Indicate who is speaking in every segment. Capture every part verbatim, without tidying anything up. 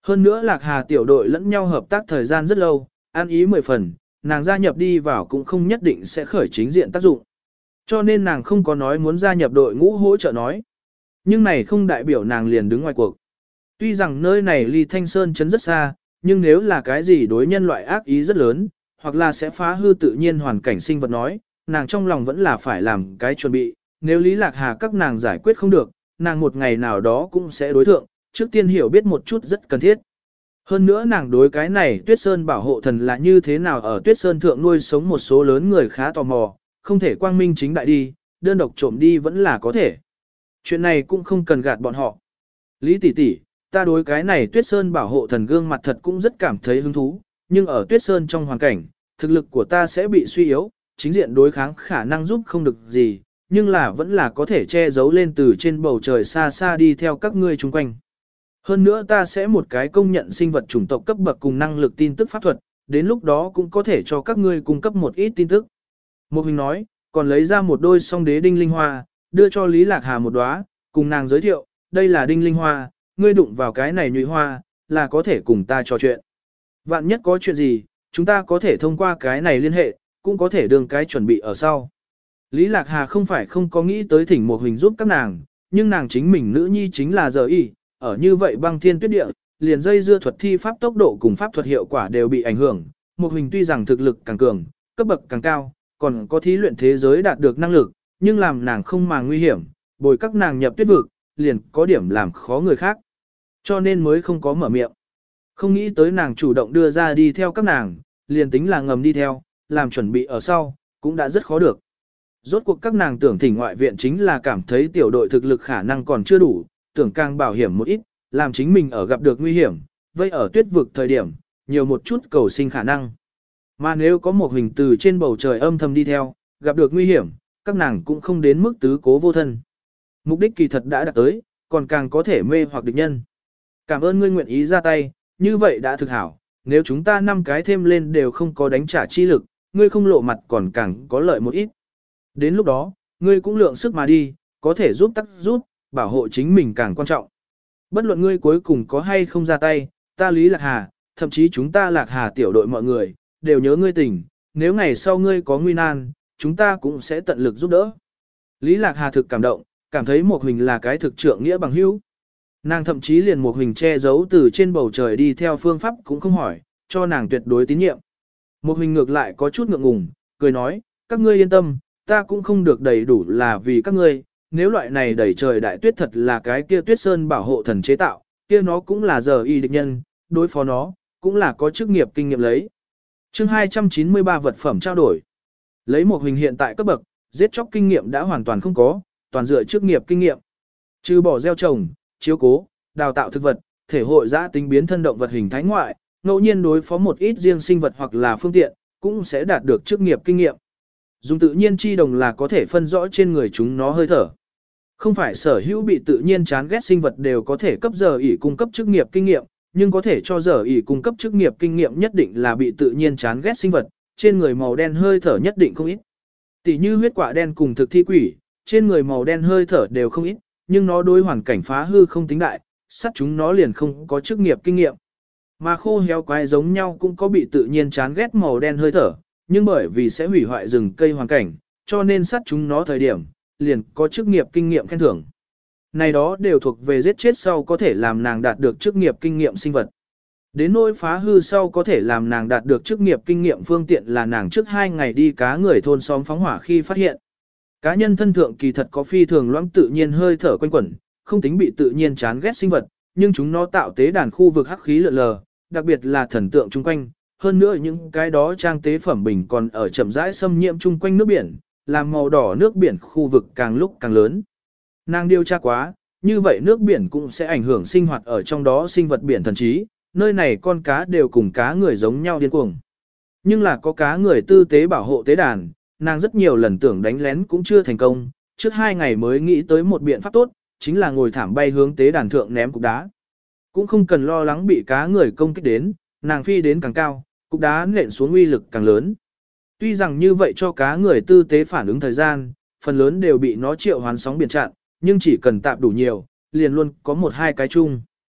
Speaker 1: Hơn nữa Lạc Hà tiểu đội lẫn nhau hợp tác thời gian rất lâu, ăn ý mười phần, nàng gia nhập đi vào cũng không nhất định sẽ khởi chính diện tác dụng. Cho nên nàng không có nói muốn gia nhập đội ngũ hỗ trợ nói. Nhưng này không đại biểu nàng liền đứng ngoài cuộc. Tuy rằng nơi này ly Thanh Sơn chấn rất xa, nhưng nếu là cái gì đối nhân loại ác ý rất lớn, hoặc là sẽ phá hư tự nhiên hoàn cảnh sinh vật nói, nàng trong lòng vẫn là phải làm cái chuẩn bị. Nếu Lý Lạc Hà các nàng giải quyết không được, nàng một ngày nào đó cũng sẽ đối thượng, trước tiên hiểu biết một chút rất cần thiết. Hơn nữa nàng đối cái này Tuyết Sơn bảo hộ thần là như thế nào ở Tuyết Sơn thượng nuôi sống một số lớn người khá tò mò, không thể quang minh chính đại đi, đơn độc trộm đi vẫn là có thể. Chuyện này cũng không cần gạt bọn họ. Lý tỷ tỷ, ta đối cái này Tuyết Sơn bảo hộ thần gương mặt thật cũng rất cảm thấy hứng thú, nhưng ở Tuyết Sơn trong hoàn cảnh, thực lực của ta sẽ bị suy yếu, chính diện đối kháng khả năng giúp không được gì, nhưng là vẫn là có thể che giấu lên từ trên bầu trời xa xa đi theo các ngươi chung quanh. Hơn nữa ta sẽ một cái công nhận sinh vật chủng tộc cấp bậc cùng năng lực tin tức pháp thuật, đến lúc đó cũng có thể cho các ngươi cung cấp một ít tin tức. Một hình nói, còn lấy ra một đôi song đế đinh linh hoa, đưa cho Lý Lạc Hà một đóa, cùng nàng giới thiệu, đây là đinh linh hoa, ngươi đụng vào cái này nhụy hoa, là có thể cùng ta trò chuyện. Vạn nhất có chuyện gì, chúng ta có thể thông qua cái này liên hệ, cũng có thể đường cái chuẩn bị ở sau. Lý Lạc Hà không phải không có nghĩ tới thỉnh một hình giúp các nàng, nhưng nàng chính mình nữ nhi chính là giờ y, ở như vậy băng thiên tuyết địa, liền dây dưa thuật thi pháp tốc độ cùng pháp thuật hiệu quả đều bị ảnh hưởng. Một hình tuy rằng thực lực càng cường, cấp bậc càng cao, còn có thí luyện thế giới đạt được năng lực, nhưng làm nàng không màng nguy hiểm, bồi các nàng nhập tuyết vực, liền có điểm làm khó người khác. Cho nên mới không có mở miệng. Không nghĩ tới nàng chủ động đưa ra đi theo các nàng, liền tính là ngầm đi theo, làm chuẩn bị ở sau, cũng đã rất khó được. Rốt cuộc các nàng tưởng thỉnh ngoại viện chính là cảm thấy tiểu đội thực lực khả năng còn chưa đủ, tưởng càng bảo hiểm một ít, làm chính mình ở gặp được nguy hiểm, vây ở tuyết vực thời điểm, nhiều một chút cầu sinh khả năng. Mà nếu có một hình từ trên bầu trời âm thầm đi theo, gặp được nguy hiểm, các nàng cũng không đến mức tứ cố vô thân. Mục đích kỳ thật đã đạt tới, còn càng có thể mê hoặc địch nhân. Cảm ơn ngươi nguyện ý ra tay, như vậy đã thực hảo, nếu chúng ta năm cái thêm lên đều không có đánh trả chi lực, ngươi không lộ mặt còn càng có lợi một ít. Đến lúc đó, ngươi cũng lượng sức mà đi, có thể giúp tắc giúp, bảo hộ chính mình càng quan trọng. Bất luận ngươi cuối cùng có hay không ra tay, ta Lý Lạc Hà, thậm chí chúng ta Lạc Hà tiểu đội mọi người, đều nhớ ngươi tình, nếu ngày sau ngươi có nguy nan, chúng ta cũng sẽ tận lực giúp đỡ. Lý Lạc Hà thực cảm động, cảm thấy một hình là cái thực trượng nghĩa bằng hữu. Nàng thậm chí liền một hình che giấu từ trên bầu trời đi theo phương pháp cũng không hỏi, cho nàng tuyệt đối tín nhiệm. Một hình ngược lại có chút ngượng ngùng, cười nói, các ngươi yên tâm, ta cũng không được đầy đủ là vì các ngươi, nếu loại này đẩy trời đại tuyết thật là cái kia tuyết sơn bảo hộ thần chế tạo, kia nó cũng là giờ y địch nhân, đối phó nó, cũng là có chức nghiệp kinh nghiệm lấy. Chương hai trăm chín mươi ba vật phẩm trao đổi. Lấy một hình hiện tại cấp bậc, giết chóc kinh nghiệm đã hoàn toàn không có, toàn dựa chức nghiệp kinh nghiệm. Trừ bỏ gieo trồng, chiếu cố, đào tạo thực vật, thể hội giã tính biến thân động vật hình thái ngoại, ngẫu nhiên đối phó một ít riêng sinh vật hoặc là phương tiện, cũng sẽ đạt được chức nghiệp kinh nghiệm. Dùng tự nhiên chi đồng là có thể phân rõ trên người chúng nó hơi thở. Không phải sở hữu bị tự nhiên chán ghét sinh vật đều có thể cấp giờ ỷ cung cấp chức nghiệp kinh nghiệm, nhưng có thể cho giờ ỷ cung cấp chức nghiệp kinh nghiệm nhất định là bị tự nhiên chán ghét sinh vật, trên người màu đen hơi thở nhất định không ít. Tỷ như huyết quả đen cùng thực thi quỷ, trên người màu đen hơi thở đều không ít, nhưng nó đối hoàn cảnh phá hư không tính đại, sát chúng nó liền không có chức nghiệp kinh nghiệm. Mà khô héo quái giống nhau cũng có bị tự nhiên chán ghét màu đen hơi thở, nhưng bởi vì sẽ hủy hoại rừng cây hoàn cảnh, cho nên sát chúng nó thời điểm, liền có chức nghiệp kinh nghiệm khen thưởng. Này đó đều thuộc về giết chết sau có thể làm nàng đạt được chức nghiệp kinh nghiệm sinh vật. Đến nỗi phá hư sau có thể làm nàng đạt được chức nghiệp kinh nghiệm phương tiện là nàng trước hai ngày đi cá người thôn xóm phóng hỏa khi phát hiện. Cá nhân thân thượng kỳ thật có phi thường loãng tự nhiên hơi thở quanh quẩn, không tính bị tự nhiên chán ghét sinh vật, nhưng chúng nó tạo tế đàn khu vực hắc khí lượn lờ, đặc biệt là thần tượng chung quanh. Hơn nữa những cái đó trang tế phẩm bình còn ở chậm rãi xâm nhiễm chung quanh nước biển, làm màu đỏ nước biển khu vực càng lúc càng lớn. Nàng điều tra quá, như vậy nước biển cũng sẽ ảnh hưởng sinh hoạt ở trong đó sinh vật biển thần trí, nơi này con cá đều cùng cá người giống nhau điên cuồng. Nhưng là có cá người tư tế bảo hộ tế đàn, nàng rất nhiều lần tưởng đánh lén cũng chưa thành công, trước hai ngày mới nghĩ tới một biện pháp tốt, chính là ngồi thảm bay hướng tế đàn thượng ném cục đá. Cũng không cần lo lắng bị cá người công kích đến, nàng phi đến càng cao, cục đá nện xuống uy lực càng lớn. Tuy rằng như vậy cho cá người tư tế phản ứng thời gian, phần lớn đều bị nó triệu hoán sóng biển chặn, nhưng chỉ cần tạp đủ nhiều, liền luôn có một hai cái chung.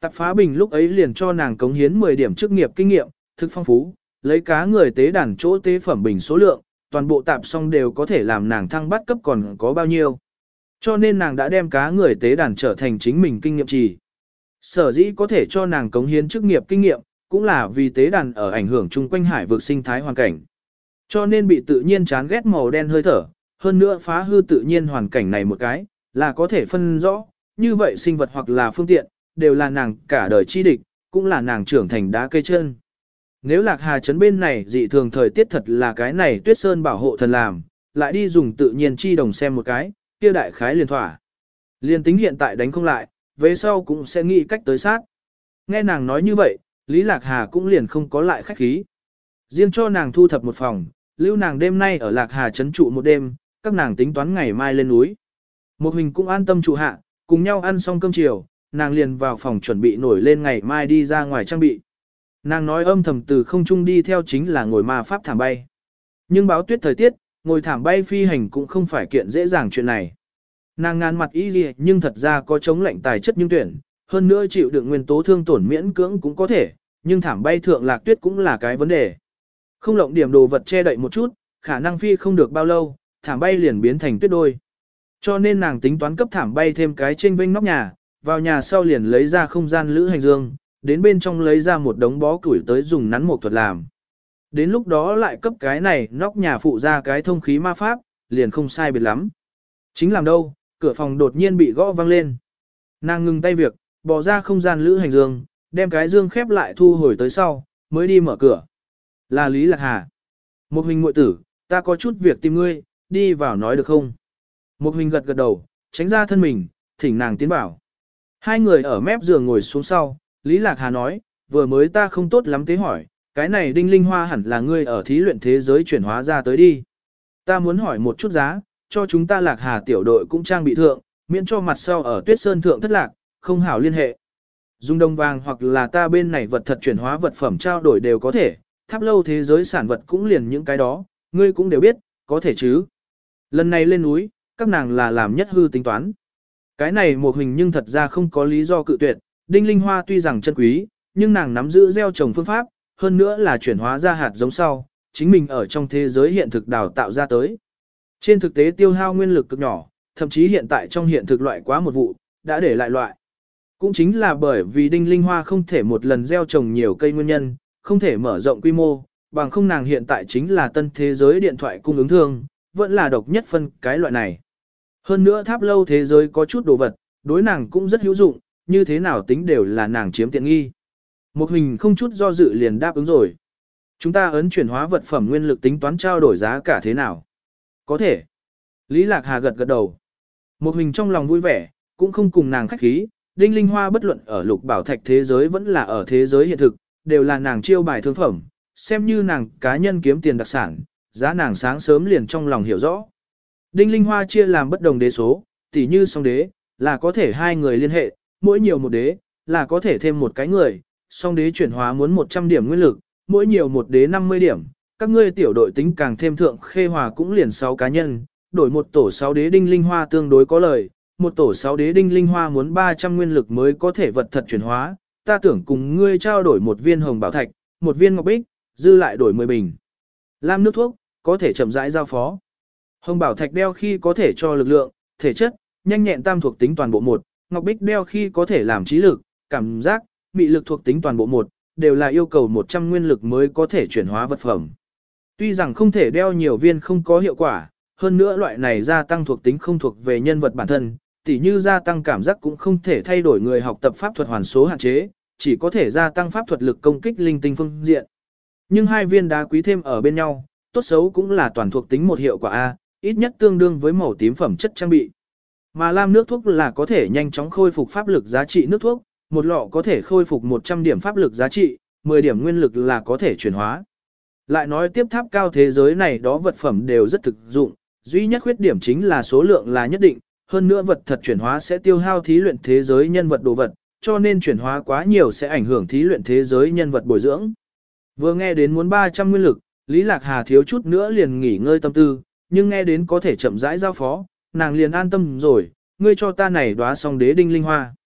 Speaker 1: Tạp phá bình lúc ấy liền cho nàng cống hiến mười điểm chức nghiệp kinh nghiệm, thực phong phú, lấy cá người tế đàn chỗ tế phẩm bình số lượng, toàn bộ tạp xong đều có thể làm nàng thăng bắt cấp còn có bao nhiêu. Cho nên nàng đã đem cá người tế đàn trở thành chính mình kinh nghiệm trì. Sở dĩ có thể cho nàng cống hiến chức nghiệp kinh nghiệm, cũng là vì tế đàn ở ảnh hưởng chung quanh hải vực sinh thái hoàn cảnh. Cho nên bị tự nhiên chán ghét màu đen hơi thở, hơn nữa phá hư tự nhiên hoàn cảnh này một cái, là có thể phân rõ, như vậy sinh vật hoặc là phương tiện, đều là nàng cả đời chi địch, cũng là nàng trưởng thành đá cây chân. Nếu Lạc Hà trấn bên này dị thường thời tiết thật là cái này Tuyết Sơn bảo hộ thần làm, lại đi dùng tự nhiên chi đồng xem một cái, kia đại khái liền thỏa. Liên tính hiện tại đánh không lại, về sau cũng sẽ nghĩ cách tới sát. Nghe nàng nói như vậy, Lý Lạc Hà cũng liền không có lại khách khí. Riêng cho nàng thu thập một phòng, lưu nàng đêm nay ở Lạc Hà trấn trụ một đêm, các nàng tính toán ngày mai lên núi. Một Huỳnh cũng an tâm trụ hạ, cùng nhau ăn xong cơm chiều, nàng liền vào phòng chuẩn bị nổi lên ngày mai đi ra ngoài trang bị. Nàng nói âm thầm từ không trung đi theo chính là ngồi ma pháp thảm bay. Nhưng báo tuyết thời tiết, ngồi thảm bay phi hành cũng không phải kiện dễ dàng chuyện này. Nàng ngàn mặt y gì nhưng thật ra có chống lạnh tài chất nhưng tuyển, hơn nữa chịu đựng nguyên tố thương tổn miễn cưỡng cũng có thể, nhưng thảm bay thượng lạc tuyết cũng là cái vấn đề. Không lộng điểm đồ vật che đậy một chút, khả năng phi không được bao lâu, thảm bay liền biến thành tuyết đôi. Cho nên nàng tính toán cấp thảm bay thêm cái trên vênh nóc nhà, vào nhà sau liền lấy ra không gian lữ hành dương, đến bên trong lấy ra một đống bó củi tới dùng nắn một thuật làm. Đến lúc đó lại cấp cái này nóc nhà phụ ra cái thông khí ma pháp, liền không sai biệt lắm. Chính làm đâu, cửa phòng đột nhiên bị gõ vang lên. Nàng ngừng tay việc, bỏ ra không gian lữ hành dương, đem cái dương khép lại thu hồi tới sau, mới đi mở cửa. Là Lý Lạc Hà. Một Huỳnh muội tử, ta có chút việc tìm ngươi, đi vào nói được không? Một Huỳnh gật gật đầu, tránh ra thân mình, thỉnh nàng tiến vào. Hai người ở mép giường ngồi xuống sau, Lý Lạc Hà nói, vừa mới ta không tốt lắm tế hỏi, cái này đinh linh hoa hẳn là ngươi ở thí luyện thế giới chuyển hóa ra tới đi. Ta muốn hỏi một chút giá, cho chúng ta Lạc Hà tiểu đội cũng trang bị thượng, miễn cho mặt sau ở Tuyết Sơn thượng thất lạc, không hảo liên hệ. Dùng đồng vàng hoặc là ta bên này vật thật chuyển hóa vật phẩm trao đổi đều có thể, tháp lâu thế giới sản vật cũng liền những cái đó, ngươi cũng đều biết, có thể chứ. Lần này lên núi, các nàng là làm nhất hư tính toán. Cái này một hình nhưng thật ra không có lý do cự tuyệt, đinh linh hoa tuy rằng chân quý, nhưng nàng nắm giữ gieo trồng phương pháp, hơn nữa là chuyển hóa ra hạt giống sau, chính mình ở trong thế giới hiện thực đào tạo ra tới. Trên thực tế tiêu hao nguyên lực cực nhỏ, thậm chí hiện tại trong hiện thực loại quá một vụ, đã để lại loại. Cũng chính là bởi vì đinh linh hoa không thể một lần gieo trồng nhiều cây nguyên nhân, không thể mở rộng quy mô, bằng không nàng hiện tại chính là tân thế giới điện thoại cung ứng thương, vẫn là độc nhất phân cái loại này. Hơn nữa tháp lâu thế giới có chút đồ vật, đối nàng cũng rất hữu dụng, như thế nào tính đều là nàng chiếm tiện nghi. Một hình không chút do dự liền đáp ứng rồi. Chúng ta ấn chuyển hóa vật phẩm nguyên lực tính toán trao đổi giá cả thế nào? Có thể. Lý Lạc Hà gật gật đầu. Một hình trong lòng vui vẻ, cũng không cùng nàng khách khí, đinh linh hoa bất luận ở lục bảo thạch thế giới vẫn là ở thế giới hiện thực, đều là nàng chiêu bài thương phẩm, xem như nàng cá nhân kiếm tiền đặc sản, giá nàng sáng sớm liền trong lòng hiểu rõ. Đinh linh hoa chia làm bất đồng đế số, tỉ như song đế, là có thể hai người liên hệ, mỗi nhiều một đế, là có thể thêm một cái người, song đế chuyển hóa muốn một trăm điểm nguyên lực, mỗi nhiều một đế năm mươi điểm, các ngươi tiểu đội tính càng thêm thượng khê hòa cũng liền sáu cá nhân, đổi một tổ sáu đế đinh linh hoa tương đối có lời, một tổ sáu đế đinh linh hoa muốn ba trăm nguyên lực mới có thể vật thật chuyển hóa, ta tưởng cùng ngươi trao đổi một viên hồng bảo thạch, một viên ngọc bích, dư lại đổi mười bình. Lam nước thuốc, có thể chậm rãi giao phó. Hồng bảo thạch đeo khi có thể cho lực lượng, thể chất, nhanh nhẹn tam thuộc tính toàn bộ một, ngọc bích đeo khi có thể làm trí lực, cảm giác, mị lực thuộc tính toàn bộ một, đều là yêu cầu một trăm nguyên lực mới có thể chuyển hóa vật phẩm. Tuy rằng không thể đeo nhiều viên không có hiệu quả, hơn nữa loại này gia tăng thuộc tính không thuộc về nhân vật bản thân, tỉ như gia tăng cảm giác cũng không thể thay đổi người học tập pháp thuật hoàn số hạn chế, chỉ có thể gia tăng pháp thuật lực công kích linh tinh phương diện. Nhưng hai viên đá quý thêm ở bên nhau, tốt xấu cũng là toàn thuộc tính một hiệu quả A, ít nhất tương đương với màu tím phẩm chất trang bị. Mà lam nước thuốc là có thể nhanh chóng khôi phục pháp lực giá trị nước thuốc, một lọ có thể khôi phục một trăm điểm pháp lực giá trị, mười điểm nguyên lực là có thể chuyển hóa. Lại nói tiếp tháp cao thế giới này đó vật phẩm đều rất thực dụng, duy nhất khuyết điểm chính là số lượng là nhất định, hơn nữa vật thật chuyển hóa sẽ tiêu hao thí luyện thế giới nhân vật đồ vật, cho nên chuyển hóa quá nhiều sẽ ảnh hưởng thí luyện thế giới nhân vật bồi dưỡng. Vừa nghe đến muốn ba trăm nguyên lực, Lý Lạc Hà thiếu chút nữa liền nghỉ ngơi tâm tư, nhưng nghe đến có thể chậm rãi giao phó, nàng liền an tâm rồi, ngươi cho ta này đóa song đế đinh linh hoa.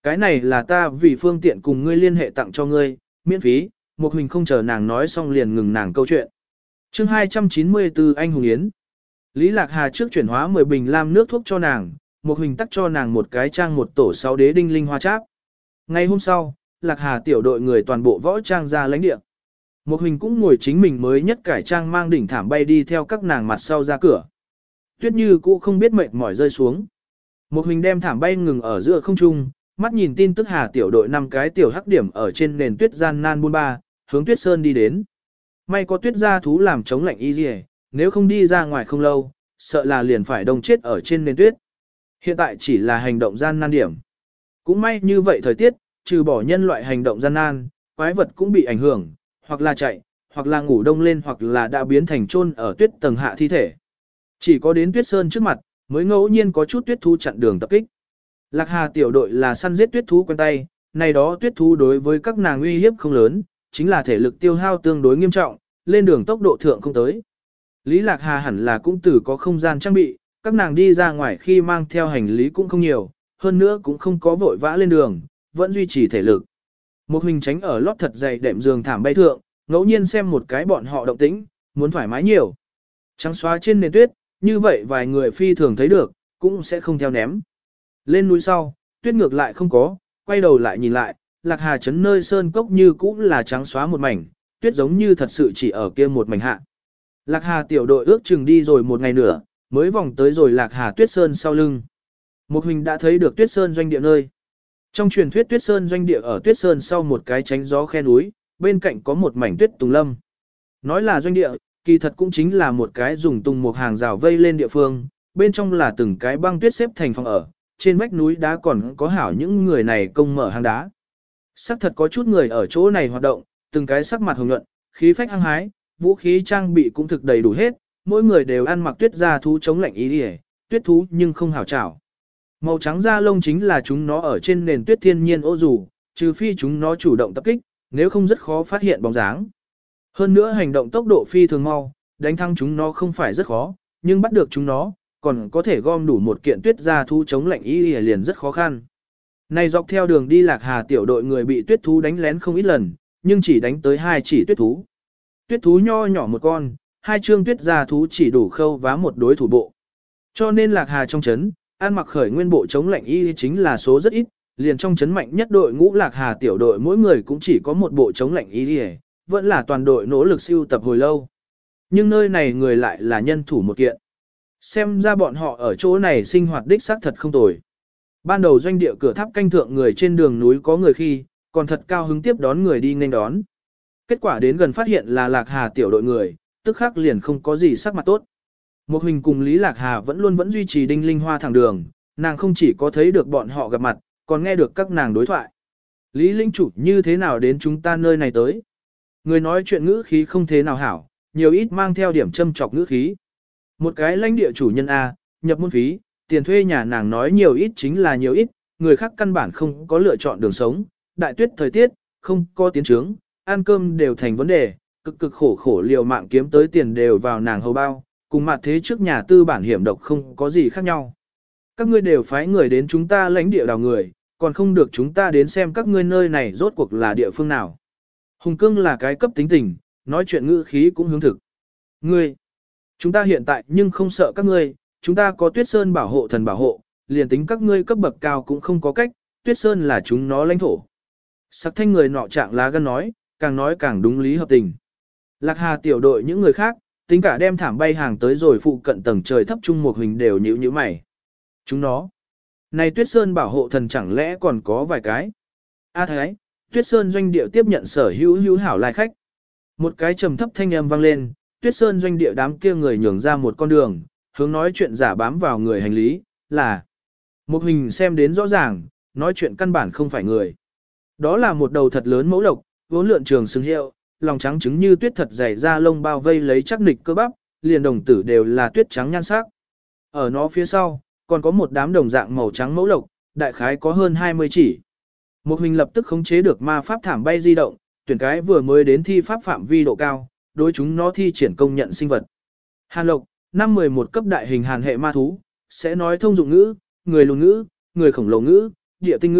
Speaker 1: Cái này là ta vì phương tiện cùng ngươi liên hệ tặng cho ngươi, miễn phí, một hình không chờ nàng nói xong liền ngừng nàng câu chuyện. chương hai trăm chín mươi tư Anh Hùng Yến. Lý Lạc Hà trước chuyển hóa mười bình lam nước thuốc cho nàng, một hình tắc cho nàng một cái trang một tổ sáu đế đinh linh hoa cháp. Ngay hôm sau, Lạc Hà tiểu đội người toàn bộ võ trang ra lãnh địa. Một hình cũng ngồi chính mình mới nhất cải trang mang đỉnh thảm bay đi theo các nàng mặt sau ra cửa. Tuyết Như cũ không biết mệt mỏi rơi xuống. Một hình đem thảm bay ngừng ở giữa không trung, mắt nhìn tin tức Hà tiểu đội năm cái tiểu hắc điểm ở trên nền tuyết gian nan buôn ba, hướng Tuyết Sơn đi đến. May có tuyết gia thú làm chống lạnh y dì, nếu không đi ra ngoài không lâu, sợ là liền phải đông chết ở trên nền tuyết. Hiện tại chỉ là hành động gian nan điểm. Cũng may như vậy thời tiết, trừ bỏ nhân loại hành động gian nan, quái vật cũng bị ảnh hưởng, hoặc là chạy, hoặc là ngủ đông lên hoặc là đã biến thành chôn ở tuyết tầng hạ thi thể. Chỉ có đến Tuyết Sơn trước mặt, mới ngẫu nhiên có chút tuyết thú chặn đường tập kích. Lạc Hà tiểu đội là săn giết tuyết thú quen tay, này đó tuyết thú đối với các nàng uy hiếp không lớn, chính là thể lực tiêu hao tương đối nghiêm trọng, lên đường tốc độ thượng không tới. Lý Lạc Hà hẳn là cũng từ có không gian trang bị, các nàng đi ra ngoài khi mang theo hành lý cũng không nhiều, hơn nữa cũng không có vội vã lên đường, vẫn duy trì thể lực. Một hình tránh ở lót thật dày đệm giường thảm bay thượng, ngẫu nhiên xem một cái bọn họ động tĩnh, muốn thoải mái nhiều. Trắng xóa trên nền tuyết, như vậy vài người phi thường thấy được, cũng sẽ không theo ném. Lên núi sau, tuyết ngược lại không có, quay đầu lại nhìn lại, Lạc Hà trấn nơi sơn cốc như cũ là trắng xóa một mảnh, tuyết giống như thật sự chỉ ở kia một mảnh hạ. Lạc Hà tiểu đội ước chừng đi rồi một ngày nữa, mới vòng tới rồi Lạc Hà Tuyết Sơn sau lưng. Một hình đã thấy được Tuyết Sơn doanh địa nơi. Trong truyền thuyết Tuyết Sơn doanh địa ở Tuyết Sơn sau một cái tránh gió khe núi, bên cạnh có một mảnh tuyết tùng lâm. Nói là doanh địa, kỳ thật cũng chính là một cái dùng tùng một hàng rào vây lên địa phương, bên trong là từng cái băng tuyết xếp thành phòng ở, trên vách núi đá còn có hảo những người này công mở hang đá. Sắc thật có chút người ở chỗ này hoạt động, từng cái sắc mặt hồng nhuận, khí phách hăng hái, vũ khí trang bị cũng thực đầy đủ hết, mỗi người đều ăn mặc tuyết da thú chống lạnh ý đi, tuyết thú nhưng không hảo trảo. Màu trắng da lông chính là chúng nó ở trên nền tuyết thiên nhiên ô dù, trừ phi chúng nó chủ động tập kích, nếu không rất khó phát hiện bóng dáng. Hơn nữa hành động tốc độ phi thường mau, đánh thắng chúng nó không phải rất khó, nhưng bắt được chúng nó, còn có thể gom đủ một kiện tuyết da thú chống lạnh ý liền rất khó khăn. Này dọc theo đường đi Lạc Hà tiểu đội người bị tuyết thú đánh lén không ít lần, nhưng chỉ đánh tới hai chỉ tuyết thú. Tuyết thú nho nhỏ một con, hai chương tuyết da thú chỉ đủ khâu vá một đối thủ bộ. Cho nên Lạc Hà trong chấn, ăn mặc khởi nguyên bộ chống lạnh y chính là số rất ít, liền trong chấn mạnh nhất đội ngũ Lạc Hà tiểu đội mỗi người cũng chỉ có một bộ chống lạnh y, vẫn là toàn đội nỗ lực siêu tập hồi lâu. Nhưng nơi này người lại là nhân thủ một kiện. Xem ra bọn họ ở chỗ này sinh hoạt đích xác thật không tồi. Ban đầu doanh địa cửa tháp canh thượng người trên đường núi có người khi, còn thật cao hứng tiếp đón người đi nên đón. Kết quả đến gần phát hiện là Lạc Hà tiểu đội người, tức khắc liền không có gì sắc mặt tốt. Một hình cùng Lý Lạc Hà vẫn luôn vẫn duy trì đinh linh hoa thẳng đường, nàng không chỉ có thấy được bọn họ gặp mặt, còn nghe được các nàng đối thoại. Lý linh chủ như thế nào đến chúng ta nơi này tới? Người nói chuyện ngữ khí không thế nào hảo, nhiều ít mang theo điểm châm chọc ngữ khí. Một cái lãnh địa chủ nhân A, nhập môn phí, tiền thuê nhà nàng nói nhiều ít chính là nhiều ít, người khác căn bản không có lựa chọn đường sống, đại tuyết thời tiết, không có tiến trướng, ăn cơm đều thành vấn đề, cực cực khổ khổ liều mạng kiếm tới tiền đều vào nàng hầu bao, cùng mặt thế trước nhà tư bản hiểm độc không có gì khác nhau. Các ngươi đều phái người đến chúng ta lãnh địa đào người, còn không được chúng ta đến xem các ngươi nơi này rốt cuộc là địa phương nào. Hùng Cương là cái cấp tính tình, nói chuyện ngữ khí cũng hướng thực. Ngươi, chúng ta hiện tại nhưng không sợ các ngươi, chúng ta có Tuyết Sơn bảo hộ thần bảo hộ, liền tính các ngươi cấp bậc cao cũng không có cách, Tuyết Sơn là chúng nó lãnh thổ. Sắc thanh người nọ trạng lá gan nói, càng nói càng đúng lý hợp tình. Lạc Hà tiểu đội những người khác, tính cả đem thảm bay hàng tới rồi phụ cận tầng trời thấp trung một hình đều nhíu nhíu mày. Chúng nó, này Tuyết Sơn bảo hộ thần chẳng lẽ còn có vài cái. A Thái, Tuyết Sơn doanh địa tiếp nhận sở hữu hữu hảo lai khách. Một cái trầm thấp thanh âm vang lên, Tuyết Sơn doanh địa đám kia người nhường ra một con đường, hướng nói chuyện giả bám vào người hành lý, là một hình xem đến rõ ràng, nói chuyện căn bản không phải người. Đó là một đầu thật lớn mẫu lộc, vốn lượn trường xứng hiệu, lòng trắng trứng như tuyết thật dày da lông bao vây lấy chắc nịch cơ bắp, liền đồng tử đều là tuyết trắng nhan sắc. Ở nó phía sau, còn có một đám đồng dạng màu trắng mẫu lộc, đại khái có hơn hai mươi chỉ. Một hình lập tức khống chế được ma pháp thảm bay di động, tuyển cái vừa mới đến thi pháp phạm vi độ cao, đối chúng nó thi triển công nhận sinh vật. Hàn lộc, năm mười một cấp đại hình hàn hệ ma thú, sẽ nói thông dụng ngữ, người lùn ngữ, người khổng lồ ngữ, địa tinh ngữ,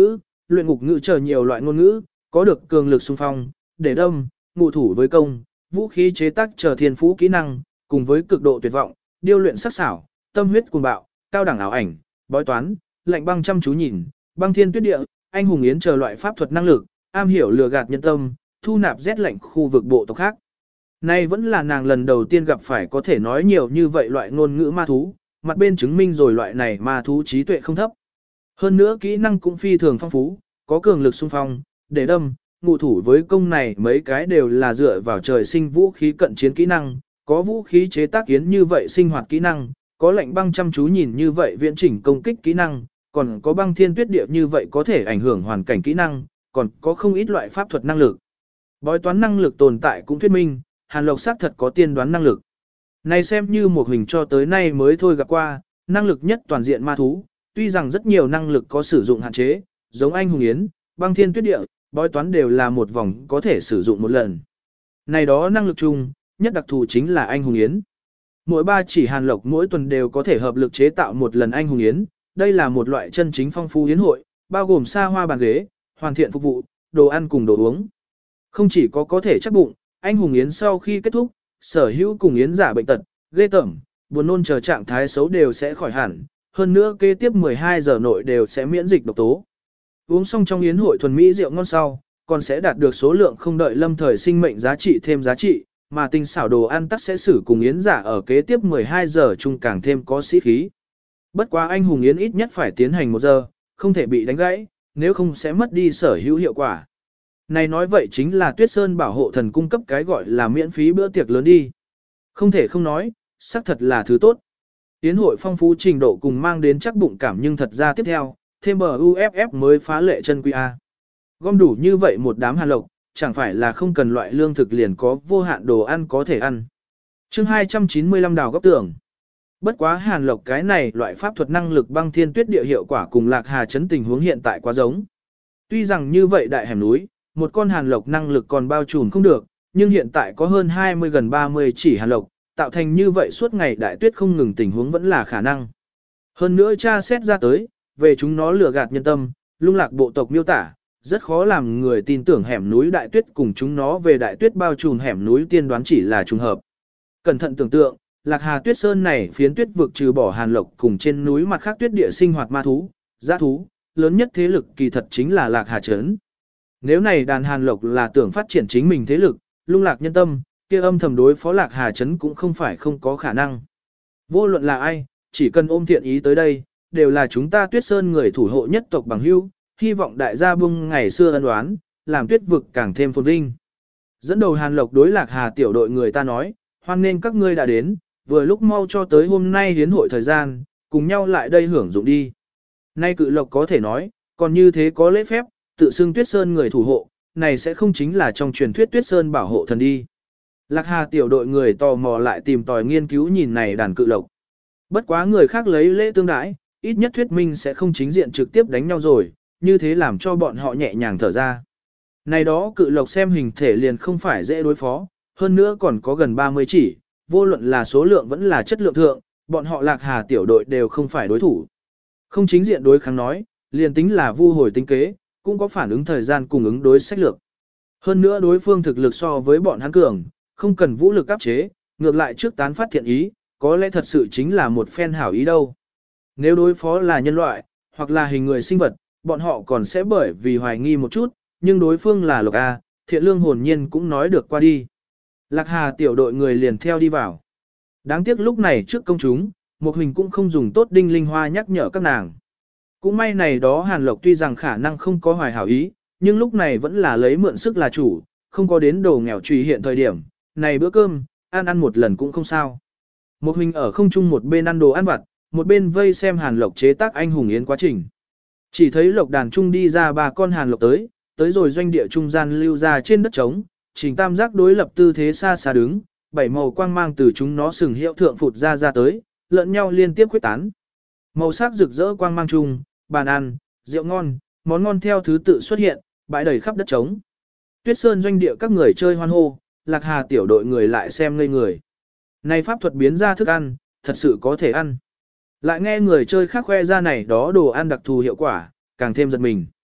Speaker 1: luyện ngục ngữ chờ nhiều loại ngôn ngữ, có được cường lực xung phong, để đâm, ngụ thủ với công, vũ khí chế tác chờ thiên phú kỹ năng, cùng với cực độ tuyệt vọng, điêu luyện sắc xảo, tâm huyết cuồng bạo, cao đẳng ảo ảnh, bói toán, lạnh băng chăm chú nhìn, băng thiên tuyết địa, anh hùng yến chờ loại pháp thuật năng lực, am hiểu lừa gạt nhân tâm, thu nạp rét lạnh khu vực bộ tộc khác. Nay vẫn là nàng lần đầu tiên gặp phải có thể nói nhiều như vậy loại ngôn ngữ ma thú, mặt bên chứng minh rồi loại này ma thú trí tuệ không thấp. Hơn nữa kỹ năng cũng phi thường phong phú, có cường lực xung phong, để đâm, ngụ thủ với công này mấy cái đều là dựa vào trời sinh vũ khí cận chiến kỹ năng, có vũ khí chế tác yến như vậy sinh hoạt kỹ năng, có lệnh băng chăm chú nhìn như vậy viễn chỉnh công kích kỹ năng, còn có băng thiên tuyết địa như vậy có thể ảnh hưởng hoàn cảnh kỹ năng, còn có không ít loại pháp thuật năng lực. Bói toán năng lực tồn tại cũng thuyết minh, Hàn Lộc xác thật có tiên đoán năng lực. Này xem như một hình cho tới nay mới thôi gặp qua, năng lực nhất toàn diện ma thú, tuy rằng rất nhiều năng lực có sử dụng hạn chế, giống anh hùng yến, băng thiên tuyết địa, bói toán đều là một vòng có thể sử dụng một lần. Này đó năng lực chung, nhất đặc thù chính là anh hùng yến. Mỗi ba chỉ Hàn Lộc mỗi tuần đều có thể hợp lực chế tạo một lần anh hùng yến, đây là một loại chân chính phong phú yến hội, bao gồm xa hoa bàn ghế, hoàn thiện phục vụ, đồ ăn cùng đồ uống. Không chỉ có có thể chắc bụng, anh hùng yến sau khi kết thúc, sở hữu cùng yến giả bệnh tật, ghê tởm, buồn nôn chờ trạng thái xấu đều sẽ khỏi hẳn, hơn nữa kế tiếp mười hai giờ nội đều sẽ miễn dịch độc tố. Uống xong trong yến hội thuần mỹ rượu ngon sau, còn sẽ đạt được số lượng không đợi lâm thời sinh mệnh giá trị thêm giá trị, mà tinh xảo đồ ăn tắc sẽ xử cùng yến giả ở kế tiếp mười hai giờ chung càng thêm có sĩ khí. Bất quá anh hùng yến ít nhất phải tiến hành một giờ, không thể bị đánh gãy, nếu không sẽ mất đi sở hữu hiệu quả. Này nói vậy chính là Tuyết Sơn bảo hộ thần cung cấp cái gọi là miễn phí bữa tiệc lớn đi. Không thể không nói, xác thật là thứ tốt. Yến hội phong phú trình độ cùng mang đến chắc bụng cảm nhưng thật ra tiếp theo, thêm bờ u ép ép mới phá lệ chân quy A. Gom đủ như vậy một đám Hàn Lộc, chẳng phải là không cần loại lương thực liền có vô hạn đồ ăn có thể ăn. chương hai trăm chín mươi lăm đào góc tường. Bất quá Hàn Lộc cái này loại pháp thuật năng lực băng thiên tuyết địa hiệu quả cùng Lạc Hà chấn tình huống hiện tại quá giống. Tuy rằng như vậy đại hẻm núi, một con Hàn Lộc năng lực còn bao trùm không được, nhưng hiện tại có hơn hai mươi gần ba mươi chỉ Hàn Lộc, tạo thành như vậy suốt ngày đại tuyết không ngừng tình huống vẫn là khả năng. Hơn nữa tra xét ra tới, về chúng nó lừa gạt nhân tâm, lung lạc bộ tộc miêu tả, rất khó làm người tin tưởng hẻm núi đại tuyết cùng chúng nó về đại tuyết bao trùm hẻm núi tiên đoán chỉ là trùng hợp. Cẩn thận tưởng tượng, Lạc Hà Tuyết Sơn này phiến tuyết vực trừ bỏ Hàn Lộc cùng trên núi mặt khác tuyết địa sinh hoạt ma thú, dã thú, lớn nhất thế lực kỳ thật chính là Lạc Hà Trấn. Nếu này đàn Hàn Lộc là tưởng phát triển chính mình thế lực, lung lạc nhân tâm, kia âm thầm đối phó Lạc Hà Trấn cũng không phải không có khả năng. Vô luận là ai, chỉ cần ôm thiện ý tới đây, đều là chúng ta Tuyết Sơn người thủ hộ nhất tộc bằng hữu, hy vọng đại gia bung ngày xưa ân oán, làm tuyết vực càng thêm phồn vinh. Dẫn đầu Hàn Lộc đối Lạc Hà tiểu đội người ta nói, hoan nên các ngươi đã đến, vừa lúc mau cho tới hôm nay hiến hội thời gian, cùng nhau lại đây hưởng dụng đi. Nay cự Lộc có thể nói, còn như thế có lễ phép, tự xưng Tuyết Sơn người thủ hộ, này sẽ không chính là trong truyền thuyết Tuyết Sơn bảo hộ thần đi. Lạc Hà tiểu đội người tò mò lại tìm tòi nghiên cứu nhìn này đàn cự Lộc. Bất quá người khác lấy lễ tương đãi, ít nhất thuyết minh sẽ không chính diện trực tiếp đánh nhau rồi, như thế làm cho bọn họ nhẹ nhàng thở ra. Này đó cự Lộc xem hình thể liền không phải dễ đối phó, hơn nữa còn có gần ba mươi chỉ, vô luận là số lượng vẫn là chất lượng thượng, bọn họ Lạc Hà tiểu đội đều không phải đối thủ. Không chính diện đối kháng nói, liền tính là vu hồi tính kế, cũng có phản ứng thời gian cùng ứng đối sách lược. Hơn nữa đối phương thực lực so với bọn hắn cường, không cần vũ lực áp chế, ngược lại trước tán phát thiện ý, có lẽ thật sự chính là một phen hảo ý đâu. Nếu đối phó là nhân loại, hoặc là hình người sinh vật, bọn họ còn sẽ bởi vì hoài nghi một chút, nhưng đối phương là Lộc A, thiện lương hồn nhiên cũng nói được qua đi. Lạc Hà tiểu đội người liền theo đi vào. Đáng tiếc lúc này trước công chúng, một hình cũng không dùng tốt đinh linh hoa nhắc nhở các nàng. Cũng may này đó Hàn Lộc tuy rằng khả năng không có hoài hảo ý, nhưng lúc này vẫn là lấy mượn sức là chủ, không có đến đồ nghèo trùy hiện thời điểm, này bữa cơm, ăn ăn một lần cũng không sao. Một hình ở không chung một bên ăn đồ ăn vặt, một bên vây xem Hàn Lộc chế tác anh hùng yến quá trình. Chỉ thấy Lộc đàn trung đi ra ba con Hàn Lộc tới, tới rồi doanh địa trung gian lưu ra trên đất trống, trình tam giác đối lập tư thế xa xa đứng, bảy màu quang mang từ chúng nó sừng hiệu thượng phụt ra ra tới, lẫn nhau liên tiếp quyết tán. Màu sắc rực rỡ quang mang chung, bàn ăn, rượu ngon, món ngon theo thứ tự xuất hiện, bãi đầy khắp đất trống. Tuyết Sơn doanh địa các người chơi hoan hô, Lạc Hà tiểu đội người lại xem ngây người. Này pháp thuật biến ra thức ăn, thật sự có thể ăn. Lại nghe người chơi khác khoe ra này đó đồ ăn đặc thù hiệu quả, càng thêm giật mình.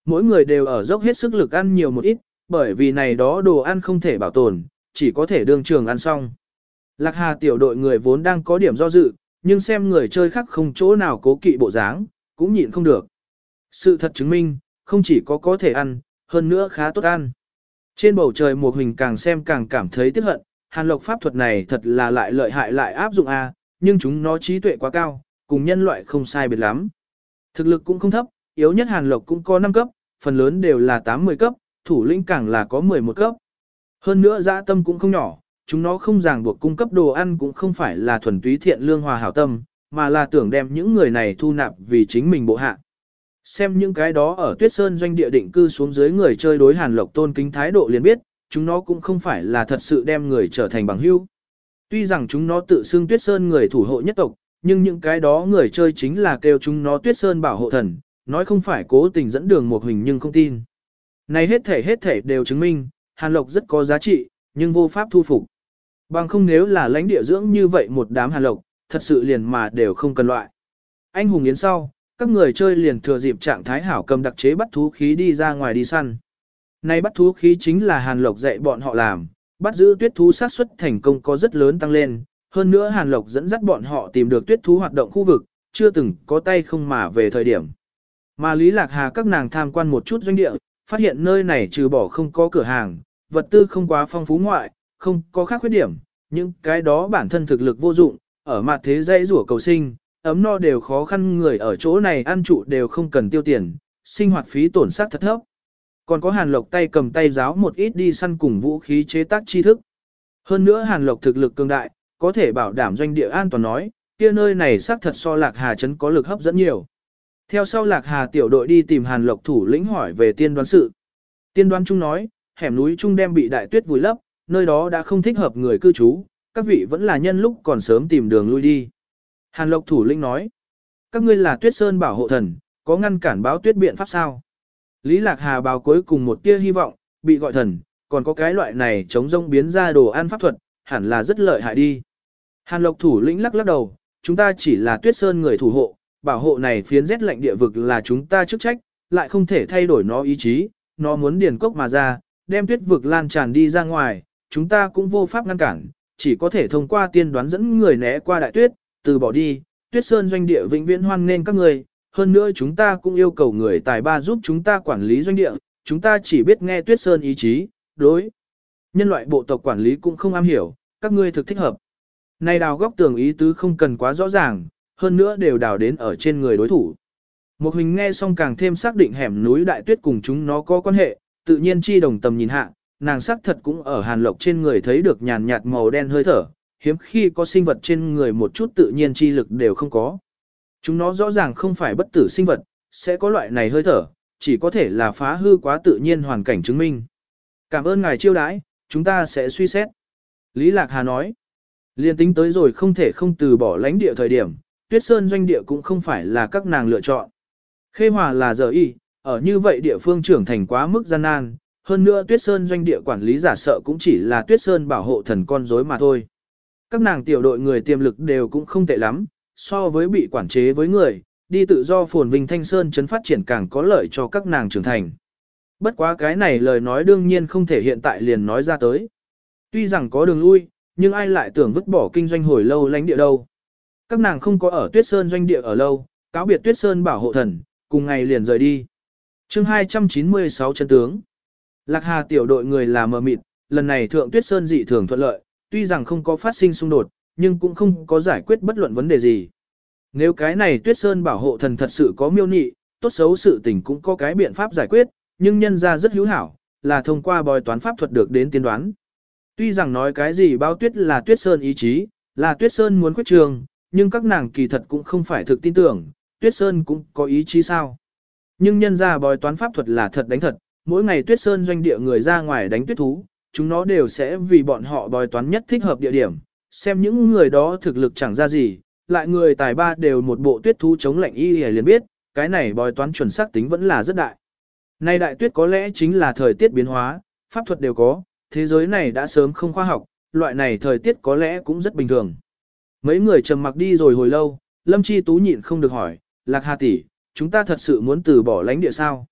Speaker 1: mỗi người đều ở dốc hết sức lực ăn nhiều một ít, bởi vì này đó đồ ăn không thể bảo tồn, chỉ có thể đương trường ăn xong. Lạc Hà tiểu đội người vốn đang có điểm do dự, nhưng xem người chơi khác không chỗ nào cố kỵ bộ dáng, cũng nhịn không được. Sự thật chứng minh, không chỉ có có thể ăn, hơn nữa khá tốt ăn. Trên bầu trời một hình càng xem càng cảm thấy tiếc hận, Hàn Lộc pháp thuật này thật là lại lợi hại lại áp dụng a, nhưng chúng nó trí tuệ quá cao, cùng nhân loại không sai biệt lắm. Thực lực cũng không thấp, yếu nhất Hàn Lộc cũng có năm cấp, phần lớn đều là tám mười cấp, thủ lĩnh càng là có mười một cấp. Hơn nữa dã tâm cũng không nhỏ, chúng nó không ràng buộc cung cấp đồ ăn cũng không phải là thuần túy thiện lương hòa hảo tâm, mà là tưởng đem những người này thu nạp vì chính mình bộ hạ. Xem những cái đó ở Tuyết Sơn doanh địa định cư xuống dưới người chơi đối Hàn Lộc tôn kính thái độ liền biết, chúng nó cũng không phải là thật sự đem người trở thành bằng hữu. Tuy rằng chúng nó tự xưng Tuyết Sơn người thủ hộ nhất tộc, nhưng những cái đó người chơi chính là kêu chúng nó Tuyết Sơn bảo hộ thần, nói không phải cố tình dẫn đường một hình nhưng không tin. Này hết thể hết thể đều chứng minh, Hàn Lộc rất có giá trị, nhưng vô pháp thu phục. Bằng không nếu là lãnh địa dưỡng như vậy một đám Hàn Lộc, thật sự liền mà đều không cần loại. Anh hùng yến sau, các người chơi liền thừa dịp trạng thái hảo cầm đặc chế bắt thú khí đi ra ngoài đi săn. Này bắt thú khí chính là Hàn Lộc dạy bọn họ làm, bắt giữ tuyết thú xác suất thành công có rất lớn tăng lên, hơn nữa Hàn Lộc dẫn dắt bọn họ tìm được tuyết thú hoạt động khu vực, chưa từng có tay không mà về thời điểm. Mà Lý Lạc Hà các nàng tham quan một chút doanh địa, phát hiện nơi này trừ bỏ không có cửa hàng, vật tư không quá phong phú ngoại, không có khác khuyết điểm, nhưng cái đó bản thân thực lực vô dụng, ở mặt thế dây rủa cầu sinh, ấm no đều khó khăn, người ở chỗ này ăn trụ đều không cần tiêu tiền, sinh hoạt phí tổn sát thật thấp. Còn có Hàn Lộc tay cầm tay giáo một ít đi săn cùng vũ khí chế tác tri thức. Hơn nữa Hàn Lộc thực lực cường đại, có thể bảo đảm doanh địa an toàn nói, kia nơi này xác thật so Lạc Hà trấn có lực hấp dẫn nhiều. Theo sau Lạc Hà tiểu đội đi tìm Hàn Lộc thủ lĩnh hỏi về tiên đoán sự. Tiên đoán chung nói, hẻm núi trung đem bị đại tuyết vùi lấp, nơi đó đã không thích hợp người cư trú, các vị vẫn là nhân lúc còn sớm tìm đường lui đi. Hàn Lộc thủ lĩnh nói, các ngươi là Tuyết Sơn bảo hộ thần, có ngăn cản báo tuyết biện pháp sao? Lý Lạc Hà báo cuối cùng một tia hy vọng, bị gọi thần, còn có cái loại này chống rông biến ra đồ ăn pháp thuật, hẳn là rất lợi hại đi. Hàn Lộc thủ lĩnh lắc lắc đầu, chúng ta chỉ là Tuyết Sơn người thủ hộ, bảo hộ này phiến rét lạnh địa vực là chúng ta chức trách, lại không thể thay đổi nó ý chí, nó muốn điền cốc mà ra, đem tuyết vực lan tràn đi ra ngoài, chúng ta cũng vô pháp ngăn cản, chỉ có thể thông qua tiên đoán dẫn người né qua đại tuyết, từ bỏ đi, Tuyết Sơn doanh địa vĩnh viễn hoan nên các người, hơn nữa chúng ta cũng yêu cầu người tài ba giúp chúng ta quản lý doanh địa, chúng ta chỉ biết nghe Tuyết Sơn ý chí, đối. Nhân loại bộ tộc quản lý cũng không am hiểu, các ngươi thực thích hợp. Này đào góc tường ý tứ không cần quá rõ ràng, hơn nữa đều đào đến ở trên người đối thủ. Một hình nghe xong càng thêm xác định hẻm núi đại tuyết cùng chúng nó có quan hệ, tự nhiên chi đồng tầm nhìn hạ, nàng sắc thật cũng ở Hàn Lộc trên người thấy được nhàn nhạt màu đen hơi thở, hiếm khi có sinh vật trên người một chút tự nhiên chi lực đều không có. Chúng nó rõ ràng không phải bất tử sinh vật, sẽ có loại này hơi thở, chỉ có thể là phá hư quá tự nhiên hoàn cảnh chứng minh. Cảm ơn ngài chiêu đãi, chúng ta sẽ suy xét. Lý Lạc Hà nói, liên tính tới rồi không thể không từ bỏ lãnh địa thời điểm, Tuyết Sơn doanh địa cũng không phải là các nàng lựa chọn. Khê Hòa là giờ y, ở như vậy địa phương trưởng thành quá mức gian nan, hơn nữa Tuyết Sơn doanh địa quản lý giả sợ cũng chỉ là Tuyết Sơn bảo hộ thần con rối mà thôi. Các nàng tiểu đội người tiềm lực đều cũng không tệ lắm, so với bị quản chế với người, đi tự do phồn vinh thanh sơn chấn phát triển càng có lợi cho các nàng trưởng thành. Bất quá cái này lời nói đương nhiên không thể hiện tại liền nói ra tới. Tuy rằng có đường lui, nhưng ai lại tưởng vứt bỏ kinh doanh hồi lâu lãnh địa đâu. Các nàng không có ở Tuyết Sơn doanh địa ở lâu, cáo biệt Tuyết Sơn bảo hộ thần, cùng ngày liền rời đi. chương hai trăm chín mươi sáu chân tướng. Lạc Hà tiểu đội người là mờ mịt, lần này thượng Tuyết Sơn dị thường thuận lợi, tuy rằng không có phát sinh xung đột, nhưng cũng không có giải quyết bất luận vấn đề gì. Nếu cái này Tuyết Sơn bảo hộ thần thật sự có miêu nị, tốt xấu sự tình cũng có cái biện pháp giải quyết, nhưng nhân ra rất hữu hảo, là thông qua bói toán pháp thuật được đến tiên đoán. Tuy rằng nói cái gì bao tuyết là Tuyết Sơn ý chí, là Tuyết Sơn muốn quyết trường, nhưng các nàng kỳ thật cũng không phải thực tin tưởng, Tuyết Sơn cũng có ý chí sao. Nhưng nhân ra bói toán pháp thuật là thật đánh thật, mỗi ngày Tuyết Sơn doanh địa người ra ngoài đánh tuyết thú, chúng nó đều sẽ vì bọn họ bói toán nhất thích hợp địa điểm, xem những người đó thực lực chẳng ra gì, lại người tài ba đều một bộ tuyết thú chống lạnh y liền biết, cái này bói toán chuẩn xác tính vẫn là rất đại. Nay đại tuyết có lẽ chính là thời tiết biến hóa, pháp thuật đều có, thế giới này đã sớm không khoa học, loại này thời tiết có lẽ cũng rất bình thường. Mấy người trầm mặc đi rồi hồi lâu, Lâm Chi Tú nhịn không được hỏi, Lạc Hà tỷ, chúng ta thật sự muốn từ bỏ lãnh địa sao?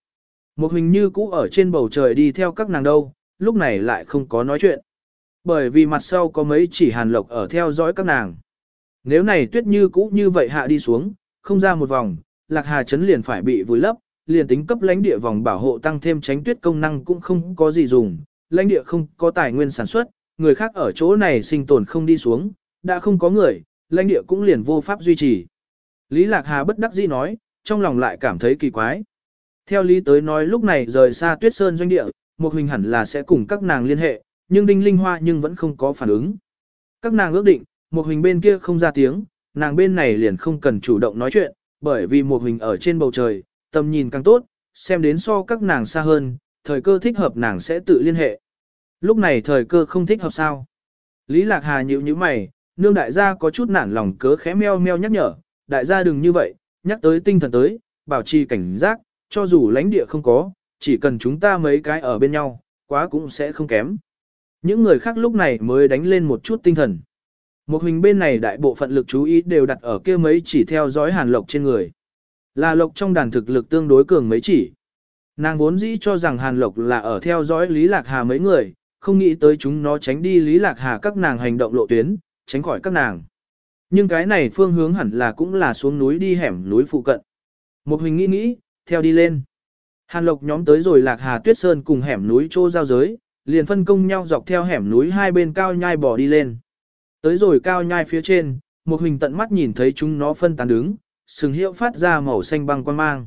Speaker 1: Một hình như cũ ở trên bầu trời đi theo các nàng đâu, lúc này lại không có nói chuyện. Bởi vì mặt sau có mấy chỉ hàn lộc ở theo dõi các nàng. Nếu này tuyết như cũ như vậy hạ đi xuống, không ra một vòng, Lạc Hà Trấn liền phải bị vùi lấp, liền tính cấp lãnh địa vòng bảo hộ tăng thêm tránh tuyết công năng cũng không có gì dùng, lãnh địa không có tài nguyên sản xuất, người khác ở chỗ này sinh tồn không đi xuống, đã không có người, lãnh địa cũng liền vô pháp duy trì. Lý Lạc Hà bất đắc dĩ nói, trong lòng lại cảm thấy kỳ quái. Theo lý tới nói lúc này rời xa Tuyết Sơn doanh địa, một hình hẳn là sẽ cùng các nàng liên hệ, nhưng Đinh Linh Hoa nhưng vẫn không có phản ứng. Các nàng ước định, một hình bên kia không ra tiếng, nàng bên này liền không cần chủ động nói chuyện, bởi vì một hình ở trên bầu trời, tầm nhìn càng tốt, xem đến so các nàng xa hơn, thời cơ thích hợp nàng sẽ tự liên hệ. Lúc này thời cơ không thích hợp sao? Lý Lạc Hà nhíu nhíu mày, nương đại gia có chút nản lòng cớ khẽ meo meo nhắc nhở, đại gia đừng như vậy, nhắc tới tinh thần tới, bảo trì cảnh giác, cho dù lãnh địa không có, chỉ cần chúng ta mấy cái ở bên nhau, quá cũng sẽ không kém. Những người khác lúc này mới đánh lên một chút tinh thần. Một hình bên này đại bộ phận lực chú ý đều đặt ở kia mấy chỉ theo dõi Hàn Lộc trên người. Là Lộc trong đàn thực lực tương đối cường mấy chỉ. Nàng vốn dĩ cho rằng Hàn Lộc là ở theo dõi Lý Lạc Hà mấy người, không nghĩ tới chúng nó tránh đi Lý Lạc Hà các nàng hành động lộ tuyến, tránh khỏi các nàng. Nhưng cái này phương hướng hẳn là cũng là xuống núi đi hẻm núi phụ cận. Một hình nghĩ nghĩ, theo đi lên. Hàn Lộc nhóm tới rồi Lạc Hà Tuyết Sơn cùng hẻm núi chỗ giao giới, liền phân công nhau dọc theo hẻm núi hai bên cao nhai bò đi lên. Tới rồi cao nhai phía trên, một hình tận mắt nhìn thấy chúng nó phân tán đứng, sừng hiệu phát ra màu xanh băng quang mang.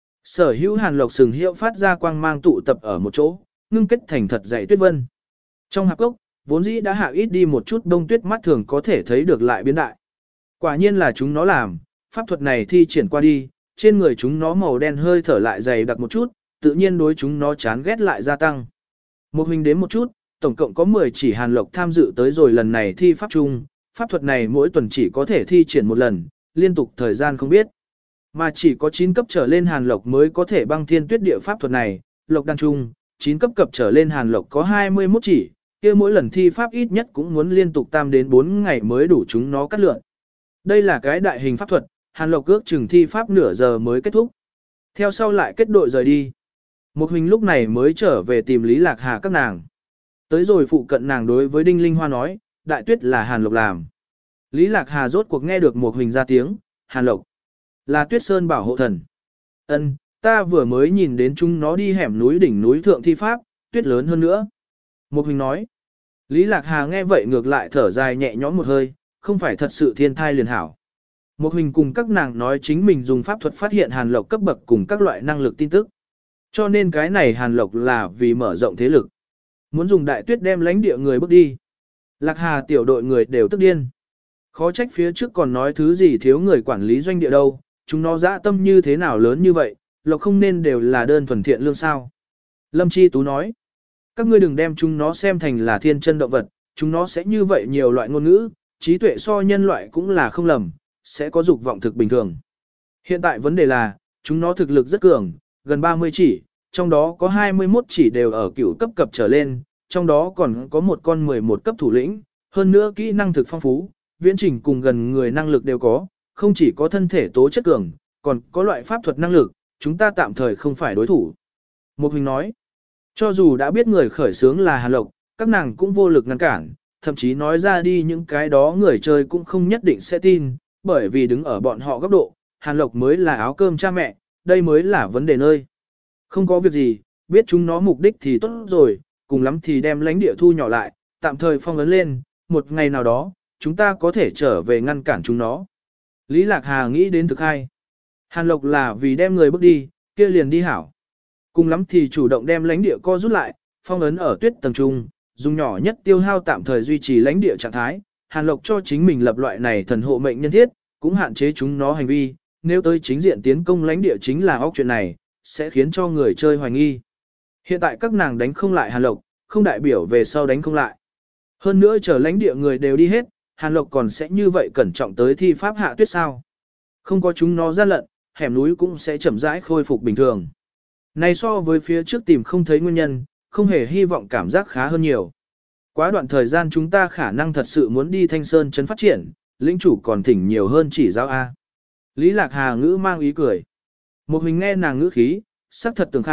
Speaker 1: Sở hữu Hàn Lộc sừng hiệu phát ra quang mang tụ tập ở một chỗ, ngưng kết thành thật dày tuyết vân. Trong hạp cốc, vốn dĩ đã hạ ít đi một chút đông tuyết mắt thường có thể thấy được lại biến đại. Quả nhiên là chúng nó làm, pháp thuật này thi triển qua đi, trên người chúng nó màu đen hơi thở lại dày đặc một chút, tự nhiên đối chúng nó chán ghét lại gia tăng. Một hình đến một chút, tổng cộng có mười chỉ Hàn Lộc tham dự tới rồi lần này thi pháp chung, pháp thuật này mỗi tuần chỉ có thể thi triển một lần, liên tục thời gian không biết. Mà chỉ có chín cấp trở lên Hàn Lộc mới có thể băng thiên tuyết địa pháp thuật này, Lộc đan chung, chín cấp cập trở lên Hàn Lộc có hai mươi mốt chỉ, kia mỗi lần thi pháp ít nhất cũng muốn liên tục tam đến bốn ngày mới đủ chúng nó cắt lượn. Đây là cái đại hình pháp thuật, Hàn Lộc ước chừng thi pháp nửa giờ mới kết thúc. Theo sau lại kết đội rời đi. Một hình lúc này mới trở về tìm Lý Lạc Hà các nàng. Tới rồi phụ cận nàng đối với Đinh Linh Hoa nói, đại tuyết là Hàn Lộc làm. Lý Lạc Hà rốt cuộc nghe được một hình ra tiếng, Hàn Lộc là Tuyết Sơn bảo hộ thần. Ân, ta vừa mới nhìn đến chúng nó đi hẻm núi đỉnh núi thượng thi pháp, tuyết lớn hơn nữa. Một hình nói. Lý Lạc Hà nghe vậy ngược lại thở dài nhẹ nhõm một hơi, không phải thật sự thiên thai liền hảo. Một hình cùng các nàng nói chính mình dùng pháp thuật phát hiện Hàn Lộc cấp bậc cùng các loại năng lực tin tức. Cho nên cái này Hàn Lộc là vì mở rộng thế lực. Muốn dùng đại tuyết đem lãnh địa người bước đi. Lạc Hà tiểu đội người đều tức điên. Khó trách phía trước còn nói thứ gì thiếu người quản lý doanh địa đâu, chúng nó dã tâm như thế nào lớn như vậy, Lộc không nên đều là đơn thuần thiện lương sao. Lâm Chi Tú nói, các ngươi đừng đem chúng nó xem thành là thiên chân động vật, chúng nó sẽ như vậy nhiều loại ngôn ngữ, trí tuệ so nhân loại cũng là không lầm, sẽ có dục vọng thực bình thường. Hiện tại vấn đề là, chúng nó thực lực rất cường, gần ba mươi chỉ, trong đó có hai mươi mốt chỉ đều ở cửu cấp cập trở lên, trong đó còn có một con mười một cấp thủ lĩnh, hơn nữa kỹ năng thực phong phú, viễn trình cùng gần người năng lực đều có, không chỉ có thân thể tố chất cường, còn có loại pháp thuật năng lực, chúng ta tạm thời không phải đối thủ. Một hình nói, cho dù đã biết người khởi xướng là Hàn Lộc, các nàng cũng vô lực ngăn cản, thậm chí nói ra đi những cái đó người chơi cũng không nhất định sẽ tin, bởi vì đứng ở bọn họ góc độ, Hàn Lộc mới là áo cơm cha mẹ, đây mới là vấn đề nơi. Không có việc gì, biết chúng nó mục đích thì tốt rồi, cùng lắm thì đem lãnh địa thu nhỏ lại, tạm thời phong ấn lên, một ngày nào đó, chúng ta có thể trở về ngăn cản chúng nó. Lý Lạc Hà nghĩ đến thực hay. Hàn Lộc là vì đem người bước đi, kia liền đi hảo. Cùng lắm thì chủ động đem lãnh địa co rút lại, phong ấn ở tuyết tầng trung, dùng nhỏ nhất tiêu hao tạm thời duy trì lãnh địa trạng thái. Hàn Lộc cho chính mình lập loại này thần hộ mệnh nhân thiết, cũng hạn chế chúng nó hành vi, nếu tới chính diện tiến công lãnh địa chính là óc chuyện này, sẽ khiến cho người chơi hoài nghi. Hiện tại các nàng đánh không lại Hàn Lộc, không đại biểu về sau đánh không lại. Hơn nữa chờ lãnh địa người đều đi hết, Hàn Lộc còn sẽ như vậy cẩn trọng tới thi pháp hạ tuyết sao. Không có chúng nó gian lận, hẻm núi cũng sẽ chậm rãi khôi phục bình thường. Này so với phía trước tìm không thấy nguyên nhân, không hề hy vọng cảm giác khá hơn nhiều. Quá đoạn thời gian chúng ta khả năng thật sự muốn đi Thanh Sơn trấn phát triển, lĩnh chủ còn thỉnh nhiều hơn chỉ giáo A. Lý Lạc Hà ngữ mang ý cười. Một hình nghe nàng ngữ khí, sắc thật tường khai,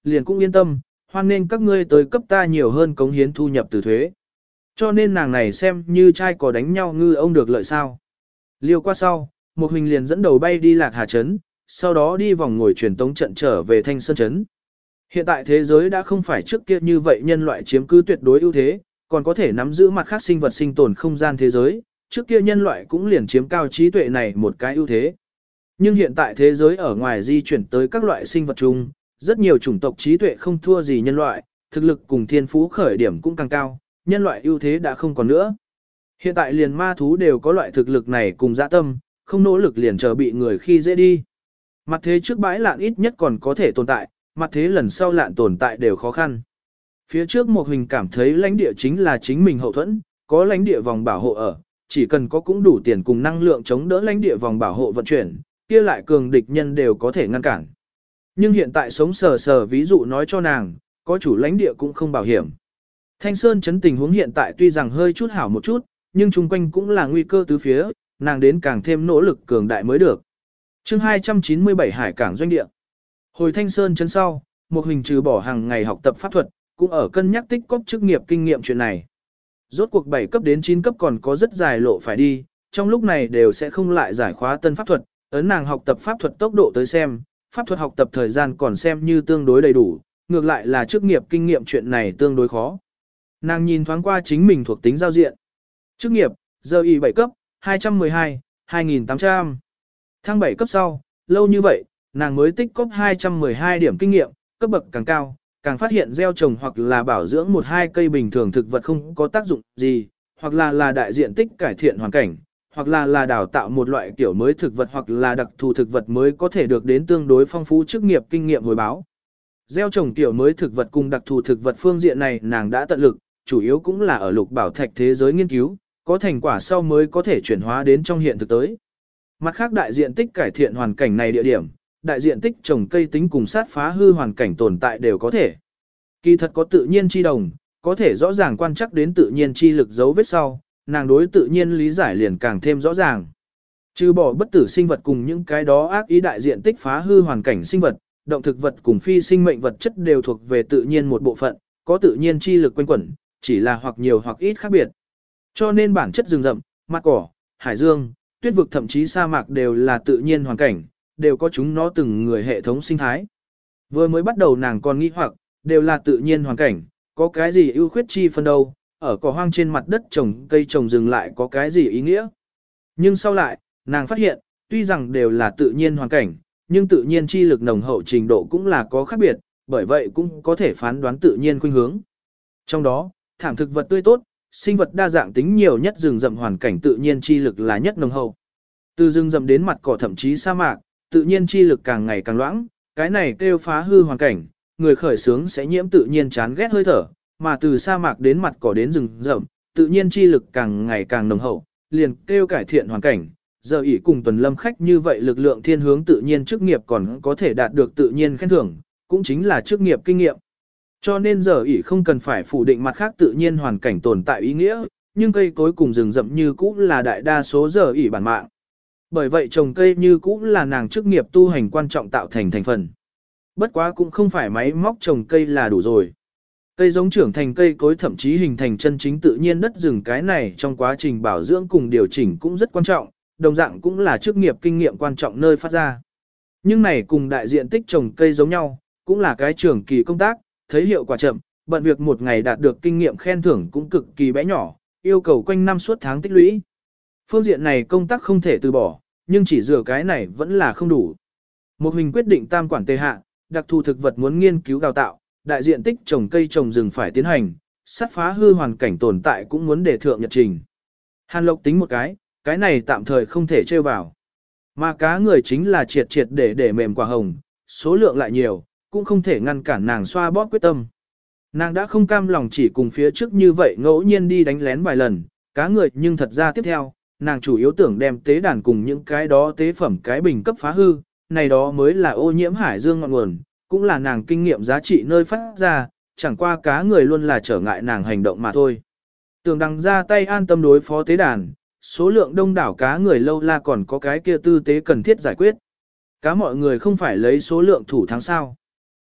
Speaker 1: liền cũng yên tâm, hoan nên các ngươi tới cấp ta nhiều hơn cống hiến thu nhập từ thuế. Cho nên nàng này xem như trai có đánh nhau ngư ông được lợi sao. Liêu qua sau, một hình liền dẫn đầu bay đi Lạc Hà Trấn, sau đó đi vòng ngồi truyền tống trận trở về Thanh Sơn Trấn. Hiện tại thế giới đã không phải trước kia như vậy nhân loại chiếm cứ tuyệt đối ưu thế, còn có thể nắm giữ mặt khác sinh vật sinh tồn không gian thế giới, trước kia nhân loại cũng liền chiếm cao trí tuệ này một cái ưu thế. Nhưng hiện tại thế giới ở ngoài di chuyển tới các loại sinh vật chung, rất nhiều chủng tộc trí tuệ không thua gì nhân loại, thực lực cùng thiên phú khởi điểm cũng càng cao, nhân loại ưu thế đã không còn nữa. Hiện tại liền ma thú đều có loại thực lực này cùng dã tâm, không nỗ lực liền chờ bị người khi dễ đi. Mặt thế trước bãi lạn ít nhất còn có thể tồn tại, mặt thế lần sau lạn tồn tại đều khó khăn. Phía trước một hình cảm thấy lãnh địa chính là chính mình hậu thuẫn, có lãnh địa vòng bảo hộ ở, chỉ cần có cũng đủ tiền cùng năng lượng chống đỡ lãnh địa vòng bảo hộ vận chuyển, kia lại cường địch nhân đều có thể ngăn cản. Nhưng hiện tại sống sờ sờ ví dụ nói cho nàng, có chủ lãnh địa cũng không bảo hiểm. Thanh Sơn chấn tình huống hiện tại tuy rằng hơi chút hảo một chút, nhưng chung quanh cũng là nguy cơ tứ phía, nàng đến càng thêm nỗ lực cường đại mới được. Chương hai trăm chín mươi bảy Hải cảng doanh địa. Hồi Thanh Sơn chấn sau, một hình trừ bỏ hàng ngày học tập pháp thuật, cũng ở cân nhắc tích cóp chức nghiệp kinh nghiệm chuyện này. Rốt cuộc bảy cấp đến chín cấp còn có rất dài lộ phải đi, trong lúc này đều sẽ không lại giải khóa tân pháp thuật, ấn nàng học tập pháp thuật tốc độ tới xem, pháp thuật học tập thời gian còn xem như tương đối đầy đủ, ngược lại là chức nghiệp kinh nghiệm chuyện này tương đối khó. Nàng nhìn thoáng qua chính mình thuộc tính giao diện. Chức nghiệp, giờ y bảy cấp, hai trăm mười hai, hai nghìn tám trăm. Thăng bảy cấp sau, lâu như vậy, nàng mới tích cóp hai trăm mười hai điểm kinh nghiệm, cấp bậc càng cao, càng phát hiện gieo trồng hoặc là bảo dưỡng một hai cây bình thường thực vật không có tác dụng gì, hoặc là là đại diện tích cải thiện hoàn cảnh, hoặc là là đào tạo một loại kiểu mới thực vật hoặc là đặc thù thực vật mới có thể được đến tương đối phong phú chức nghiệp kinh nghiệm hồi báo. Gieo trồng kiểu mới thực vật cùng đặc thù thực vật phương diện này nàng đã tận lực, chủ yếu cũng là ở lục bảo thạch thế giới nghiên cứu, có thành quả sau mới có thể chuyển hóa đến trong hiện thực tới. Mặt khác đại diện tích cải thiện hoàn cảnh này địa điểm, đại diện tích trồng cây tính cùng sát phá hư hoàn cảnh tồn tại đều có thể. Kỳ thật có tự nhiên chi đồng, có thể rõ ràng quan chắc đến tự nhiên chi lực dấu vết sau, nàng đối tự nhiên lý giải liền càng thêm rõ ràng. Trừ bỏ bất tử sinh vật cùng những cái đó ác ý đại diện tích phá hư hoàn cảnh sinh vật, động thực vật cùng phi sinh mệnh vật chất đều thuộc về tự nhiên một bộ phận, có tự nhiên chi lực quanh quẩn, chỉ là hoặc nhiều hoặc ít khác biệt. Cho nên bản chất rừng rậm, mặt cỏ, hải dương, tuyết vực thậm chí sa mạc đều là tự nhiên hoàn cảnh, đều có chúng nó từng người hệ thống sinh thái. Vừa mới bắt đầu nàng còn nghĩ hoặc, đều là tự nhiên hoàn cảnh, có cái gì ưu khuyết chi phân đâu, ở cỏ hoang trên mặt đất trồng cây trồng rừng lại có cái gì ý nghĩa. Nhưng sau lại, nàng phát hiện, tuy rằng đều là tự nhiên hoàn cảnh, nhưng tự nhiên chi lực nồng hậu trình độ cũng là có khác biệt, bởi vậy cũng có thể phán đoán tự nhiên khuynh hướng. Trong đó, thảm thực vật tươi tốt, sinh vật đa dạng tính nhiều nhất rừng rậm hoàn cảnh tự nhiên chi lực là nhất nồng hậu. Từ rừng rậm đến mặt cỏ thậm chí sa mạc, tự nhiên chi lực càng ngày càng loãng, cái này kêu phá hư hoàn cảnh, người khởi sướng sẽ nhiễm tự nhiên chán ghét hơi thở, mà từ sa mạc đến mặt cỏ đến rừng rậm, tự nhiên chi lực càng ngày càng nồng hậu, liền kêu cải thiện hoàn cảnh. Giờ ỷ cùng tuần lâm khách như vậy lực lượng thiên hướng tự nhiên chức nghiệp còn có thể đạt được tự nhiên khen thưởng, cũng chính là chức nghiệp kinh nghiệm. Cho nên giờ ỷ không cần phải phủ định mặt khác tự nhiên hoàn cảnh tồn tại ý nghĩa, nhưng cây cối cùng rừng rậm như cũ là đại đa số giờ ỷ bản mạng. Bởi vậy trồng cây như cũ là nàng chức nghiệp tu hành quan trọng tạo thành thành phần. Bất quá cũng không phải máy móc trồng cây là đủ rồi. Cây giống trưởng thành cây cối thậm chí hình thành chân chính tự nhiên đất rừng cái này trong quá trình bảo dưỡng cùng điều chỉnh cũng rất quan trọng, đồng dạng cũng là chức nghiệp kinh nghiệm quan trọng nơi phát ra. Nhưng này cùng đại diện tích trồng cây giống nhau, cũng là cái trường kỳ công tác, thấy hiệu quả chậm, bận việc một ngày đạt được kinh nghiệm khen thưởng cũng cực kỳ bé nhỏ, yêu cầu quanh năm suốt tháng tích lũy. Phương diện này công tác không thể từ bỏ, nhưng chỉ dựa cái này vẫn là không đủ. Một hình quyết định tam quản tề hạ, đặc thù thực vật muốn nghiên cứu đào tạo, đại diện tích trồng cây trồng rừng phải tiến hành, sát phá hư hoàn cảnh tồn tại cũng muốn để thượng nhật trình. Hàn Lộc tính một cái, cái này tạm thời không thể trêu vào. Mà cá người chính là triệt triệt để để mềm quả hồng, số lượng lại nhiều, cũng không thể ngăn cản nàng xoa bóp quyết tâm. Nàng đã không cam lòng chỉ cùng phía trước như vậy ngẫu nhiên đi đánh lén vài lần, cá người nhưng thật ra tiếp theo, nàng chủ yếu tưởng đem tế đàn cùng những cái đó tế phẩm cái bình cấp phá hư, này đó mới là ô nhiễm hải dương ngọn nguồn, cũng là nàng kinh nghiệm giá trị nơi phát ra, chẳng qua cá người luôn là trở ngại nàng hành động mà thôi. Tưởng đằng ra tay an tâm đối phó tế đàn, số lượng đông đảo cá người lâu la còn có cái kia tư tế cần thiết giải quyết. Cá mọi người không phải lấy số lượng thủ thắng sao.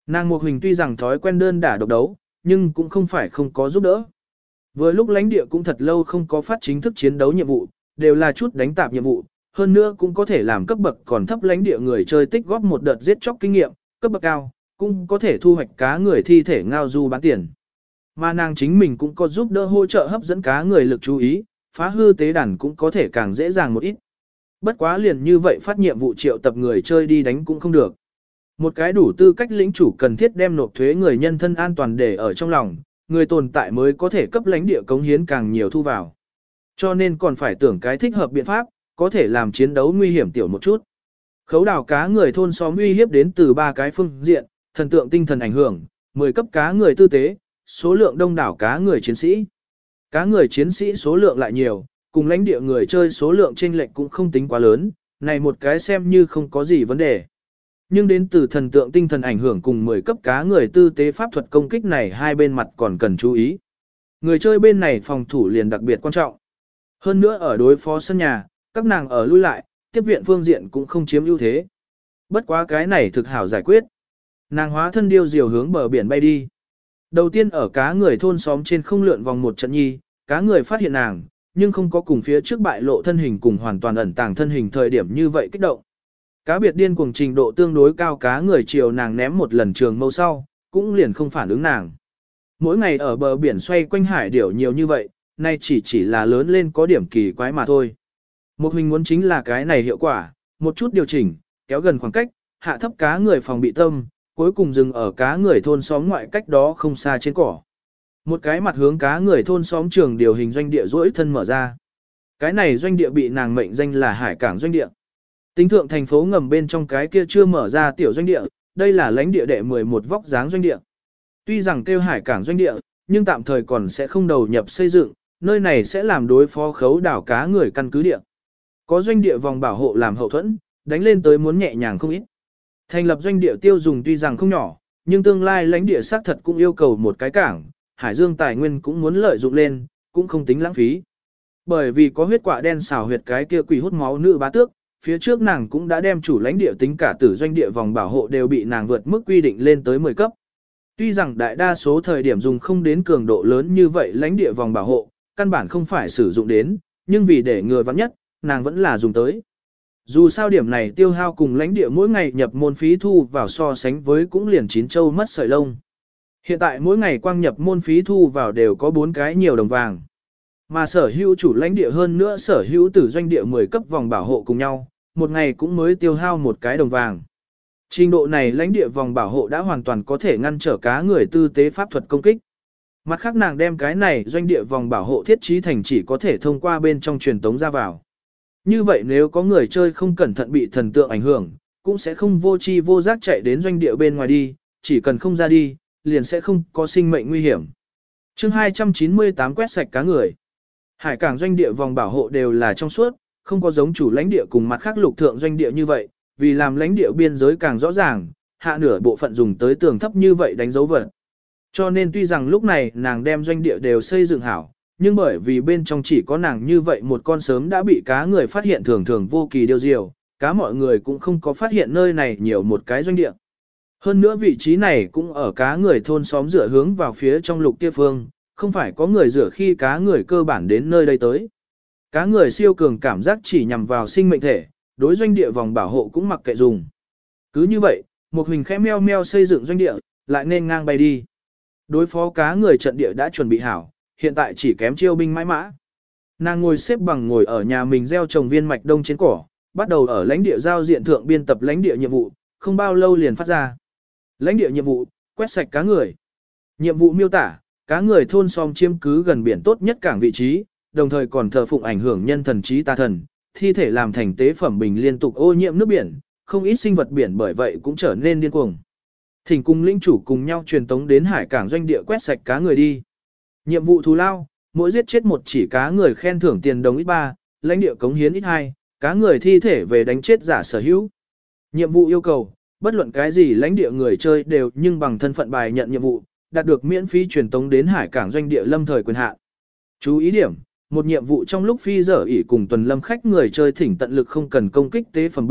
Speaker 1: Nàng Mục Huỳnh tuy rằng thói quen đơn đả độc đấu, nhưng cũng không phải không có giúp đỡ. Vừa lúc lãnh địa cũng thật lâu không có phát chính thức chiến đấu nhiệm vụ, đều là chút đánh tạp nhiệm vụ, hơn nữa cũng có thể làm cấp bậc còn thấp lãnh địa người chơi tích góp một đợt giết chóc kinh nghiệm, cấp bậc cao, cũng có thể thu hoạch cá người thi thể ngao du bán tiền. Mà nàng chính mình cũng có giúp đỡ hỗ trợ hấp dẫn cá người lực chú ý, phá hư tế đàn cũng có thể càng dễ dàng một ít. Bất quá liền như vậy phát nhiệm vụ triệu tập người chơi đi đánh cũng không được. Một cái đủ tư cách lĩnh chủ cần thiết đem nộp thuế người nhân thân an toàn để ở trong lòng, người tồn tại mới có thể cấp lãnh địa cống hiến càng nhiều thu vào. Cho nên còn phải tưởng cái thích hợp biện pháp, có thể làm chiến đấu nguy hiểm tiểu một chút. Khấu đảo cá người thôn xóm uy hiếp đến từ ba cái phương diện, thần tượng tinh thần ảnh hưởng, mười cấp cá người tư tế, số lượng đông đảo cá người chiến sĩ. Cá người chiến sĩ số lượng lại nhiều, cùng lãnh địa người chơi số lượng chênh lệch cũng không tính quá lớn, này một cái xem như không có gì vấn đề. Nhưng đến từ thần tượng tinh thần ảnh hưởng cùng mười cấp cá người tư tế pháp thuật công kích này hai bên mặt còn cần chú ý. Người chơi bên này phòng thủ liền đặc biệt quan trọng. Hơn nữa ở đối phó sân nhà, các nàng ở lui lại, tiếp viện phương diện cũng không chiếm ưu thế. Bất quá cái này thực hảo giải quyết. Nàng hóa thân điêu diều hướng bờ biển bay đi. Đầu tiên ở cá người thôn xóm trên không lượn vòng một trận nhi, cá người phát hiện nàng, nhưng không có cùng phía trước bại lộ thân hình cùng hoàn toàn ẩn tàng thân hình thời điểm như vậy kích động. Cá biệt điên cuồng trình độ tương đối cao cá người chiều nàng ném một lần trường mâu sau, cũng liền không phản ứng nàng. Mỗi ngày ở bờ biển xoay quanh hải điểu nhiều như vậy, nay chỉ chỉ là lớn lên có điểm kỳ quái mà thôi. Một hình muốn chính là cái này hiệu quả, một chút điều chỉnh, kéo gần khoảng cách, hạ thấp cá người phòng bị tâm, cuối cùng dừng ở cá người thôn xóm ngoại cách đó không xa trên cỏ. Một cái mặt hướng cá người thôn xóm trường điều hình doanh địa duỗi thân mở ra. Cái này doanh địa bị nàng mệnh danh là hải cảng doanh địa. Tính thượng thành phố ngầm bên trong cái kia chưa mở ra tiểu doanh địa, đây là lãnh địa đệ mười một vóc dáng doanh địa. Tuy rằng kêu hải cảng doanh địa, nhưng tạm thời còn sẽ không đầu nhập xây dựng, nơi này sẽ làm đối phó khấu đảo cá người căn cứ địa. Có doanh địa vòng bảo hộ làm hậu thuẫn, đánh lên tới muốn nhẹ nhàng không ít. Thành lập doanh địa tiêu dùng tuy rằng không nhỏ, nhưng tương lai lãnh địa xác thật cũng yêu cầu một cái cảng, hải dương tài nguyên cũng muốn lợi dụng lên, cũng không tính lãng phí. Bởi vì có huyết quạ đen xào huyệt cái kia quỷ hút máu nữ bá tước, phía trước nàng cũng đã đem chủ lãnh địa tính cả tử doanh địa vòng bảo hộ đều bị nàng vượt mức quy định lên tới mười cấp. Tuy rằng đại đa số thời điểm dùng không đến cường độ lớn như vậy lãnh địa vòng bảo hộ, căn bản không phải sử dụng đến, nhưng vì để người vắng nhất, nàng vẫn là dùng tới. Dù sao điểm này tiêu hao cùng lãnh địa mỗi ngày nhập môn phí thu vào so sánh với cũng liền chín châu mất sợi lông. Hiện tại mỗi ngày quang nhập môn phí thu vào đều có bốn cái nhiều đồng vàng. Mà sở hữu chủ lãnh địa hơn nữa sở hữu tử doanh địa mười cấp vòng bảo hộ cùng nhau, một ngày cũng mới tiêu hao một cái đồng vàng. Trình độ này lãnh địa vòng bảo hộ đã hoàn toàn có thể ngăn trở cá người tư tế pháp thuật công kích. Mặt khác nàng đem cái này doanh địa vòng bảo hộ thiết trí thành chỉ có thể thông qua bên trong truyền tống ra vào. Như vậy nếu có người chơi không cẩn thận bị thần tượng ảnh hưởng, cũng sẽ không vô chi vô giác chạy đến doanh địa bên ngoài đi, chỉ cần không ra đi, liền sẽ không có sinh mệnh nguy hiểm. Chương hai trăm chín mươi tám quét sạch cá người. Hải cảng doanh địa vòng bảo hộ đều là trong suốt, không có giống chủ lãnh địa cùng mặt khác lục thượng doanh địa như vậy, vì làm lãnh địa biên giới càng rõ ràng, hạ nửa bộ phận dùng tới tường thấp như vậy đánh dấu vật. Cho nên tuy rằng lúc này nàng đem doanh địa đều xây dựng hảo, nhưng bởi vì bên trong chỉ có nàng như vậy một con sớm đã bị cá người phát hiện thường thường vô kỳ điều diều, cá mọi người cũng không có phát hiện nơi này nhiều một cái doanh địa. Hơn nữa vị trí này cũng ở cá người thôn xóm rửa hướng vào phía trong lục kia phương, không phải có người rửa khi cá người cơ bản đến nơi đây tới. Cá người siêu cường cảm giác chỉ nhằm vào sinh mệnh thể, đối doanh địa vòng bảo hộ cũng mặc kệ dùng. Cứ như vậy, một hình khẽ meo meo xây dựng doanh địa, lại nên ngang bay đi. Đối phó cá người trận địa đã chuẩn bị hảo, hiện tại chỉ kém chiêu binh mãi mã. Nàng ngồi xếp bằng ngồi ở nhà mình gieo trồng viên mạch đông trên cỏ, bắt đầu ở lãnh địa giao diện thượng biên tập lãnh địa nhiệm vụ, không bao lâu liền phát ra. Lãnh địa nhiệm vụ, quét sạch cá người. Nhiệm vụ miêu tả, cá người thôn xóm chiếm cứ gần biển tốt nhất cảng vị trí, đồng thời còn thờ phụng ảnh hưởng nhân thần trí tà thần, thi thể làm thành tế phẩm bình liên tục ô nhiễm nước biển, không ít sinh vật biển bởi vậy cũng trở nên điên cuồng. Thỉnh cùng linh chủ cùng nhau truyền tống đến hải cảng doanh địa quét sạch cá người đi. Nhiệm vụ thù lao, mỗi giết chết một chỉ cá người khen thưởng tiền đồng ít ba, lãnh địa cống hiến ít hai, cá người thi thể về đánh chết giả sở hữu. Nhiệm vụ yêu cầu, bất luận cái gì lãnh địa người chơi đều nhưng bằng thân phận bài nhận nhiệm vụ, đạt được miễn phí truyền tống đến hải cảng doanh địa lâm thời quyền hạn. Chú ý điểm, một nhiệm vụ trong lúc phi dở ỉ cùng tuần lâm khách người chơi thỉnh tận lực không cần công kích tế phẩm bình,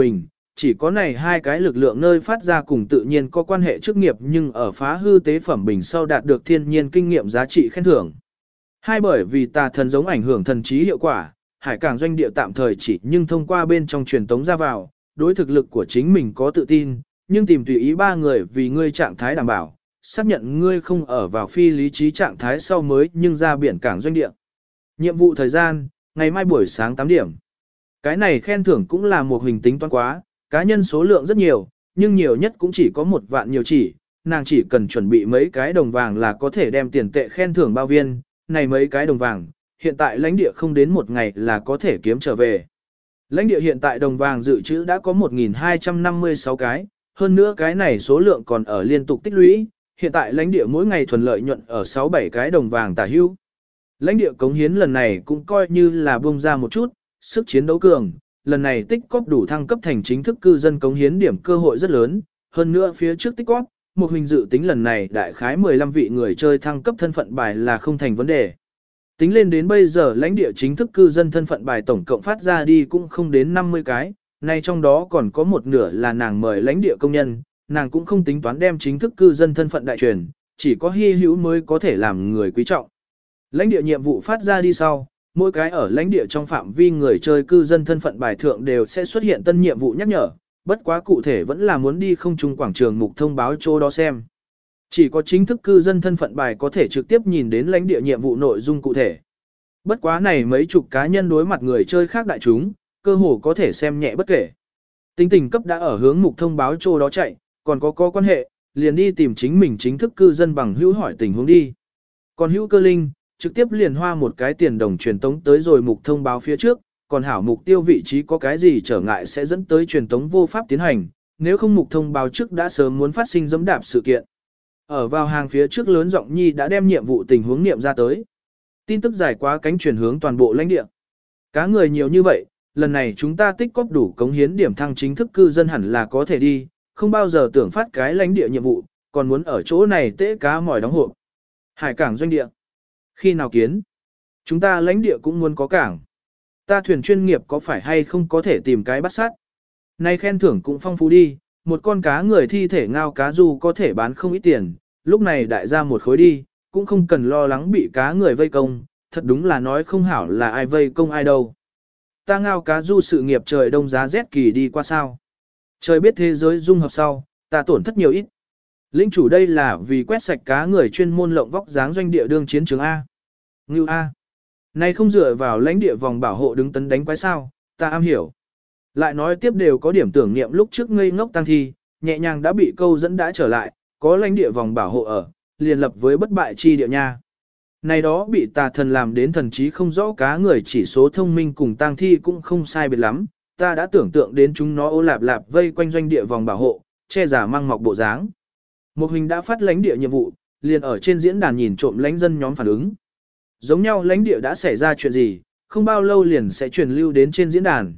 Speaker 1: chỉ có này hai cái lực lượng nơi phát ra cùng tự nhiên có quan hệ chức nghiệp nhưng ở phá hư tế phẩm bình sau đạt được thiên nhiên kinh nghiệm giá trị khen thưởng. Hai bởi vì tà thần giống ảnh hưởng thần trí hiệu quả, hải cảng doanh địa tạm thời chỉ nhưng thông qua bên trong truyền tống ra vào, đối thực lực của chính mình có tự tin, nhưng tìm tùy ý ba người vì ngươi trạng thái đảm bảo, xác nhận ngươi không ở vào phi lý trí trạng thái sau mới nhưng ra biển cảng doanh địa. Nhiệm vụ thời gian, ngày mai buổi sáng tám điểm. Cái này khen thưởng cũng là một hình tính toán quá, cá nhân số lượng rất nhiều, nhưng nhiều nhất cũng chỉ có một vạn nhiều chỉ, nàng chỉ cần chuẩn bị mấy cái đồng vàng là có thể đem tiền tệ khen thưởng bao viên, này mấy cái đồng vàng, hiện tại lãnh địa không đến một ngày là có thể kiếm trở về. Lãnh địa hiện tại đồng vàng dự trữ đã có một nghìn hai trăm năm mươi sáu cái, hơn nữa cái này số lượng còn ở liên tục tích lũy, hiện tại lãnh địa mỗi ngày thuần lợi nhuận ở sáu bảy cái đồng vàng tả hữu. Lãnh địa cống hiến lần này cũng coi như là bung ra một chút, sức chiến đấu cường, lần này tích cóp đủ thăng cấp thành chính thức cư dân cống hiến điểm cơ hội rất lớn, hơn nữa phía trước tích cóp, một hình dự tính lần này đại khái mười lăm vị người chơi thăng cấp thân phận bài là không thành vấn đề. Tính lên đến bây giờ lãnh địa chính thức cư dân thân phận bài tổng cộng phát ra đi cũng không đến năm mươi cái, nay trong đó còn có một nửa là nàng mời lãnh địa công nhân, nàng cũng không tính toán đem chính thức cư dân thân phận đại truyền, chỉ có hy hữu mới có thể làm người quý trọng. Lãnh địa nhiệm vụ phát ra đi sau, mỗi cái ở lãnh địa trong phạm vi người chơi cư dân thân phận bài thượng đều sẽ xuất hiện tân nhiệm vụ nhắc nhở, bất quá cụ thể vẫn là muốn đi không trung quảng trường mục thông báo chỗ đó xem. Chỉ có chính thức cư dân thân phận bài có thể trực tiếp nhìn đến lãnh địa nhiệm vụ nội dung cụ thể. Bất quá này mấy chục cá nhân đối mặt người chơi khác đại chúng, cơ hồ có thể xem nhẹ bất kể. Tính tình cấp đã ở hướng mục thông báo chỗ đó chạy, còn có có quan hệ, liền đi tìm chính mình chính thức cư dân bằng hữu hỏi tình huống đi. Còn hữu cơ linh, trực tiếp liền hoa một cái tiền đồng truyền tống tới rồi mục thông báo phía trước, còn hảo mục tiêu vị trí có cái gì trở ngại sẽ dẫn tới truyền tống vô pháp tiến hành, nếu không mục thông báo trước đã sớm muốn phát sinh dẫm đạp sự kiện. Ở vào hàng phía trước lớn giọng nhi đã đem nhiệm vụ tình huống niệm ra tới. Tin tức dài quá cánh chuyển hướng toàn bộ lãnh địa. Cá người nhiều như vậy, lần này chúng ta tích cóp đủ cống hiến điểm thăng chính thức cư dân hẳn là có thể đi, không bao giờ tưởng phát cái lãnh địa nhiệm vụ, còn muốn ở chỗ này tễ cá mỏi đóng hộp. Hải cảng doanh địa. Khi nào kiến? Chúng ta lãnh địa cũng muốn có cảng. Ta thuyền chuyên nghiệp có phải hay không có thể tìm cái bắt sát? Nay khen thưởng cũng phong phú đi, một con cá người thi thể ngao cá du có thể bán không ít tiền, lúc này đại gia một khối đi, cũng không cần lo lắng bị cá người vây công, thật đúng là nói không hảo là ai vây công ai đâu. Ta ngao cá du sự nghiệp trời đông giá rét kỳ đi qua sao. Trời biết thế giới dung hợp sau, ta tổn thất nhiều ít. Lĩnh chủ đây là vì quét sạch cá người chuyên môn lộng vóc dáng doanh địa đương chiến trường A. Ngưu A. Này không dựa vào lãnh địa vòng bảo hộ đứng tấn đánh quái sao, ta am hiểu. Lại nói tiếp đều có điểm tưởng niệm lúc trước ngây ngốc tăng thi, nhẹ nhàng đã bị câu dẫn đã trở lại, có lãnh địa vòng bảo hộ ở, liền lập với bất bại chi địa nha. Này đó bị tà thần làm đến thần trí không rõ cá người chỉ số thông minh cùng tang thi cũng không sai biệt lắm, ta đã tưởng tượng đến chúng nó ô lạp lạp vây quanh doanh địa vòng bảo hộ, che giả mang mọc bộ dáng. Một hình đã phát lãnh địa nhiệm vụ, liền ở trên diễn đàn nhìn trộm lãnh dân nhóm phản ứng. Giống nhau lãnh địa đã xảy ra chuyện gì, không bao lâu liền sẽ truyền lưu đến trên diễn đàn.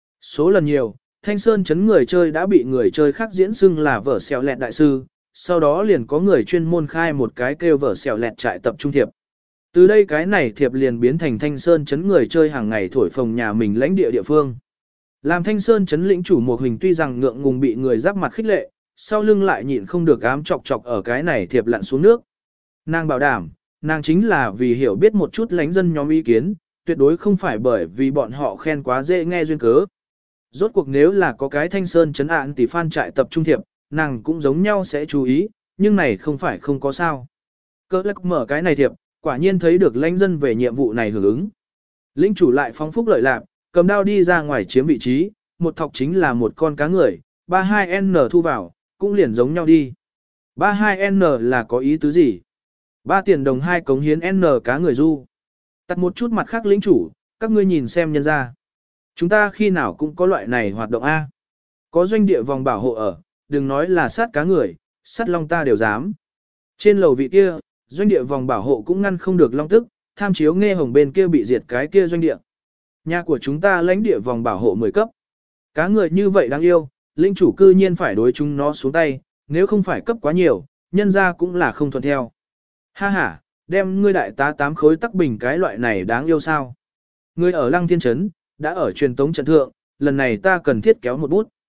Speaker 1: Số lần nhiều, Thanh Sơn chấn người chơi đã bị người chơi khác diễn xưng là vở xèo lẹt đại sư, sau đó liền có người chuyên môn khai một cái kêu vở xèo lẹt trại tập trung thiệp. Từ đây cái này thiệp liền biến thành Thanh Sơn chấn người chơi hàng ngày thổi phồng nhà mình lãnh địa địa phương. Làm Thanh Sơn chấn lĩnh chủ một hình tuy rằng ngượng ngùng bị người giáp mặt khích lệ, sau lưng lại nhịn không được ám chọc chọc ở cái này thiệp lặn xuống nước. Nàng bảo đảm, nàng chính là vì hiểu biết một chút lãnh dân nhóm ý kiến, tuyệt đối không phải bởi vì bọn họ khen quá dễ nghe duyên cớ. Rốt cuộc nếu là có cái Thanh Sơn chấn ạn tỷ phan trại tập trung thiệp, nàng cũng giống nhau sẽ chú ý, nhưng này không phải không có sao. Cơ lắc mở cái này thiệp, quả nhiên thấy được lãnh dân về nhiệm vụ này hưởng ứng. Lĩnh chủ lại phóng phúc lợi lạc, cầm đao đi ra ngoài chiếm vị trí, một thọc chính là một con cá người, ba hai N thu vào, cũng liền giống nhau đi. ba hai N là có ý tứ gì? ba tiền đồng hai cống hiến N cá người du. Tắt một chút mặt khác lĩnh chủ, các ngươi nhìn xem nhân ra. Chúng ta khi nào cũng có loại này hoạt động A. Có doanh địa vòng bảo hộ ở, đừng nói là sát cá người, sát long ta đều dám. Trên lầu vị kia, doanh địa vòng bảo hộ cũng ngăn không được long tức, tham chiếu nghe hồng bên kia bị diệt cái kia doanh địa. Nhà của chúng ta lãnh địa vòng bảo hộ mười cấp. Cá người như vậy đáng yêu, linh chủ cư nhiên phải đối chúng nó xuống tay, nếu không phải cấp quá nhiều, nhân ra cũng là không thuận theo. Ha ha, đem ngươi đại tá tám khối tắc bình cái loại này đáng yêu sao. Ngươi ở Lăng Thiên Trấn, đã ở truyền tống trận thượng, lần này ta cần thiết kéo một bút.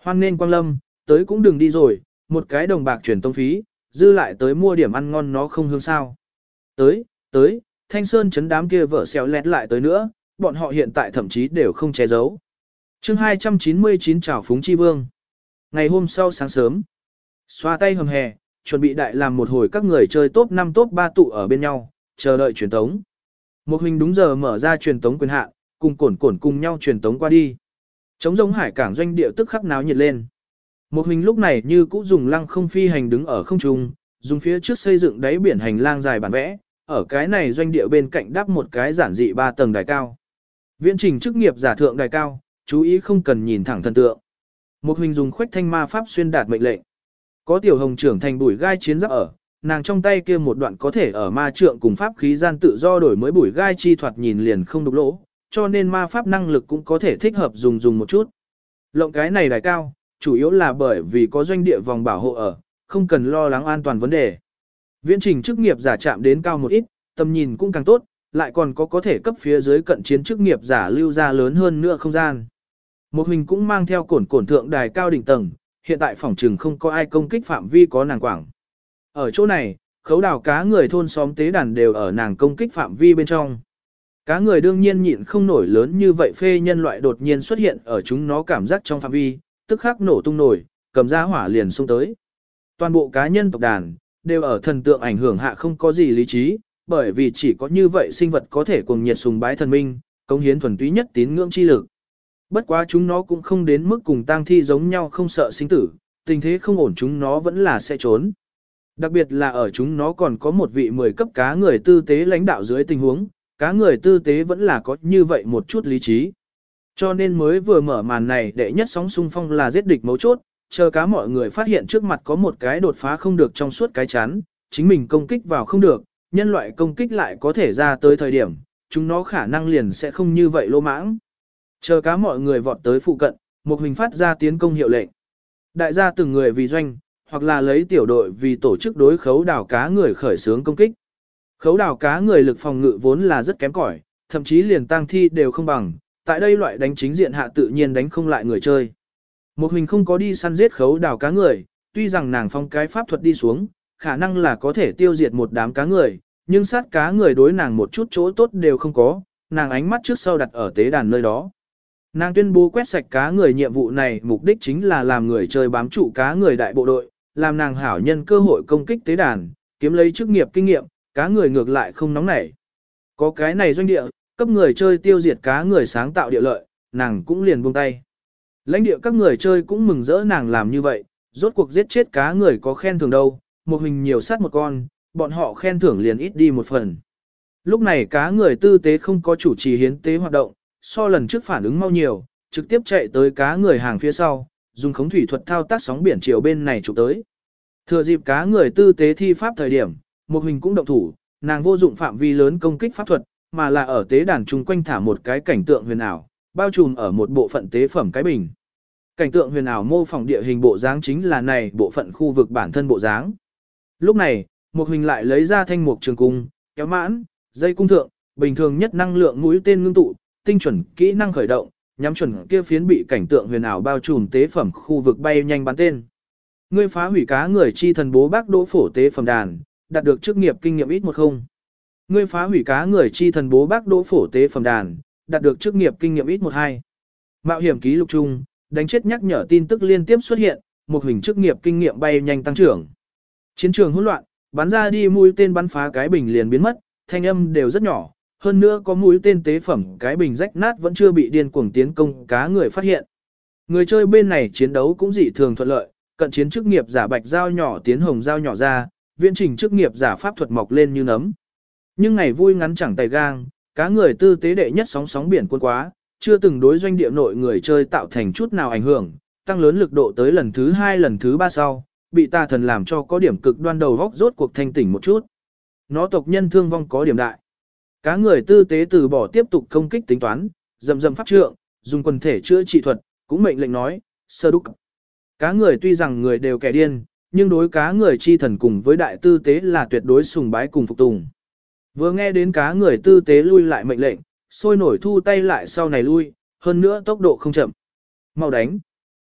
Speaker 1: Hoan nên quang lâm, tới cũng đừng đi rồi, một cái đồng bạc chuyển tông phí, dư lại tới mua điểm ăn ngon nó không hương sao. Tới, tới, Thanh Sơn chấn đám kia vợ xéo lét lại tới nữa, bọn họ hiện tại thậm chí đều không che giấu. chương hai trăm chín mươi chín Trảo Phúng Chi Vương. Ngày hôm sau sáng sớm, xoa tay hầm hè, chuẩn bị đại làm một hồi các người chơi top năm top ba tụ ở bên nhau, chờ đợi truyền tống. Một hình đúng giờ mở ra truyền tống quyền hạn, cùng cổn cổn cùng nhau truyền tống qua đi. Trống rỗng hải cảng doanh địa tức khắc náo nhiệt lên. Một hình lúc này như cũ dùng lăng không phi hành đứng ở không trung, dùng phía trước xây dựng đáy biển hành lang dài bản vẽ, ở cái này doanh địa bên cạnh đắp một cái giản dị ba tầng đài cao. Viễn trình chức nghiệp giả thượng đài cao, chú ý không cần nhìn thẳng thần tượng. Một hình dùng khuếch thanh ma pháp xuyên đạt mệnh lệnh. Có tiểu hồng trưởng thành bùi gai chiến giáp ở, nàng trong tay kia một đoạn có thể ở ma trượng cùng pháp khí gian tự do đổi mới bùi gai chi thoạt nhìn liền không đục lỗ, cho nên ma pháp năng lực cũng có thể thích hợp dùng dùng một chút. Lộng cái này đài cao, chủ yếu là bởi vì có doanh địa vòng bảo hộ ở, không cần lo lắng an toàn vấn đề. Viễn trình chức nghiệp giả chạm đến cao một ít, tầm nhìn cũng càng tốt, lại còn có có thể cấp phía dưới cận chiến chức nghiệp giả lưu ra lớn hơn nữa không gian. Một hình cũng mang theo cổn cổn thượng đài cao đỉnh tầng, hiện tại phòng trừng không có ai công kích phạm vi có nàng quảng. Ở chỗ này, khấu đào cá người thôn xóm tế đàn đều ở nàng công kích phạm vi bên trong. Cá người đương nhiên nhịn không nổi lớn như vậy phê nhân loại đột nhiên xuất hiện ở chúng nó cảm giác trong phạm vi, tức khắc nổ tung nổi, cầm ra hỏa liền xông tới. Toàn bộ cá nhân tộc đàn, đều ở thần tượng ảnh hưởng hạ không có gì lý trí, bởi vì chỉ có như vậy sinh vật có thể cùng nhiệt sùng bái thần minh, cống hiến thuần túy nhất tín ngưỡng chi lực. Bất quá chúng nó cũng không đến mức cùng tang thi giống nhau không sợ sinh tử, tình thế không ổn chúng nó vẫn là sẽ trốn. Đặc biệt là ở chúng nó còn có một vị mười cấp cá người tư tế lãnh đạo dưới tình huống, cá người tư tế vẫn là có như vậy một chút lý trí. Cho nên mới vừa mở màn này đệ nhất sóng xung phong là giết địch mấu chốt, chờ cá mọi người phát hiện trước mặt có một cái đột phá không được trong suốt cái chắn, chính mình công kích vào không được, nhân loại công kích lại có thể ra tới thời điểm, chúng nó khả năng liền sẽ không như vậy lô mãng. Chờ cá mọi người vọt tới phụ cận, một hình phát ra tiến công hiệu lệnh. Đại gia từng người vì doanh, hoặc là lấy tiểu đội vì tổ chức đối khấu đảo cá người khởi xướng công kích. Khấu đảo cá người lực phòng ngự vốn là rất kém cỏi, thậm chí liền tang thi đều không bằng, tại đây loại đánh chính diện hạ tự nhiên đánh không lại người chơi. Một hình không có đi săn giết khấu đảo cá người, tuy rằng nàng phong cái pháp thuật đi xuống, khả năng là có thể tiêu diệt một đám cá người, nhưng sát cá người đối nàng một chút chỗ tốt đều không có, nàng ánh mắt trước sau đặt ở tế đàn nơi đó. Nàng tuyên bố quét sạch cá người nhiệm vụ này mục đích chính là làm người chơi bám trụ cá người đại bộ đội, làm nàng hảo nhân cơ hội công kích tế đàn, kiếm lấy chức nghiệp kinh nghiệm, cá người ngược lại không nóng nảy. Có cái này doanh địa, cấp người chơi tiêu diệt cá người sáng tạo địa lợi, nàng cũng liền buông tay. Lãnh địa các người chơi cũng mừng rỡ nàng làm như vậy, rốt cuộc giết chết cá người có khen thưởng đâu, một hình nhiều sát một con, bọn họ khen thưởng liền ít đi một phần. Lúc này cá người tư tế không có chủ trì hiến tế hoạt động, so lần trước phản ứng mau nhiều, trực tiếp chạy tới cá người hàng phía sau, dùng khống thủy thuật thao tác sóng biển chiều bên này chụp tới. Thừa dịp cá người tư tế thi pháp thời điểm, một hình cũng động thủ, nàng vô dụng phạm vi lớn công kích pháp thuật, mà là ở tế đàn chung quanh thả một cái cảnh tượng huyền ảo, bao trùm ở một bộ phận tế phẩm cái bình. Cảnh tượng huyền ảo mô phỏng địa hình bộ dáng chính là này bộ phận khu vực bản thân bộ dáng. Lúc này, một hình lại lấy ra thanh mục trường cung, kéo mãn, dây cung thượng, bình thường nhất năng lượng mũi tên ngưng tụ, tinh chuẩn kỹ năng khởi động, nhắm chuẩn kia phiến bị cảnh tượng huyền ảo bao trùm tế phẩm khu vực bay nhanh bắn tên. Ngươi phá hủy cá người chi thần bố bác đỗ phổ tế phẩm đàn, đạt được chức nghiệp kinh nghiệm ít một không. Ngươi phá hủy cá người chi thần bố bác đỗ phổ tế phẩm đàn, đạt được chức nghiệp kinh nghiệm ít một hai. Mạo hiểm ký lục chung, đánh chết nhắc nhở tin tức liên tiếp xuất hiện, một hình chức nghiệp kinh nghiệm bay nhanh tăng trưởng. Chiến trường hỗn loạn, bắn ra đi mũi tên bắn phá cái bình liền biến mất, thanh âm đều rất nhỏ, hơn nữa có mũi tên tế phẩm cái bình rách nát vẫn chưa bị điên cuồng tiến công cá người phát hiện. Người chơi bên này chiến đấu cũng dị thường thuận lợi, cận chiến chức nghiệp giả bạch dao nhỏ tiến hồng dao nhỏ ra, viễn trình chức nghiệp giả pháp thuật mọc lên như nấm. Nhưng ngày vui ngắn chẳng tay gang, cá người tư tế đệ nhất sóng sóng biển cuốn quá, chưa từng đối doanh địa nội người chơi tạo thành chút nào ảnh hưởng, tăng lớn lực độ tới lần thứ hai lần thứ ba sau, bị tà thần làm cho có điểm cực đoan đầu góc rốt cuộc thanh tỉnh một chút. Nó tộc nhân thương vong có điểm đại. Cá người tư tế từ bỏ tiếp tục công kích tính toán, dầm dầm pháp trượng, dùng quần thể chữa trị thuật, cũng mệnh lệnh nói, sơ đúc. Cá người tuy rằng người đều kẻ điên, nhưng đối cá người chi thần cùng với đại tư tế là tuyệt đối sùng bái cùng phục tùng. Vừa nghe đến cá người tư tế lui lại mệnh lệnh, sôi nổi thu tay lại sau này lui, hơn nữa tốc độ không chậm. Mau đánh.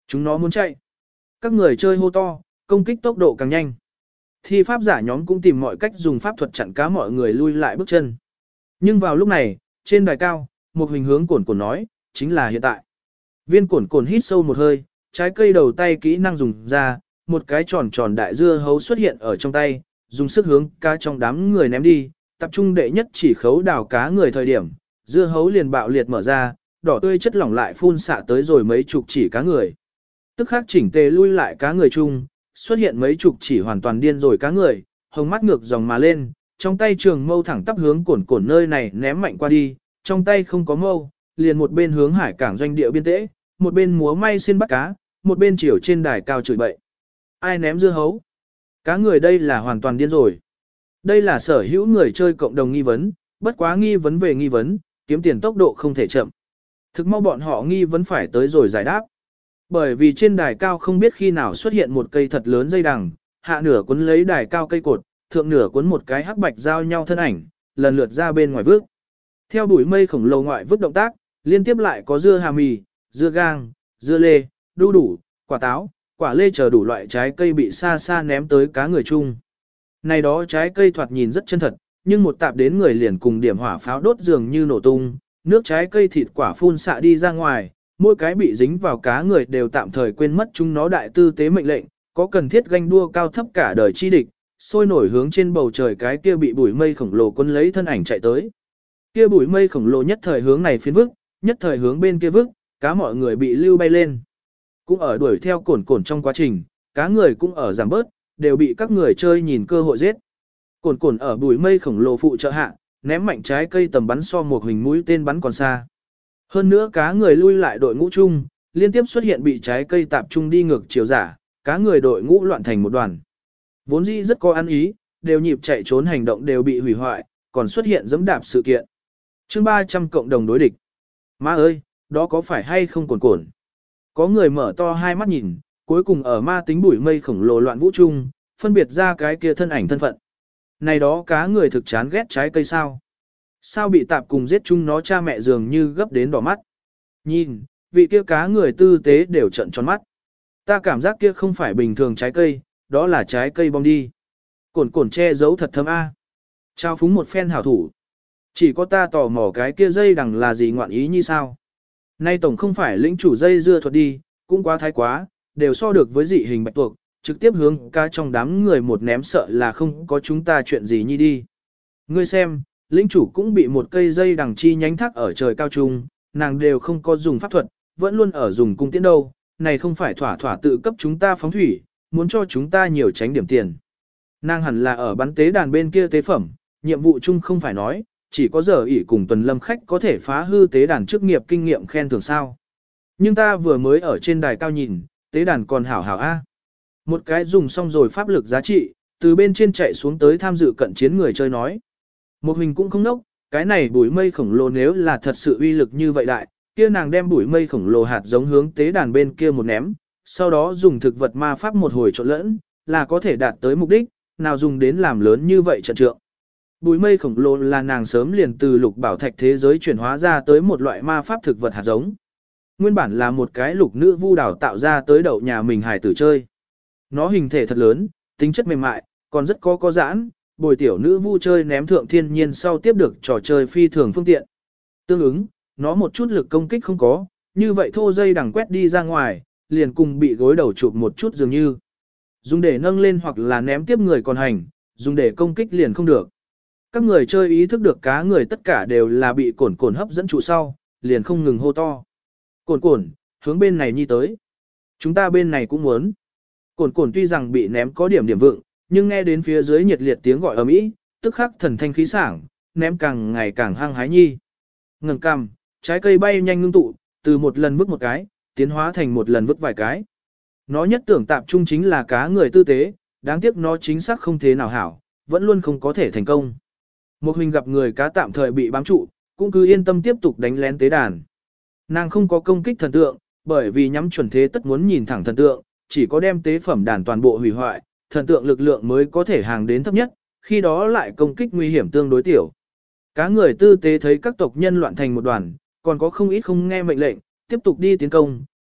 Speaker 1: Chúng nó muốn chạy. Các người chơi hô to, công kích tốc độ càng nhanh. Thi pháp giả nhóm cũng tìm mọi cách dùng pháp thuật chặn cá mọi người lui lại bước chân. Nhưng vào lúc này, trên đài cao, một hình hướng cổn cổn nói, chính là hiện tại. Viên cổn cổn hít sâu một hơi, trái cây đầu tay kỹ năng dùng ra, một cái tròn tròn đại dưa hấu xuất hiện ở trong tay, dùng sức hướng cá trong đám người ném đi, tập trung đệ nhất chỉ khấu đào cá người thời điểm, dưa hấu liền bạo liệt mở ra, đỏ tươi chất lỏng lại phun xạ tới rồi mấy chục chỉ cá người. Tức khắc chỉnh tề lui lại cá người chung, xuất hiện mấy chục chỉ hoàn toàn điên rồi cá người, hồng mắt ngược dòng mà lên, trong tay trường mâu thẳng tắp hướng cổn cổn nơi này ném mạnh qua đi, trong tay không có mâu, liền một bên hướng hải cảng doanh địa biên tễ, một bên múa may xin bắt cá, một bên chiều trên đài cao chửi bậy. Ai ném dưa hấu? Cá người đây là hoàn toàn điên rồi. Đây là sở hữu người chơi cộng đồng nghi vấn, bất quá nghi vấn về nghi vấn, kiếm tiền tốc độ không thể chậm. Thực mau bọn họ nghi vấn phải tới rồi giải đáp. Bởi vì trên đài cao không biết khi nào xuất hiện một cây thật lớn dây đằng, hạ nửa cuốn lấy đài cao cây cột, thượng nửa cuốn một cái hắc bạch giao nhau thân ảnh, lần lượt ra bên ngoài vước. Theo bụi mây khổng lồ ngoại vước động tác, liên tiếp lại có dưa hà mì, dưa gang, dưa lê, đu đủ, quả táo, quả lê chờ đủ loại trái cây bị xa xa ném tới cá người chung. Này đó trái cây thoạt nhìn rất chân thật, nhưng một tạp đến người liền cùng điểm hỏa pháo đốt dường như nổ tung, nước trái cây thịt quả phun xạ đi ra ngoài, mỗi cái bị dính vào cá người đều tạm thời quên mất chúng nó đại tư tế mệnh lệnh, có cần thiết ganh đua cao thấp cả đời chi địch, sôi nổi hướng trên bầu trời cái kia bị bụi mây khổng lồ quân lấy thân ảnh chạy tới. Kia bụi mây khổng lồ nhất thời hướng này phiến vức, nhất thời hướng bên kia vức, cá mọi người bị lưu bay lên. Cũng ở đuổi theo cổn cổn trong quá trình, cá người cũng ở giảm bớt, đều bị các người chơi nhìn cơ hội giết. Cổn cổn ở bụi mây khổng lồ phụ trợ hạ, ném mạnh trái cây tầm bắn so một hình mũi tên bắn còn xa. Hơn nữa cá người lui lại đội ngũ chung, liên tiếp xuất hiện bị trái cây tạp trung đi ngược chiều giả, cá người đội ngũ loạn thành một đoàn. Vốn dĩ rất có ăn ý, đều nhịp chạy trốn hành động đều bị hủy hoại, còn xuất hiện dẫm đạp sự kiện. Chương ba trăm cộng đồng đối địch. Ma ơi, đó có phải hay không cồn cồn? Có người mở to hai mắt nhìn, cuối cùng ở ma tính bụi mây khổng lồ loạn vũ trung, phân biệt ra cái kia thân ảnh thân phận. Này đó cá người thực chán ghét trái cây sao? Sao bị tạp cùng giết chung nó cha mẹ dường như gấp đến đỏ mắt? Nhìn, vị kia cá người tư tế đều trận tròn mắt. Ta cảm giác kia không phải bình thường trái cây, đó là trái cây bom đi. Cồn cồn che giấu thật thâm A. Trao phúng một phen hảo thủ. Chỉ có ta tò mò cái kia dây đằng là gì ngoạn ý như sao? Nay tổng không phải lĩnh chủ dây dưa thuật đi, cũng quá thái quá, đều so được với dị hình bạch tuộc, trực tiếp hướng ca trong đám người một ném sợ là không có chúng ta chuyện gì nhi đi. Ngươi xem, lĩnh chủ cũng bị một cây dây đằng chi nhánh thác ở trời cao trung, nàng đều không có dùng pháp thuật, vẫn luôn ở dùng cung tiễn đâu, này không phải thỏa thỏa tự cấp chúng ta phóng thủy, muốn cho chúng ta nhiều tránh điểm tiền. Nàng hẳn là ở bắn tế đàn bên kia tế phẩm, nhiệm vụ chung không phải nói, chỉ có giờ ỷ cùng tuần lâm khách có thể phá hư tế đàn chức nghiệp kinh nghiệm khen thưởng sao. Nhưng ta vừa mới ở trên đài cao nhìn, tế đàn còn hảo hảo A. Một cái dùng xong rồi pháp lực giá trị, từ bên trên chạy xuống tới tham dự cận chiến người chơi nói. Một hình cũng không nốc, cái này bụi mây khổng lồ nếu là thật sự uy lực như vậy đại, kia nàng đem bụi mây khổng lồ hạt giống hướng tế đàn bên kia một ném, sau đó dùng thực vật ma pháp một hồi trộn lẫn, là có thể đạt tới mục đích, nào dùng đến làm lớn như vậy trận trượng. Bụi mây khổng lồ là nàng sớm liền từ lục bảo thạch thế giới chuyển hóa ra tới một loại ma pháp thực vật hạt giống. Nguyên bản là một cái lục nữ vu đảo tạo ra tới đậu nhà mình hài tử chơi. Nó hình thể thật lớn, tính chất mềm mại, còn rất có có giãn, bồi tiểu nữ vu chơi ném thượng thiên nhiên sau tiếp được trò chơi phi thường phương tiện. Tương ứng, nó một chút lực công kích không có, như vậy thô dây đằng quét đi ra ngoài, liền cùng bị gối đầu chụp một chút dường như. Dùng để nâng lên hoặc là ném tiếp người còn hành, dùng để công kích liền không được. Các người chơi ý thức được cá người tất cả đều là bị cồn cồn hấp dẫn trụ sau, liền không ngừng hô to. Cồn cồn, hướng bên này nhi tới. Chúng ta bên này cũng muốn. Cồn cồn tuy rằng bị ném có điểm điểm vượng, nhưng nghe đến phía dưới nhiệt liệt tiếng gọi ầm ĩ, tức khắc thần thanh khí sảng, ném càng ngày càng hăng hái nhi. Ngừng cằm, trái cây bay nhanh ngưng tụ, từ một lần vứt một cái, tiến hóa thành một lần vứt vài cái. Nó nhất tưởng tạp trung chính là cá người tư tế, đáng tiếc nó chính xác không thế nào hảo, vẫn luôn không có thể thành công. Một hình gặp người cá tạm thời bị bám trụ, cũng cứ yên tâm tiếp tục đánh lén tế đàn. Nàng không có công kích thần tượng, bởi vì nhắm chuẩn thế tất muốn nhìn thẳng thần tượng, chỉ có đem tế phẩm đàn toàn bộ hủy hoại, thần tượng lực lượng mới có thể hàng đến thấp nhất, khi đó lại công kích nguy hiểm tương đối tiểu. Cá người tư tế thấy các tộc nhân loạn thành một đoàn, còn có không ít không nghe mệnh lệnh, tiếp tục đi tiến công,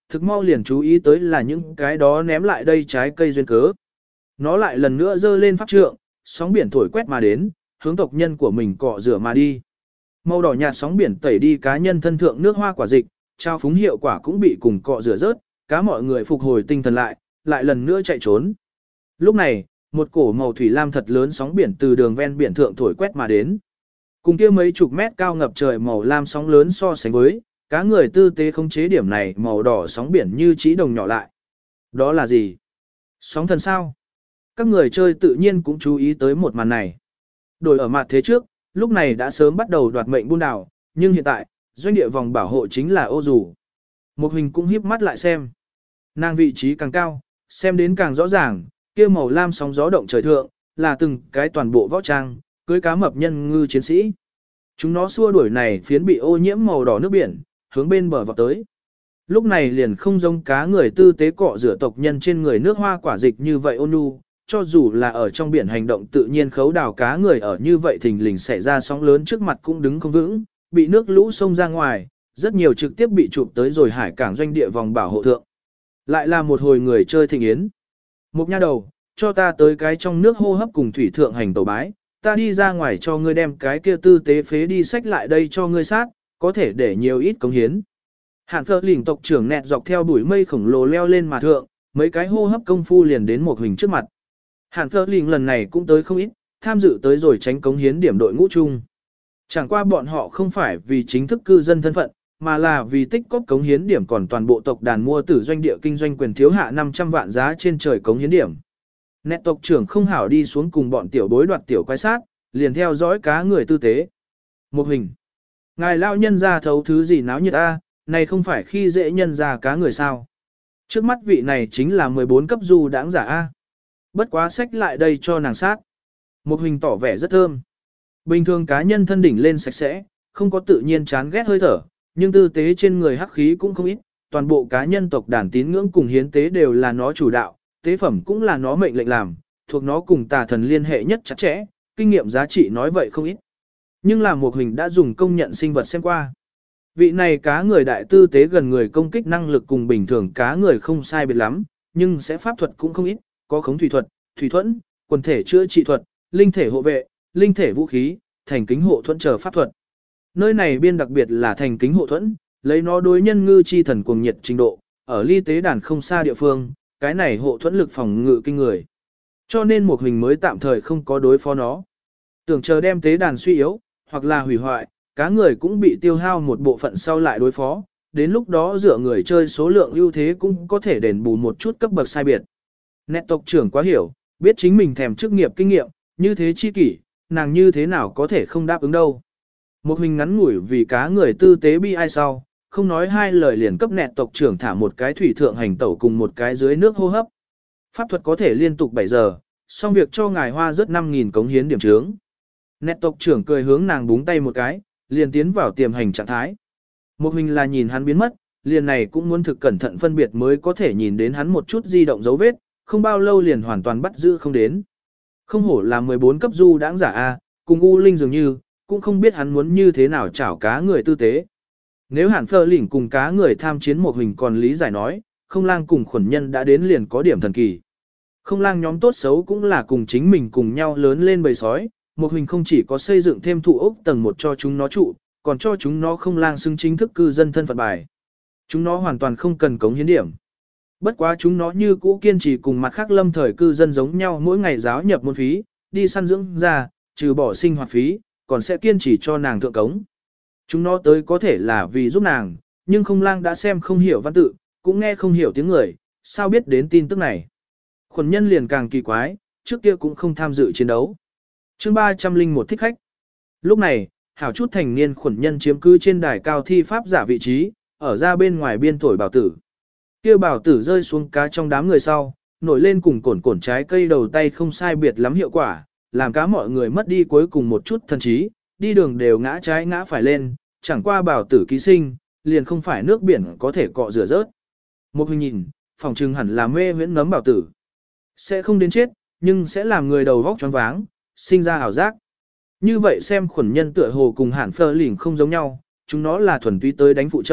Speaker 1: thực mau liền chú ý tới là những cái đó ném lại đây trái cây duyên cớ. Nó lại lần nữa dơ lên pháp trượng, sóng biển thổi quét mà đến, hướng tộc nhân của mình cọ rửa mà đi. Màu đỏ nhạt sóng biển tẩy đi cá nhân thân thượng nước hoa quả dịch, trao phúng hiệu quả cũng bị cùng cọ rửa rớt, cá mọi người phục hồi tinh thần lại, lại lần nữa chạy trốn. Lúc này, một cổ màu thủy lam thật lớn sóng biển từ đường ven biển thượng thổi quét mà đến. Cùng kia mấy chục mét cao ngập trời màu lam sóng lớn so sánh với, cá người tư tế khống chế điểm này màu đỏ sóng biển như chỉ đồng nhỏ lại. Đó là gì? Sóng thần sao? Các người chơi tự nhiên cũng chú ý tới một màn này. Đổi ở mặt thế trước, lúc này đã sớm bắt đầu đoạt mệnh buôn đảo, nhưng hiện tại, doanh địa vòng bảo hộ chính là ô dù. Một hình cũng híp mắt lại xem. Nàng vị trí càng cao, xem đến càng rõ ràng, kia màu lam sóng gió động trời thượng, là từng cái toàn bộ võ trang, cưới cá mập nhân ngư chiến sĩ. Chúng nó xua đuổi này phiến bị ô nhiễm màu đỏ nước biển, hướng bên bờ vọt tới. Lúc này liền không giống cá người tư tế cọ rửa tộc nhân trên người nước hoa quả dịch như vậy ôn nhu, cho dù là ở trong biển hành động tự nhiên khấu đào cá người ở như vậy thình lình xảy ra sóng lớn trước mặt cũng đứng không vững, bị nước lũ xông ra ngoài, rất nhiều trực tiếp bị chụp tới rồi hải cảng doanh địa vòng bảo hộ thượng. Lại là một hồi người chơi thịnh yến. Một nha đầu, cho ta tới cái trong nước hô hấp cùng thủy thượng hành tẩu bái, ta đi ra ngoài cho ngươi đem cái kia tư tế phế đi sách lại đây cho ngươi sát, có thể để nhiều ít cống hiến. Hạn phơ lỉnh tộc trưởng nẹt dọc theo bụi mây khổng lồ leo lên mà thượng, mấy cái hô hấp công phu liền đến một hình trước mặt. Hạn phơ lỉnh lần này cũng tới không ít, tham dự tới rồi tránh cống hiến điểm đội ngũ chung. Chẳng qua bọn họ không phải vì chính thức cư dân thân phận, mà là vì tích cóp cống hiến điểm còn toàn bộ tộc đàn mua tử doanh địa kinh doanh quyền thiếu hạ năm trăm vạn giá trên trời cống hiến điểm. Nẹt tộc trưởng không hảo đi xuống cùng bọn tiểu bối đoạt tiểu quái sát, liền theo dõi cá người tư tế. Một hình. Ngài lao nhân ra thấu thứ gì náo nhiệt a, này không phải khi dễ nhân ra cá người sao. Trước mắt vị này chính là mười bốn cấp du đãng giả a. Bất quá sách lại đây cho nàng sát. Một hình tỏ vẻ rất thơm. Bình thường cá nhân thân đỉnh lên sạch sẽ, không có tự nhiên chán ghét hơi thở, nhưng tư tế trên người hắc khí cũng không ít, toàn bộ cá nhân tộc đàn tín ngưỡng cùng hiến tế đều là nó chủ đạo, tế phẩm cũng là nó mệnh lệnh làm, thuộc nó cùng tà thần liên hệ nhất chặt chẽ, kinh nghiệm giá trị nói vậy không ít. Nhưng là một hình đã dùng công nhận sinh vật xem qua. Vị này cá người đại tư tế gần người công kích năng lực cùng bình thường cá người không sai biệt lắm, nhưng sẽ pháp thuật cũng không ít, có khống thủy thuật, thủy thuẫn, quần thể chữa trị thuật, linh thể hộ vệ, linh thể vũ khí, thành kính hộ thuẫn chờ pháp thuật. Nơi này biên đặc biệt là thành kính hộ thuẫn, lấy nó đối nhân ngư chi thần cuồng nhiệt trình độ, ở ly tế đàn không xa địa phương, cái này hộ thuẫn lực phòng ngự kinh người. Cho nên một hình mới tạm thời không có đối phó nó. Tưởng chờ đem tế đàn suy yếu, hoặc là hủy hoại, cá người cũng bị tiêu hao một bộ phận sau lại đối phó, đến lúc đó dựa người chơi số lượng ưu thế cũng có thể đền bù một chút cấp bậc sai biệt. Nét tộc trưởng quá hiểu, biết chính mình thèm chức nghiệp kinh nghiệm, như thế chi kỷ, nàng như thế nào có thể không đáp ứng đâu. Một hình ngắn ngủi vì cá người tư tế bi ai sau, không nói hai lời liền cấp nẹt tộc trưởng thả một cái thủy thượng hành tẩu cùng một cái dưới nước hô hấp. Pháp thuật có thể liên tục bảy giờ, xong việc cho ngài hoa rất năm nghìn cống hiến điểm trướng. Nẹt tộc trưởng cười hướng nàng búng tay một cái, liền tiến vào tiềm hành trạng thái. Một hình là nhìn hắn biến mất, liền này cũng muốn thực cẩn thận phân biệt mới có thể nhìn đến hắn một chút di động dấu vết, không bao lâu liền hoàn toàn bắt giữ không đến. Không hổ là mười bốn cấp du đãng giả A, cùng U Linh dường như, cũng không biết hắn muốn như thế nào chảo cá người tư tế. Nếu hẳn phơ lỉnh cùng cá người tham chiến một hình còn lý giải nói, không lang cùng khuẩn nhân đã đến liền có điểm thần kỳ. Không lang nhóm tốt xấu cũng là cùng chính mình cùng nhau lớn lên bầy sói, một hình không chỉ có xây dựng thêm thụ ốc tầng một cho chúng nó trụ, còn cho chúng nó không lang xưng chính thức cư dân thân phận bài. Chúng nó hoàn toàn không cần cống hiến điểm. Bất quá chúng nó như cũ kiên trì cùng mặt khác lâm thời cư dân giống nhau mỗi ngày giáo nhập môn phí, đi săn dưỡng ra, trừ bỏ sinh hoạt phí, còn sẽ kiên trì cho nàng thượng cống. Chúng nó tới có thể là vì giúp nàng, nhưng không lang đã xem không hiểu văn tự, cũng nghe không hiểu tiếng người, sao biết đến tin tức này. Khuẩn nhân liền càng kỳ quái, trước kia cũng không tham dự chiến đấu. chương ba trăm linh một thích khách. Lúc này, hảo chút thành niên khuẩn nhân chiếm cứ trên đài cao thi pháp giả vị trí, ở ra bên ngoài biên thổi bảo tử. Kêu bảo tử rơi xuống cá trong đám người sau, nổi lên cùng cổn cổn trái cây đầu tay không sai biệt lắm hiệu quả, làm cá mọi người mất đi cuối cùng một chút thần trí, đi đường đều ngã trái ngã phải lên, chẳng qua bảo tử ký sinh, liền không phải nước biển có thể cọ rửa rớt. Một hình nhìn, phòng trừng hẳn là mê huyễn nấm bảo tử. Sẽ không đến chết, nhưng sẽ làm người đầu vóc choáng váng, sinh ra ảo giác. Như vậy xem khuẩn nhân tựa hồ cùng hẳn phơ lỉnh không giống nhau, chúng nó là thuần túy tới đánh phụ trợ,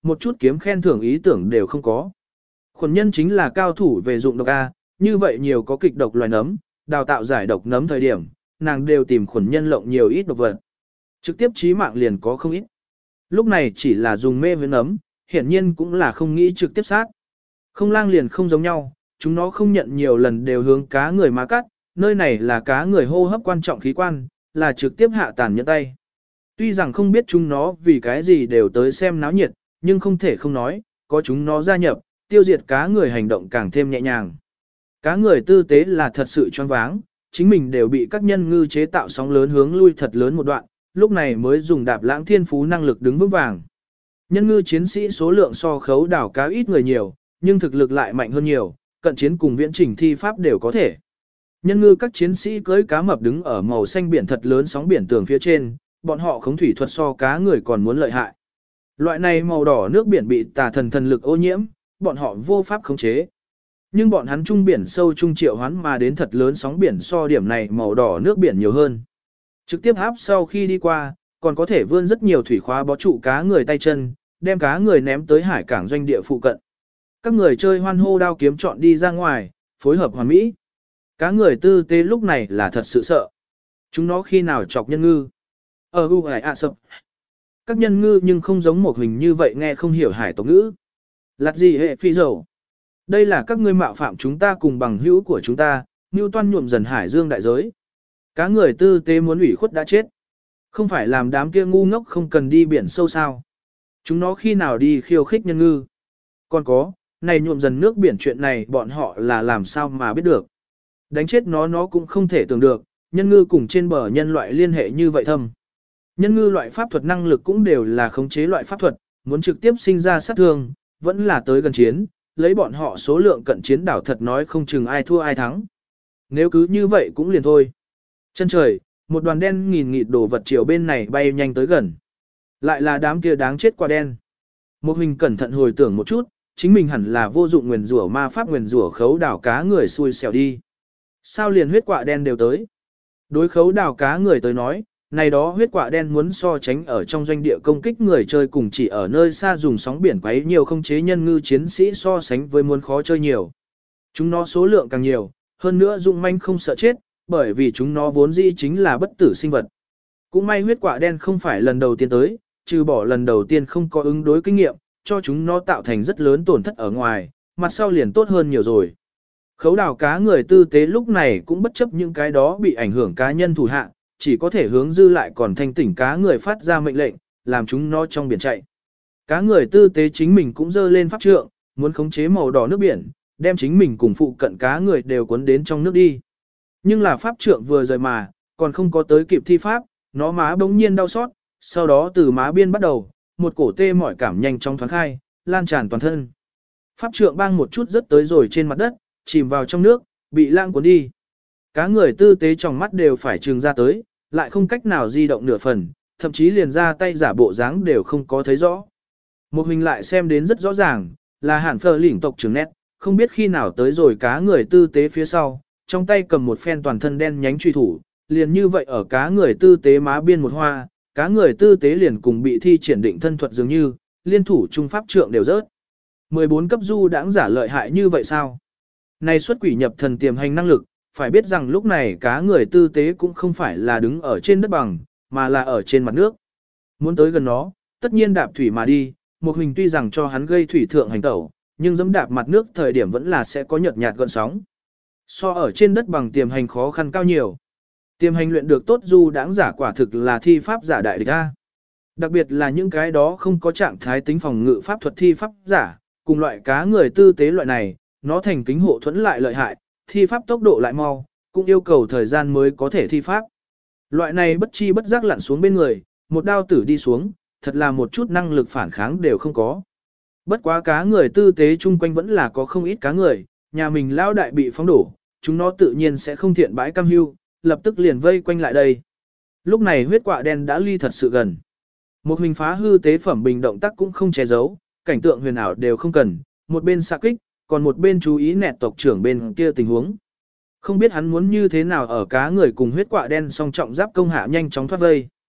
Speaker 1: một chút kiếm khen thưởng ý tưởng đều không có. Khuẩn nhân chính là cao thủ về dụng độc A, như vậy nhiều có kịch độc loài nấm, đào tạo giải độc nấm thời điểm, nàng đều tìm khuẩn nhân lộng nhiều ít độc vật. Trực tiếp chí mạng liền có không ít. Lúc này chỉ là dùng mê với nấm, hiển nhiên cũng là không nghĩ trực tiếp sát. Không lang liền không giống nhau, chúng nó không nhận nhiều lần đều hướng cá người má cắt, nơi này là cá người hô hấp quan trọng khí quan, là trực tiếp hạ tàn nhẫn tay. Tuy rằng không biết chúng nó vì cái gì đều tới xem náo nhiệt, nhưng không thể không nói, có chúng nó gia nhập, tiêu diệt cá người hành động càng thêm nhẹ nhàng. Cá người tư tế là thật sự choáng váng, chính mình đều bị các nhân ngư chế tạo sóng lớn hướng lui thật lớn một đoạn, lúc này mới dùng đạp lãng thiên phú năng lực đứng vững vàng. Nhân ngư chiến sĩ số lượng so khấu đảo cá ít người nhiều, nhưng thực lực lại mạnh hơn nhiều, cận chiến cùng viễn trình thi pháp đều có thể. Nhân ngư các chiến sĩ cưỡi cá mập đứng ở màu xanh biển thật lớn sóng biển tường phía trên, bọn họ khống thủy thuật so cá người còn muốn lợi hại. Loại này màu đỏ nước biển bị tà thần thần lực ô nhiễm, bọn họ vô pháp khống chế. Nhưng bọn hắn trung biển sâu trung triệu hoán mà đến thật lớn sóng biển so điểm này màu đỏ nước biển nhiều hơn. Trực tiếp áp sau khi đi qua, còn có thể vươn rất nhiều thủy khóa bó trụ cá người tay chân, đem cá người ném tới hải cảng doanh địa phụ cận. Các người chơi hoan hô đao kiếm chọn đi ra ngoài, phối hợp hoàn mỹ. Cá người tư tế lúc này là thật sự sợ. Chúng nó khi nào chọc nhân ngư. Ở u hải ạ sập. Các nhân ngư nhưng không giống một hình như vậy nghe không hiểu hải tộc ngữ. Lạt gì hệ phi dầu. Đây là các ngươi mạo phạm chúng ta cùng bằng hữu của chúng ta, mưu toan nhuộm dần hải dương đại giới. Cá người tư tế muốn ủy khuất đã chết. Không phải làm đám kia ngu ngốc không cần đi biển sâu sao. Chúng nó khi nào đi khiêu khích nhân ngư. Còn có, này nhuộm dần nước biển chuyện này bọn họ là làm sao mà biết được. Đánh chết nó nó cũng không thể tưởng được, nhân ngư cùng trên bờ nhân loại liên hệ như vậy thâm. Nhân ngư loại pháp thuật năng lực cũng đều là khống chế loại pháp thuật, muốn trực tiếp sinh ra sát thương, vẫn là tới gần chiến, lấy bọn họ số lượng cận chiến đảo thật nói không chừng ai thua ai thắng. Nếu cứ như vậy cũng liền thôi. Chân trời, một đoàn đen nghìn nghịt đổ vật chiều bên này bay nhanh tới gần. Lại là đám kia đáng chết quả đen. Một hình cẩn thận hồi tưởng một chút, chính mình hẳn là vô dụng nguyền rủa ma pháp nguyền rủa khấu đảo cá người xui xẻo đi. Sao liền huyết quạ đen đều tới? Đối khấu đảo cá người tới nói, này đó huyết quạ đen muốn so tránh ở trong doanh địa công kích người chơi cùng chỉ ở nơi xa dùng sóng biển quấy nhiều không chế nhân ngư chiến sĩ so sánh với muốn khó chơi nhiều. Chúng nó số lượng càng nhiều, hơn nữa dụng manh không sợ chết, bởi vì chúng nó vốn dĩ chính là bất tử sinh vật. Cũng may huyết quạ đen không phải lần đầu tiên tới, trừ bỏ lần đầu tiên không có ứng đối kinh nghiệm, cho chúng nó tạo thành rất lớn tổn thất ở ngoài, mặt sau liền tốt hơn nhiều rồi. Khấu đảo cá người tư tế lúc này cũng bất chấp những cái đó bị ảnh hưởng cá nhân thủ hạ, chỉ có thể hướng dư lại còn thanh tỉnh cá người phát ra mệnh lệnh, làm chúng nó trong biển chạy. Cá người tư tế chính mình cũng dơ lên pháp trượng, muốn khống chế màu đỏ nước biển, đem chính mình cùng phụ cận cá người đều cuốn đến trong nước đi. Nhưng là pháp trượng vừa rời mà, còn không có tới kịp thi pháp, nó má bỗng nhiên đau xót, sau đó từ má biên bắt đầu, một cổ tê mỏi cảm nhanh trong thoáng khai, lan tràn toàn thân. Pháp trượng bang một chút rất tới rồi trên mặt đất, chìm vào trong nước, bị lang cuốn đi. Cá người tư tế trong mắt đều phải trừng ra tới, lại không cách nào di động nửa phần, thậm chí liền ra tay giả bộ dáng đều không có thấy rõ. Một hình lại xem đến rất rõ ràng, là hẳn phờ lĩnh tộc trưởng nét, không biết khi nào tới rồi cá người tư tế phía sau, trong tay cầm một phen toàn thân đen nhánh truy thủ, liền như vậy ở cá người tư tế má biên một hoa, cá người tư tế liền cùng bị thi triển định thân thuật dường như, liên thủ trung pháp trượng đều rớt. mười bốn cấp du đãng giả lợi hại như vậy sao? Này xuất quỷ nhập thần tiềm hành năng lực, phải biết rằng lúc này cá người tư tế cũng không phải là đứng ở trên đất bằng, mà là ở trên mặt nước. Muốn tới gần nó, tất nhiên đạp thủy mà đi, một hình tuy rằng cho hắn gây thủy thượng hành tẩu, nhưng dẫm đạp mặt nước thời điểm vẫn là sẽ có nhợt nhạt gợn sóng. So ở trên đất bằng tiềm hành khó khăn cao nhiều. Tiềm hành luyện được tốt du đãng giả quả thực là thi pháp giả đại địch A. Đặc biệt là những cái đó không có trạng thái tính phòng ngự pháp thuật thi pháp giả, cùng loại cá người tư tế loại này, nó thành kính hộ thuẫn lại lợi hại, thi pháp tốc độ lại mau, cũng yêu cầu thời gian mới có thể thi pháp. Loại này bất chi bất giác lặn xuống bên người, một đao tử đi xuống, thật là một chút năng lực phản kháng đều không có. Bất quá cá người tư tế chung quanh vẫn là có không ít cá người, nhà mình lao đại bị phóng đổ, chúng nó tự nhiên sẽ không thiện bãi cam hưu, lập tức liền vây quanh lại đây. Lúc này huyết quạ đen đã ly thật sự gần. Một hình phá hư tế phẩm bình động tác cũng không che giấu, cảnh tượng huyền ảo đều không cần, một bên xạ kích, còn một bên chú ý nẹt tộc trưởng bên kia tình huống. Không biết hắn muốn như thế nào ở cá người cùng huyết quạ đen song trọng giáp công hạ nhanh chóng thoát vây.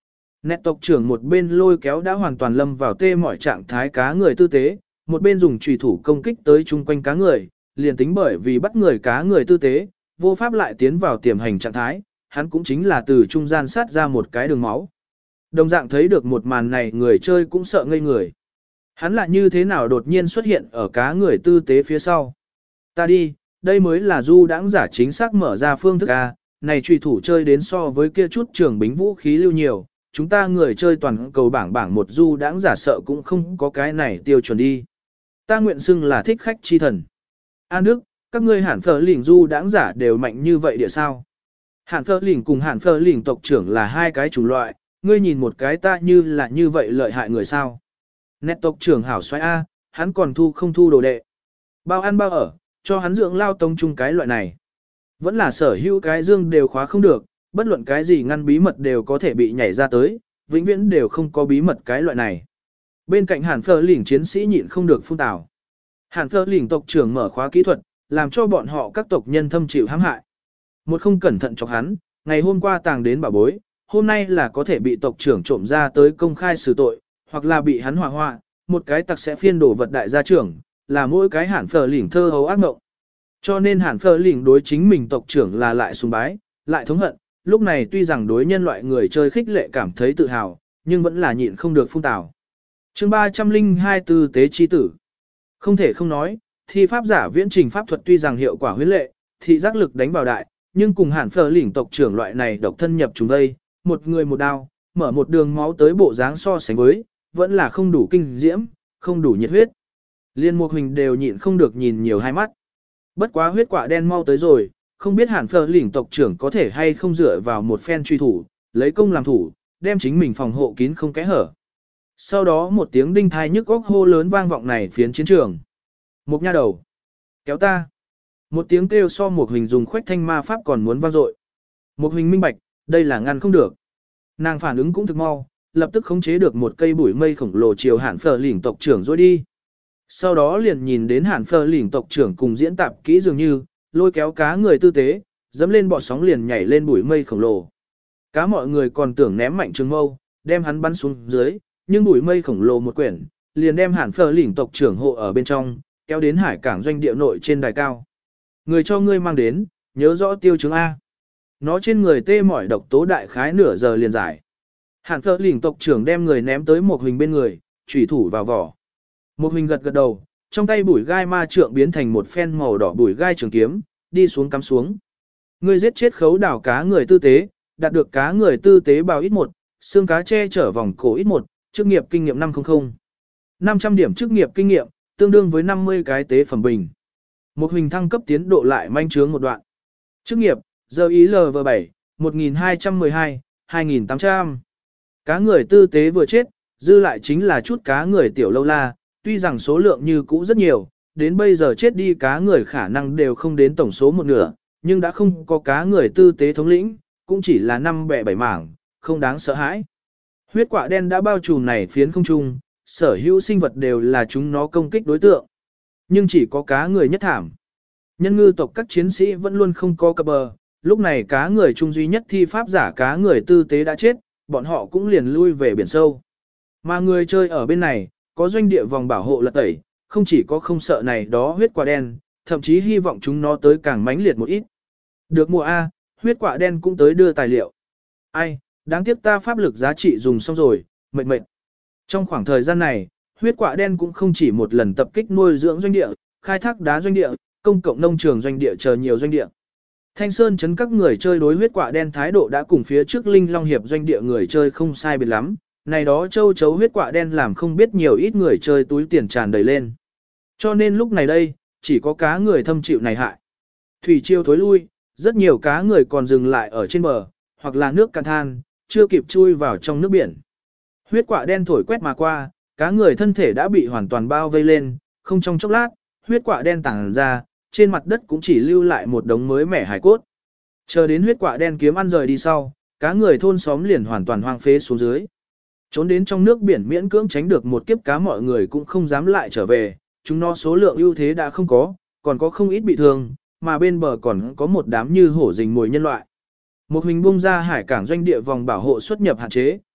Speaker 1: Nét tộc trưởng một bên lôi kéo đã hoàn toàn lâm vào tê mọi trạng thái cá người tư tế, một bên dùng chùy thủ công kích tới chung quanh cá người, liền tính bởi vì bắt người cá người tư tế, vô pháp lại tiến vào tiềm hành trạng thái, hắn cũng chính là từ trung gian sát ra một cái đường máu. Đồng dạng thấy được một màn này người chơi cũng sợ ngây người. Hắn lại như thế nào đột nhiên xuất hiện ở cá người tư tế phía sau. Ta đi, đây mới là du đãng giả chính xác mở ra phương thức A, này truy thủ chơi đến so với kia chút trường bính vũ khí lưu nhiều, chúng ta người chơi toàn cầu bảng bảng một du đãng giả sợ cũng không có cái này tiêu chuẩn đi. Ta nguyện xưng là thích khách chi thần. An Đức, các ngươi hẳn phở lỉnh du đãng giả đều mạnh như vậy địa sao? Hàn phơ lỉnh cùng hàn phơ lỉnh tộc trưởng là hai cái chủng loại, ngươi nhìn một cái ta như là như vậy lợi hại người sao. Nét tộc trưởng hảo xoay A, hắn còn thu không thu đồ đệ. Bao ăn bao ở, cho hắn dưỡng lao tông chung cái loại này. Vẫn là sở hữu cái dương đều khóa không được, bất luận cái gì ngăn bí mật đều có thể bị nhảy ra tới, vĩnh viễn đều không có bí mật cái loại này. Bên cạnh hàn phơ lỉnh chiến sĩ nhịn không được phun tào. Hàn phơ lỉnh tộc trưởng mở khóa kỹ thuật, làm cho bọn họ các tộc nhân thâm chịu hãm hại. Một không cẩn thận chọc hắn, ngày hôm qua tàng đến bảo bối, hôm nay là có thể bị tộc trưởng trộm ra tới công khai xử tội, hoặc là bị hắn hỏa hoạ, một cái tặc sẽ phiên đổ vật đại gia trưởng, là mỗi cái hàn phở lỉnh thơ hấu ác mộng. Cho nên hàn phở lỉnh đối chính mình tộc trưởng là lại sùng bái, lại thống hận, lúc này tuy rằng đối nhân loại người chơi khích lệ cảm thấy tự hào, nhưng vẫn là nhịn không được phun tào. Chương ba trăm linh hai Tư tế chi tử. Không thể không nói, thi pháp giả viễn trình pháp thuật tuy rằng hiệu quả huyết lệ, thị giác lực đánh vào đại, nhưng cùng hàn phở lỉnh tộc trưởng loại này độc thân nhập chúng đây, một người một đao, mở một đường máu tới bộ dáng so sánh với, vẫn là không đủ kinh diễm, không đủ nhiệt huyết. Liên Mục Hình đều nhịn không được nhìn nhiều hai mắt. Bất quá huyết quả đen mau tới rồi, không biết hàn phở lỉnh tộc trưởng có thể hay không dựa vào một phen truy thủ, lấy công làm thủ, đem chính mình phòng hộ kín không kẽ hở. Sau đó một tiếng đinh thai nhức óc hô lớn vang vọng này phiến chiến trường. Một nha đầu, kéo ta. Một tiếng kêu so Mục Hình dùng khuếch thanh ma pháp còn muốn vang dội. Mục Hình minh bạch, đây là ngăn không được. Nàng phản ứng cũng thực mau, lập tức khống chế được một cây bụi mây khổng lồ chiều hàn phở lỉnh tộc trưởng rồi đi. Sau đó liền nhìn đến hàn phở lỉnh tộc trưởng cùng diễn tạp kỹ dường như, lôi kéo cá người tư tế, dẫm lên bọt sóng liền nhảy lên bụi mây khổng lồ. Cá mọi người còn tưởng ném mạnh trường mâu, đem hắn bắn xuống dưới, nhưng bụi mây khổng lồ một quyển, liền đem hàn phở lỉnh tộc trưởng hộ ở bên trong, kéo đến hải cảng doanh địa nội trên đài cao. Người cho ngươi mang đến, nhớ rõ tiêu chứng A. Nó trên người tê mỏi độc tố đại khái nửa giờ liền giải. Hàn phở lỉnh tộc trưởng đem người ném tới một hình bên người, chủy thủ vào vỏ. Một hình gật gật đầu, trong tay bùi gai ma trượng biến thành một phen màu đỏ bùi gai trường kiếm, đi xuống cắm xuống. Ngươi giết chết khấu đảo cá người tư tế, đạt được cá người tư tế bào ít một, xương cá che chở vòng cổ ít một, chức nghiệp kinh nghiệm năm trăm. năm trăm điểm chức nghiệp kinh nghiệm, tương đương với năm mươi cái tế phẩm bình. Một hình thăng cấp tiến độ lại manh trướng một đoạn. Chức nghiệp, giờ ý L V bảy, một nghìn hai trăm mười hai, hai nghìn tám trăm. Cá người tư tế vừa chết, dư lại chính là chút cá người tiểu lâu la, tuy rằng số lượng như cũ rất nhiều, đến bây giờ chết đi cá người khả năng đều không đến tổng số một nửa, nhưng đã không có cá người tư tế thống lĩnh, cũng chỉ là năm bẻ bảy mảng, không đáng sợ hãi. Huyết quả đen đã bao trùm này phiến không trung, sở hữu sinh vật đều là chúng nó công kích đối tượng. Nhưng chỉ có cá người nhất thảm. Nhân ngư tộc các chiến sĩ vẫn luôn không có cập bờ, lúc này cá người trung duy nhất thi pháp giả cá người tư tế đã chết, bọn họ cũng liền lui về biển sâu. Mà người chơi ở bên này, có doanh địa vòng bảo hộ lật tẩy, không chỉ có không sợ này đó huyết quả đen, thậm chí hy vọng chúng nó tới càng mãnh liệt một ít. Được mùa A, huyết quả đen cũng tới đưa tài liệu. Ai, đáng tiếc ta pháp lực giá trị dùng xong rồi, mệt mệt. Trong khoảng thời gian này, huyết quả đen cũng không chỉ một lần tập kích nuôi dưỡng doanh địa, khai thác đá doanh địa, công cộng nông trường doanh địa chờ nhiều doanh địa. Thanh Sơn chấn các người chơi đối huyết quả đen thái độ đã cùng phía trước Linh Long Hiệp doanh địa người chơi không sai biệt lắm, này đó châu chấu huyết quả đen làm không biết nhiều ít người chơi túi tiền tràn đầy lên. Cho nên lúc này đây, chỉ có cá người thâm chịu này hại. Thủy triều thối lui, rất nhiều cá người còn dừng lại ở trên bờ, hoặc là nước cạn than, chưa kịp chui vào trong nước biển. Huyết quả đen thổi quét mà qua, cá người thân thể đã bị hoàn toàn bao vây lên, không trong chốc lát, huyết quả đen tàng ra, trên mặt đất cũng chỉ lưu lại một đống mới mẻ hài cốt. Chờ đến huyết quả đen kiếm ăn rời đi sau, cá người thôn xóm liền hoàn toàn hoang phế xuống dưới. Trốn đến trong nước biển miễn cưỡng tránh được một kiếp cá mọi người cũng không dám lại trở về, chúng nó số lượng ưu thế đã không có, còn có không ít bị thương, mà bên bờ còn có một đám như hổ rình mồi nhân loại. Một hình bung ra hải cảng doanh địa vòng bảo hộ xuất nhập hạn chế,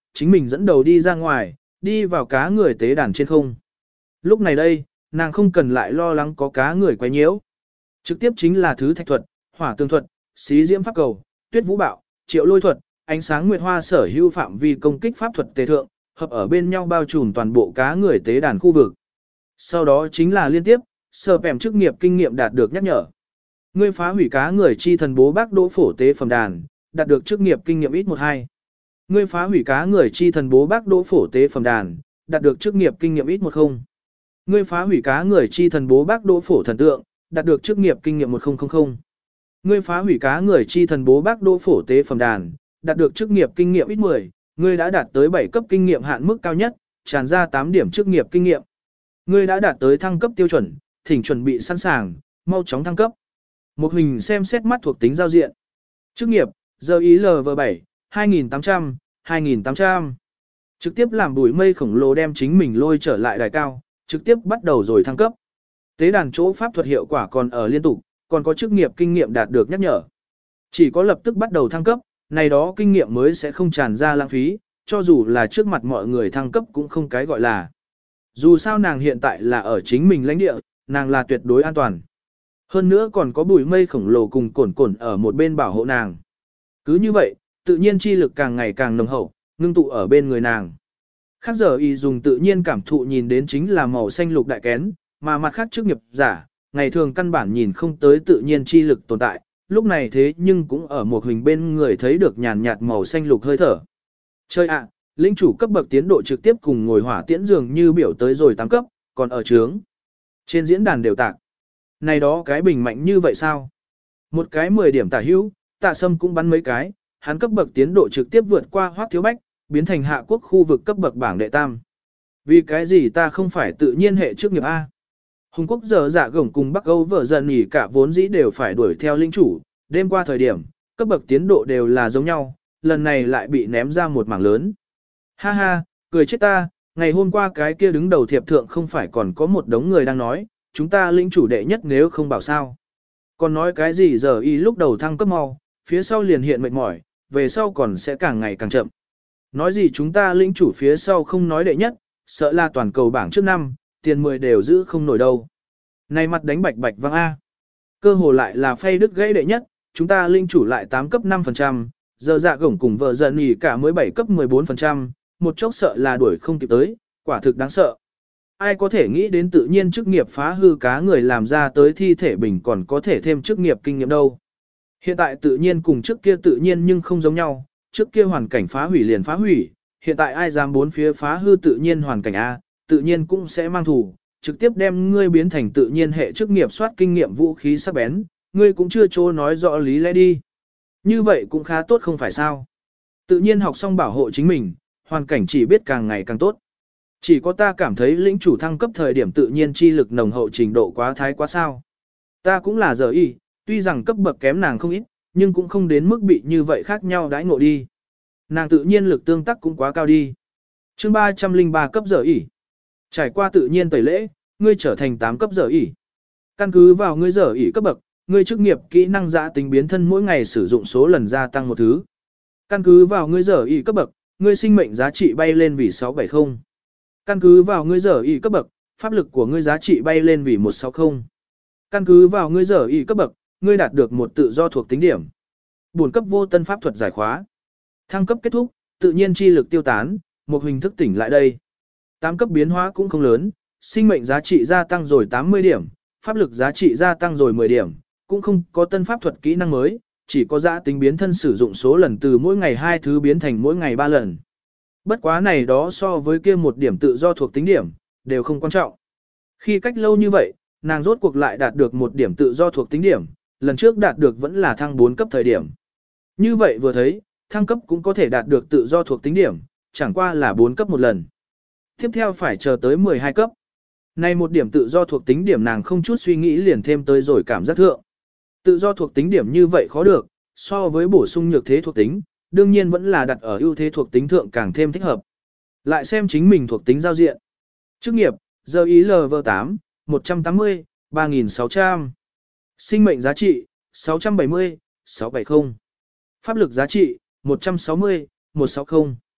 Speaker 1: chính mình dẫn đầu đi ra ngoài, đi vào cá người tế đàn trên không. Lúc này đây, nàng không cần lại lo lắng có cá người quấy nhiễu. Trực tiếp chính là thứ thạch thuật, hỏa tường thuật, xí diễm pháp cầu, tuyết vũ bạo, triệu lôi thuật, ánh sáng nguyệt hoa sở hữu phạm vi công kích pháp thuật tế thượng, hợp ở bên nhau bao trùm toàn bộ cá người tế đàn khu vực. Sau đó chính là liên tiếp, sở pèm chức nghiệp kinh nghiệm đạt được nhắc nhở. Ngươi phá hủy cá người chi thần bố bác đỗ phổ tế phẩm đàn, đạt được chức nghiệp kinh nghiệm ít một hai. Ngươi phá hủy cá người chi thần bố bác đỗ phổ tế phẩm đàn, đạt được chức nghiệp kinh nghiệm ít một không. Ngươi phá hủy cá người chi thần bố bác đỗ phổ thần tượng, đạt được chức nghiệp kinh nghiệm một không không không. Ngươi phá hủy cá người chi thần bố bác đỗ phổ tế phẩm đàn, đạt được chức nghiệp kinh nghiệm ít mười, ngươi đã đạt tới bảy cấp kinh nghiệm hạn mức cao nhất, tràn ra tám điểm chức nghiệp kinh nghiệm. Ngươi đã đạt tới thăng cấp tiêu chuẩn, thỉnh chuẩn bị sẵn sàng, mau chóng thăng cấp. Một hình xem xét mắt thuộc tính giao diện. Chức nghiệp, giờ ý lv bảy, hai nghìn tám trăm, hai nghìn tám trăm. Trực tiếp làm bụi mây khổng lồ đem chính mình lôi trở lại đài cao, trực tiếp bắt đầu rồi thăng cấp. Tế đàn chỗ pháp thuật hiệu quả còn ở liên tục, còn có chức nghiệp kinh nghiệm đạt được nhắc nhở. Chỉ có lập tức bắt đầu thăng cấp, này đó kinh nghiệm mới sẽ không tràn ra lãng phí, cho dù là trước mặt mọi người thăng cấp cũng không cái gọi là. Dù sao nàng hiện tại là ở chính mình lãnh địa, nàng là tuyệt đối an toàn. Hơn nữa còn có bụi mây khổng lồ cùng cồn cồn ở một bên bảo hộ nàng. Cứ như vậy, tự nhiên chi lực càng ngày càng nồng hậu, ngưng tụ ở bên người nàng. Khác giờ y dùng tự nhiên cảm thụ nhìn đến chính là màu xanh lục đại kén, mà mặt khác chức nghiệp giả, ngày thường căn bản nhìn không tới tự nhiên chi lực tồn tại, lúc này thế nhưng cũng ở một hình bên người thấy được nhàn nhạt màu xanh lục hơi thở. Chơi ạ, linh chủ cấp bậc tiến độ trực tiếp cùng ngồi hỏa tiễn dường như biểu tới rồi tám cấp, còn ở trướng. Trên diễn đàn đều tạc. Này đó cái bình mạnh như vậy sao? Một cái mười điểm tả hữu, tạ sâm cũng bắn mấy cái, hắn cấp bậc tiến độ trực tiếp vượt qua Hoắc Thiếu Bách, biến thành hạ quốc khu vực cấp bậc bảng đệ tam. Vì cái gì ta không phải tự nhiên hệ trước nghiệp A? Hùng quốc giờ dạ gồng cùng Bắc Âu vợ dần nghỉ cả vốn dĩ đều phải đuổi theo linh chủ, đêm qua thời điểm, cấp bậc tiến độ đều là giống nhau, lần này lại bị ném ra một mảng lớn. Ha ha, cười chết ta, ngày hôm qua cái kia đứng đầu thiệp thượng không phải còn có một đống người đang nói, chúng ta linh chủ đệ nhất nếu không bảo sao. Còn nói cái gì giờ y lúc đầu thăng cấp mau, phía sau liền hiện mệt mỏi, về sau còn sẽ càng ngày càng chậm. Nói gì chúng ta lĩnh chủ phía sau không nói đệ nhất, sợ là toàn cầu bảng trước năm, tiền mười đều giữ không nổi đâu. Này mặt đánh bạch bạch văng A. Cơ hồ lại là phay đứt gãy đệ nhất, chúng ta linh chủ lại tám cấp năm phần trăm, giờ dạ gổng cùng vợ dần nghỉ cả mới bảy cấp mười bốn phần trăm, một chốc sợ là đuổi không kịp tới, quả thực đáng sợ. Ai có thể nghĩ đến tự nhiên chức nghiệp phá hư cá người làm ra tới thi thể bình còn có thể thêm chức nghiệp kinh nghiệm đâu. Hiện tại tự nhiên cùng trước kia tự nhiên nhưng không giống nhau, trước kia hoàn cảnh phá hủy liền phá hủy, hiện tại ai dám bốn phía phá hư tự nhiên hoàn cảnh A, tự nhiên cũng sẽ mang thủ, trực tiếp đem ngươi biến thành tự nhiên hệ chức nghiệp soát kinh nghiệm vũ khí sắc bén, ngươi cũng chưa chỗ nói rõ lý lẽ đi. Như vậy cũng khá tốt không phải sao. Tự nhiên học xong bảo hộ chính mình, hoàn cảnh chỉ biết càng ngày càng tốt. Chỉ có ta cảm thấy lĩnh chủ thăng cấp thời điểm tự nhiên chi lực nồng hậu trình độ quá thái quá sao. Ta cũng là giờ y, tuy rằng cấp bậc kém nàng không ít, nhưng cũng không đến mức bị như vậy khác nhau đãi ngộ đi. Nàng tự nhiên lực tương tác cũng quá cao đi. Chương ba trăm lẻ ba cấp giờ ỉ. Trải qua tự nhiên tẩy lễ, ngươi trở thành tám cấp giờ ỉ. Căn cứ vào ngươi giờ ỉ cấp bậc, ngươi chức nghiệp kỹ năng giã tính biến thân mỗi ngày sử dụng số lần gia tăng một thứ. Căn cứ vào ngươi giờ ỉ cấp bậc, ngươi sinh mệnh giá trị bay lên vì sáu trăm bảy mươi. Căn cứ vào ngươi giờ ỉ cấp bậc, pháp lực của ngươi giá trị bay lên vì một trăm sáu mươi. Căn cứ vào ngươi giờ ỉ cấp bậc, ngươi đạt được một tự do thuộc tính điểm. Bổn cấp vô tân pháp thuật giải khóa. Thăng cấp kết thúc, tự nhiên chi lực tiêu tán, một hình thức tỉnh lại đây. Tám cấp biến hóa cũng không lớn, sinh mệnh giá trị gia tăng rồi tám mươi điểm, pháp lực giá trị gia tăng rồi mười điểm, cũng không có tân pháp thuật kỹ năng mới, chỉ có giá tính biến thân sử dụng số lần từ mỗi ngày hai thứ biến thành mỗi ngày ba lần. Bất quá này đó so với kia một điểm tự do thuộc tính điểm, đều không quan trọng. Khi cách lâu như vậy, nàng rốt cuộc lại đạt được một điểm tự do thuộc tính điểm, lần trước đạt được vẫn là thăng bốn cấp thời điểm. Như vậy vừa thấy, thăng cấp cũng có thể đạt được tự do thuộc tính điểm, chẳng qua là bốn cấp một lần. Tiếp theo phải chờ tới mười hai cấp. Này một điểm tự do thuộc tính điểm nàng không chút suy nghĩ liền thêm tới rồi cảm giác thượng. Tự do thuộc tính điểm như vậy khó được, so với bổ sung nhược thế thuộc tính, đương nhiên vẫn là đặt ở ưu thế thuộc tính thượng càng thêm thích hợp. Lại xem chính mình thuộc tính giao diện. Chức nghiệp, giờ ý lv tám, một trăm tám mươi, ba nghìn sáu trăm. Sinh mệnh giá trị, sáu trăm bảy mươi, sáu trăm bảy mươi. Pháp lực giá trị, một trăm sáu mươi, một trăm sáu mươi.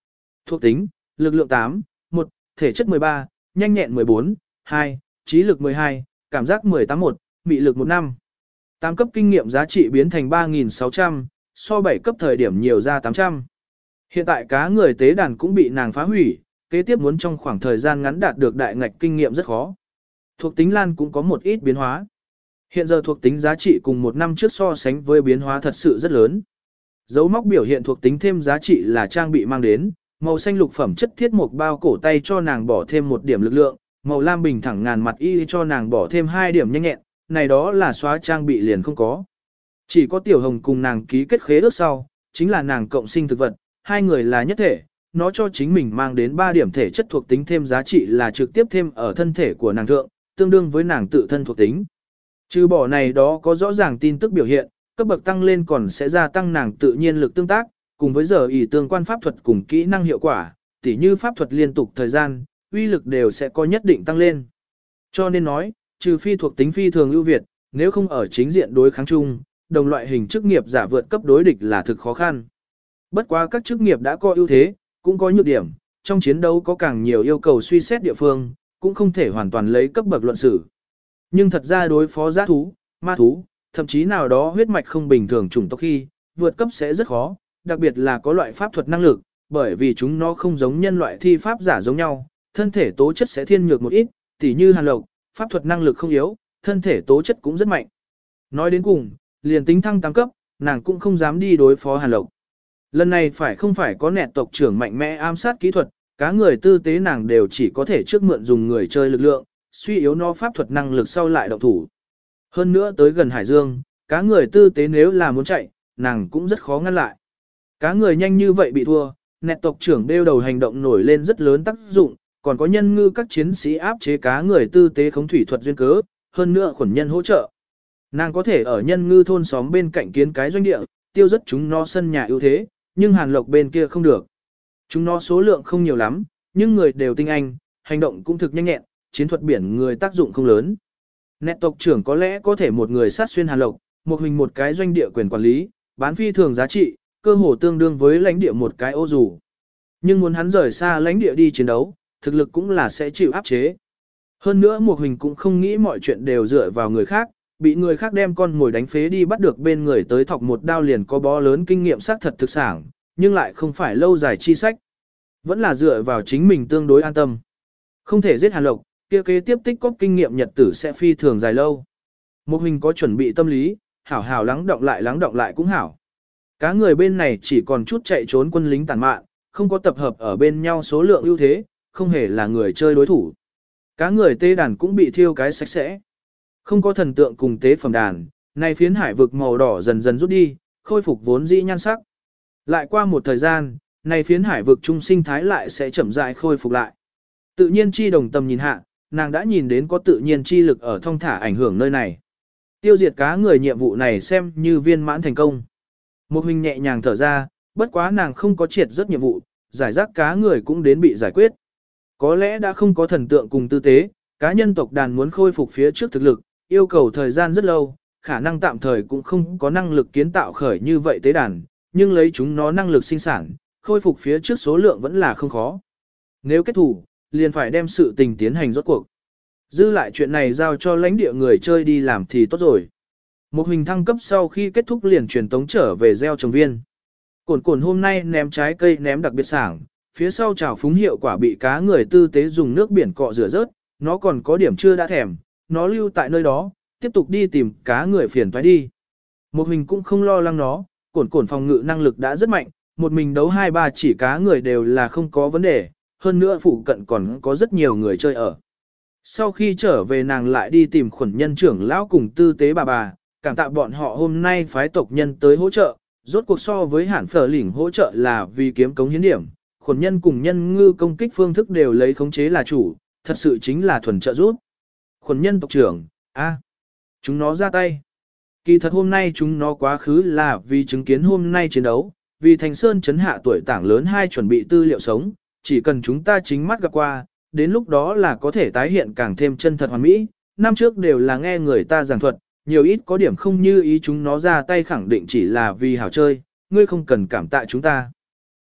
Speaker 1: Thuộc tính, lực lượng tám, một, thể chất mười ba, nhanh nhẹn mười bốn, hai, trí lực mười hai, cảm giác mười tám một, mị lực một năm. tám cấp kinh nghiệm giá trị biến thành ba nghìn sáu trăm, so bảy cấp thời điểm nhiều ra tám trăm. Hiện tại cá người tế đàn cũng bị nàng phá hủy, kế tiếp muốn trong khoảng thời gian ngắn đạt được đại ngạch kinh nghiệm rất khó. Thuộc tính lan cũng có một ít biến hóa. Hiện giờ thuộc tính giá trị cùng một năm trước so sánh với biến hóa thật sự rất lớn. Dấu móc biểu hiện thuộc tính thêm giá trị là trang bị mang đến, màu xanh lục phẩm chất thiết mục bao cổ tay cho nàng bỏ thêm một điểm lực lượng, màu lam bình thẳng ngàn mặt y cho nàng bỏ thêm hai điểm nhanh nhẹn, này đó là xóa trang bị liền không có. Chỉ có tiểu hồng cùng nàng ký kết khế ước sau, chính là nàng cộng sinh thực vật, hai người là nhất thể, nó cho chính mình mang đến ba điểm thể chất thuộc tính thêm giá trị là trực tiếp thêm ở thân thể của nàng thượng, tương đương với nàng tự thân thuộc tính. Trừ bỏ này đó có rõ ràng tin tức biểu hiện, cấp bậc tăng lên còn sẽ gia tăng nàng tự nhiên lực tương tác, cùng với giờ ỷ tương quan pháp thuật cùng kỹ năng hiệu quả, tỉ như pháp thuật liên tục thời gian, uy lực đều sẽ có nhất định tăng lên. Cho nên nói, trừ phi thuộc tính phi thường ưu việt, nếu không ở chính diện đối kháng chung, đồng loại hình chức nghiệp giả vượt cấp đối địch là thực khó khăn. Bất quá các chức nghiệp đã có ưu thế, cũng có nhược điểm, trong chiến đấu có càng nhiều yêu cầu suy xét địa phương, cũng không thể hoàn toàn lấy cấp bậc luận xử. Nhưng thật ra đối phó giã thú, ma thú, thậm chí nào đó huyết mạch không bình thường chủng tộc khi, vượt cấp sẽ rất khó, đặc biệt là có loại pháp thuật năng lực, bởi vì chúng nó không giống nhân loại thi pháp giả giống nhau, thân thể tố chất sẽ thiên nhược một ít, tỉ như Hàn Lộc, pháp thuật năng lực không yếu, thân thể tố chất cũng rất mạnh. Nói đến cùng, liền tính thăng tăng cấp, nàng cũng không dám đi đối phó Hàn Lộc. Lần này phải không phải có nẹt tộc trưởng mạnh mẽ ám sát kỹ thuật, cá người tư tế nàng đều chỉ có thể trước mượn dùng người chơi lực lượng, suy yếu nó pháp thuật năng lực sau lại động thủ. Hơn nữa tới gần Hải Dương, cá người tư tế nếu là muốn chạy, nàng cũng rất khó ngăn lại. Cá người nhanh như vậy bị thua, nẹt tộc trưởng đeo đầu hành động nổi lên rất lớn tác dụng, còn có nhân ngư các chiến sĩ áp chế cá người tư tế khống thủy thuật duyên cớ, hơn nữa khuẩn nhân hỗ trợ. Nàng có thể ở nhân ngư thôn xóm bên cạnh kiến cái doanh địa, tiêu rất chúng nó sân nhà ưu thế, nhưng Hàn Lộc bên kia không được. Chúng nó số lượng không nhiều lắm, nhưng người đều tinh anh, hành động cũng thực nhanh nhẹn, chiến thuật biển người tác dụng không lớn. Nẹt tộc trưởng có lẽ có thể một người sát xuyên Hàn Lộc, một hình một cái doanh địa quyền quản lý, bán phi thường giá trị, cơ hồ tương đương với lãnh địa một cái ô dù. Nhưng muốn hắn rời xa lãnh địa đi chiến đấu, thực lực cũng là sẽ chịu áp chế. Hơn nữa một hình cũng không nghĩ mọi chuyện đều dựa vào người khác, bị người khác đem con ngồi đánh phế đi bắt được bên người tới thọc một đao liền có bó lớn kinh nghiệm xác thật thực sản, nhưng lại không phải lâu dài chi sách. Vẫn là dựa vào chính mình tương đối an tâm. Không thể giết Hàn Lộc, kia kế tiếp tích cóp kinh nghiệm nhật tử sẽ phi thường dài lâu. Một hình có chuẩn bị tâm lý, hảo hảo lắng động lại lắng động lại cũng hảo. Cá người bên này chỉ còn chút chạy trốn quân lính tàn mạn, không có tập hợp ở bên nhau số lượng ưu thế, không hề là người chơi đối thủ. Cá người tê đàn cũng bị thiêu cái sạch sẽ. Không có thần tượng cùng tế phẩm đàn, này phiến hải vực màu đỏ dần dần rút đi, khôi phục vốn dĩ nhan sắc. Lại qua một thời gian, này phiến hải vực trung sinh thái lại sẽ chậm rãi khôi phục lại. Tự nhiên chi đồng tầm nhìn hạ, nàng đã nhìn đến có tự nhiên chi lực ở thong thả ảnh hưởng nơi này. Tiêu diệt cá người nhiệm vụ này xem như viên mãn thành công. Một hình nhẹ nhàng thở ra, bất quá nàng không có triệt rất nhiệm vụ, giải rác cá người cũng đến bị giải quyết. Có lẽ đã không có thần tượng cùng tư tế, cá nhân tộc đàn muốn khôi phục phía trước thực lực, yêu cầu thời gian rất lâu, khả năng tạm thời cũng không có năng lực kiến tạo khởi như vậy tế đàn, nhưng lấy chúng nó năng lực sinh sản, khôi phục phía trước số lượng vẫn là không khó. Nếu kết thủ, liền phải đem sự tình tiến hành rốt cuộc. Dư lại chuyện này giao cho lãnh địa người chơi đi làm thì tốt rồi. Một hình thăng cấp sau khi kết thúc liền truyền tống trở về gieo trồng viên. Cồn cồn hôm nay ném trái cây ném đặc biệt sảng, phía sau trào phúng hiệu quả bị cá người tư tế dùng nước biển cọ rửa rớt, nó còn có điểm chưa đã thèm, nó lưu tại nơi đó, tiếp tục đi tìm cá người phiền toái đi. Một hình cũng không lo lắng nó, cồn cồn phòng ngự năng lực đã rất mạnh, một mình đấu hai ba chỉ cá người đều là không có vấn đề, hơn nữa phụ cận còn có rất nhiều người chơi ở. Sau khi trở về nàng lại đi tìm khuẩn nhân trưởng lão cùng tư tế bà bà, cảm tạ bọn họ hôm nay phái tộc nhân tới hỗ trợ, rốt cuộc so với hẳn phở lỉnh hỗ trợ là vì kiếm cống hiến điểm, khuẩn nhân cùng nhân ngư công kích phương thức đều lấy khống chế là chủ, thật sự chính là thuần trợ giúp. Khuẩn nhân tộc trưởng, a, chúng nó ra tay. Kỳ thật hôm nay chúng nó quá khứ là vì chứng kiến hôm nay chiến đấu, vì Thành Sơn chấn hạ tuổi tảng lớn hai chuẩn bị tư liệu sống, chỉ cần chúng ta chính mắt gặp qua, đến lúc đó là có thể tái hiện càng thêm chân thật hoàn mỹ. Năm trước đều là nghe người ta giảng thuật, nhiều ít có điểm không như ý chúng nó ra tay khẳng định chỉ là vì hảo chơi, ngươi không cần cảm tạ chúng ta.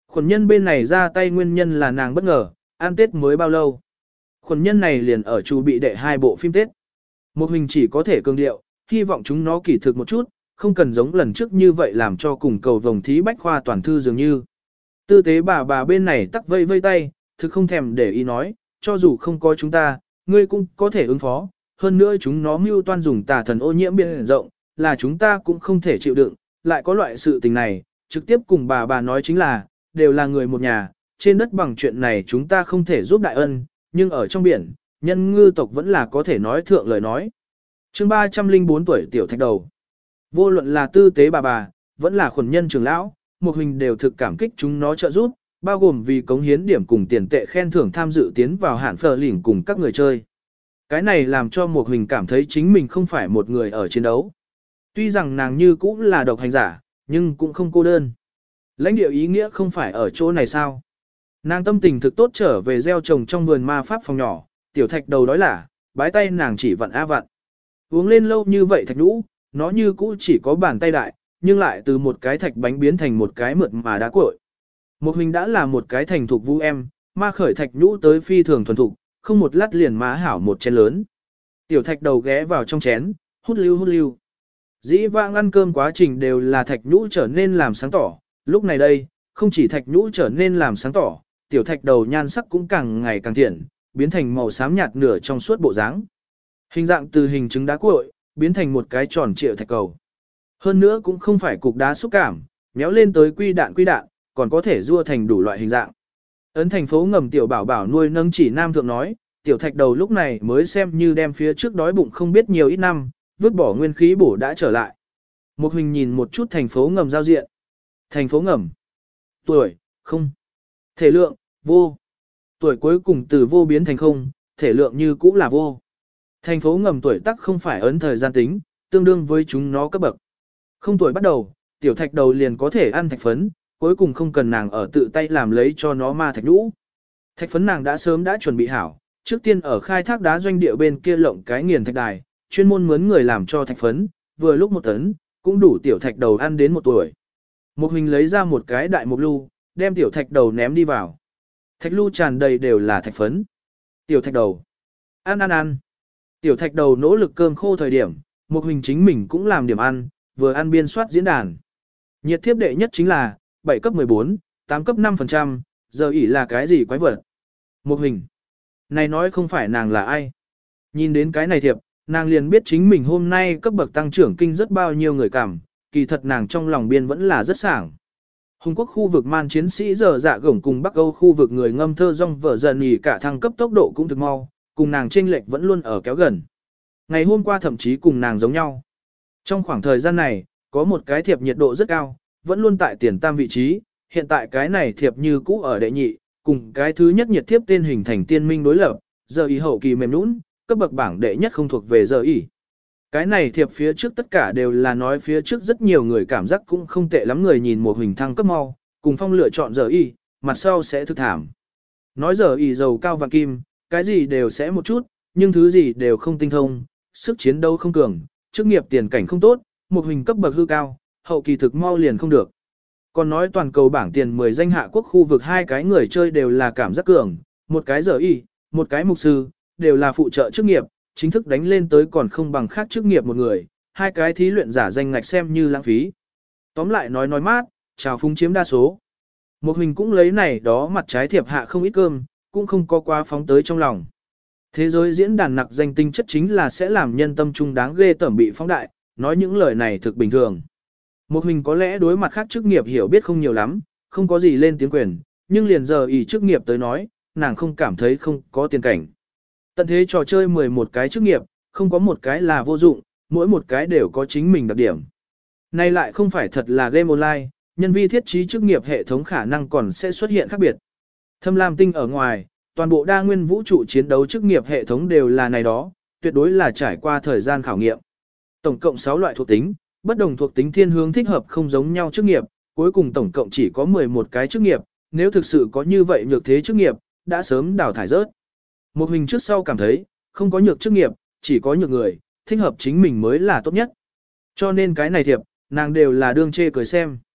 Speaker 1: Khuẩn nhân bên này ra tay nguyên nhân là nàng bất ngờ, ăn Tết mới bao lâu. Khuẩn nhân này liền ở chủ bị đệ hai bộ phim Tết. Một hình chỉ có thể cường điệu, hy vọng chúng nó kỳ thực một chút, không cần giống lần trước như vậy làm cho cùng cầu vồng thí bách khoa toàn thư dường như. Tư tế bà bà bên này tắc vây vây tay, thực không thèm để ý nói, cho dù không có chúng ta, ngươi cũng có thể ứng phó, hơn nữa chúng nó mưu toan dùng tà thần ô nhiễm biển rộng, là chúng ta cũng không thể chịu đựng, lại có loại sự tình này, trực tiếp cùng bà bà nói chính là, đều là người một nhà, trên đất bằng chuyện này chúng ta không thể giúp đại ân, nhưng ở trong biển, nhân ngư tộc vẫn là có thể nói thượng lời nói. Chương ba trăm linh bốn tuổi tiểu thạch đầu. Vô luận là tư tế bà bà, vẫn là khuẩn nhân trưởng lão, một hình đều thực cảm kích chúng nó trợ giúp, bao gồm vì cống hiến điểm cùng tiền tệ khen thưởng tham dự tiến vào hạn phở lỉnh cùng các người chơi. Cái này làm cho một hình cảm thấy chính mình không phải một người ở chiến đấu. Tuy rằng nàng như cũng là độc hành giả, nhưng cũng không cô đơn. Lãnh địa ý nghĩa không phải ở chỗ này sao? Nàng tâm tình thực tốt trở về gieo trồng trong vườn ma pháp phòng nhỏ, tiểu thạch đầu đói lả, bái tay nàng chỉ vặn a vặn. Uống lên lâu như vậy thạch nhũ, nó như cũ chỉ có bàn tay đại, nhưng lại từ một cái thạch bánh biến thành một cái mượt mà đá cuội. Một hình đã là một cái thành thục vũ em, ma khởi thạch nhũ tới phi thường thuần thục, không một lát liền má hảo một chén lớn. Tiểu thạch đầu ghé vào trong chén, hút lưu hút lưu. Dĩ vãng ăn cơm quá trình đều là thạch nhũ trở nên làm sáng tỏ, lúc này đây, không chỉ thạch nhũ trở nên làm sáng tỏ, tiểu thạch đầu nhan sắc cũng càng ngày càng thiện, biến thành màu xám nhạt nửa trong suốt bộ dáng. Hình dạng từ hình trứng đá cuội, biến thành một cái tròn trịa thạch cầu. Hơn nữa cũng không phải cục đá xúc cảm, méo lên tới quy đạn quy đạn, còn có thể rua thành đủ loại hình dạng. Ấn thành phố ngầm tiểu bảo bảo nuôi nâng chỉ nam thượng nói, tiểu thạch đầu lúc này mới xem như đem phía trước đói bụng không biết nhiều ít năm, vứt bỏ nguyên khí bổ đã trở lại. Một hình nhìn một chút thành phố ngầm giao diện. Thành phố ngầm. Tuổi, không. Thể lượng, vô. Tuổi cuối cùng từ vô biến thành không, thể lượng như cũ là vô. Thành phố ngầm tuổi tắc không phải ấn thời gian tính, tương đương với chúng nó cấp bậc. Không tuổi bắt đầu, tiểu thạch đầu liền có thể ăn thạch phấn, cuối cùng không cần nàng ở tự tay làm lấy cho nó ma thạch nhũ. Thạch phấn nàng đã sớm đã chuẩn bị hảo, trước tiên ở khai thác đá doanh địa bên kia lộng cái nghiền thạch đài, chuyên môn mướn người làm cho thạch phấn, vừa lúc một tấn, cũng đủ tiểu thạch đầu ăn đến một tuổi. Một hình lấy ra một cái đại mục lưu, đem tiểu thạch đầu ném đi vào. Thạch lưu tràn đầy đều là thạch phấn. Tiểu thạch đầu. Ăn ăn ăn. Tiểu thạch đầu nỗ lực cơm khô thời điểm, một hình chính mình cũng làm điểm ăn, vừa ăn biên soát diễn đàn. Nhiệt thiếp đệ nhất chính là, bảy cấp mười bốn, tám cấp năm phần trăm, giờ ỉ là cái gì quái vật. Một hình. Này nói không phải nàng là ai. Nhìn đến cái này thiệp, nàng liền biết chính mình hôm nay cấp bậc tăng trưởng kinh rất bao nhiêu người cảm, kỳ thật nàng trong lòng biên vẫn là rất sảng. Hùng quốc khu vực man chiến sĩ giờ dạ gổng cùng Bắc Âu khu vực người ngâm thơ rong vở dần nhỉ cả thăng cấp tốc độ cũng thực mau, cùng nàng chênh lệch vẫn luôn ở kéo gần. Ngày hôm qua thậm chí cùng nàng giống nhau. Trong khoảng thời gian này, có một cái thiệp nhiệt độ rất cao, vẫn luôn tại tiền tam vị trí, hiện tại cái này thiệp như cũ ở đệ nhị, cùng cái thứ nhất nhiệt thiếp tên hình thành tiên minh đối lập, giờ ý hậu kỳ mềm nũng, cấp bậc bảng đệ nhất không thuộc về giờ ý. Cái này thiệp phía trước tất cả đều là nói phía trước rất nhiều người cảm giác cũng không tệ lắm người nhìn một hình thăng cấp mau, cùng phong lựa chọn giờ ý, mặt sau sẽ thực thảm. Nói giờ ý dầu cao vàng kim, cái gì đều sẽ một chút, nhưng thứ gì đều không tinh thông, sức chiến đấu không cường, chức nghiệp tiền cảnh không tốt, một hình cấp bậc hư cao, hậu kỳ thực mau liền không được. Còn nói toàn cầu bảng tiền mười danh hạ quốc khu vực hai cái người chơi đều là cảm giác cường, một cái giờ y, một cái mục sư, đều là phụ trợ chức nghiệp, chính thức đánh lên tới còn không bằng khác chức nghiệp một người, hai cái thí luyện giả danh ngạch xem như lãng phí. Tóm lại nói nói mát, chào phúng chiếm đa số. Một hình cũng lấy này đó mặt trái thiệp hạ không ít cơm, cũng không có quá phóng tới trong lòng. Thế giới diễn đàn nặc danh tinh chất chính là sẽ làm nhân tâm trung đáng ghê tởm bị phóng đại, nói những lời này thực bình thường. Một hình có lẽ đối mặt khác chức nghiệp hiểu biết không nhiều lắm, không có gì lên tiếng quyền, nhưng liền giờ ý chức nghiệp tới nói, nàng không cảm thấy không có tiền cảnh. Tận thế trò chơi mười một cái chức nghiệp, không có một cái là vô dụng, mỗi một cái đều có chính mình đặc điểm. Này lại không phải thật là game online, nhân vi thiết trí chức nghiệp hệ thống khả năng còn sẽ xuất hiện khác biệt. Thâm Lam Tinh ở ngoài, toàn bộ đa nguyên vũ trụ chiến đấu chức nghiệp hệ thống đều là này đó, tuyệt đối là trải qua thời gian khảo nghiệm. Tổng cộng sáu loại thuộc tính, bất đồng thuộc tính thiên hướng thích hợp không giống nhau chức nghiệp, cuối cùng tổng cộng chỉ có mười một cái chức nghiệp, nếu thực sự có như vậy nhược thế chức nghiệp, đã sớm đào thải rớt. Một hình trước sau cảm thấy, không có nhược chức nghiệp, chỉ có nhược người, thích hợp chính mình mới là tốt nhất. Cho nên cái này thiệp, nàng đều là đương chê cười xem.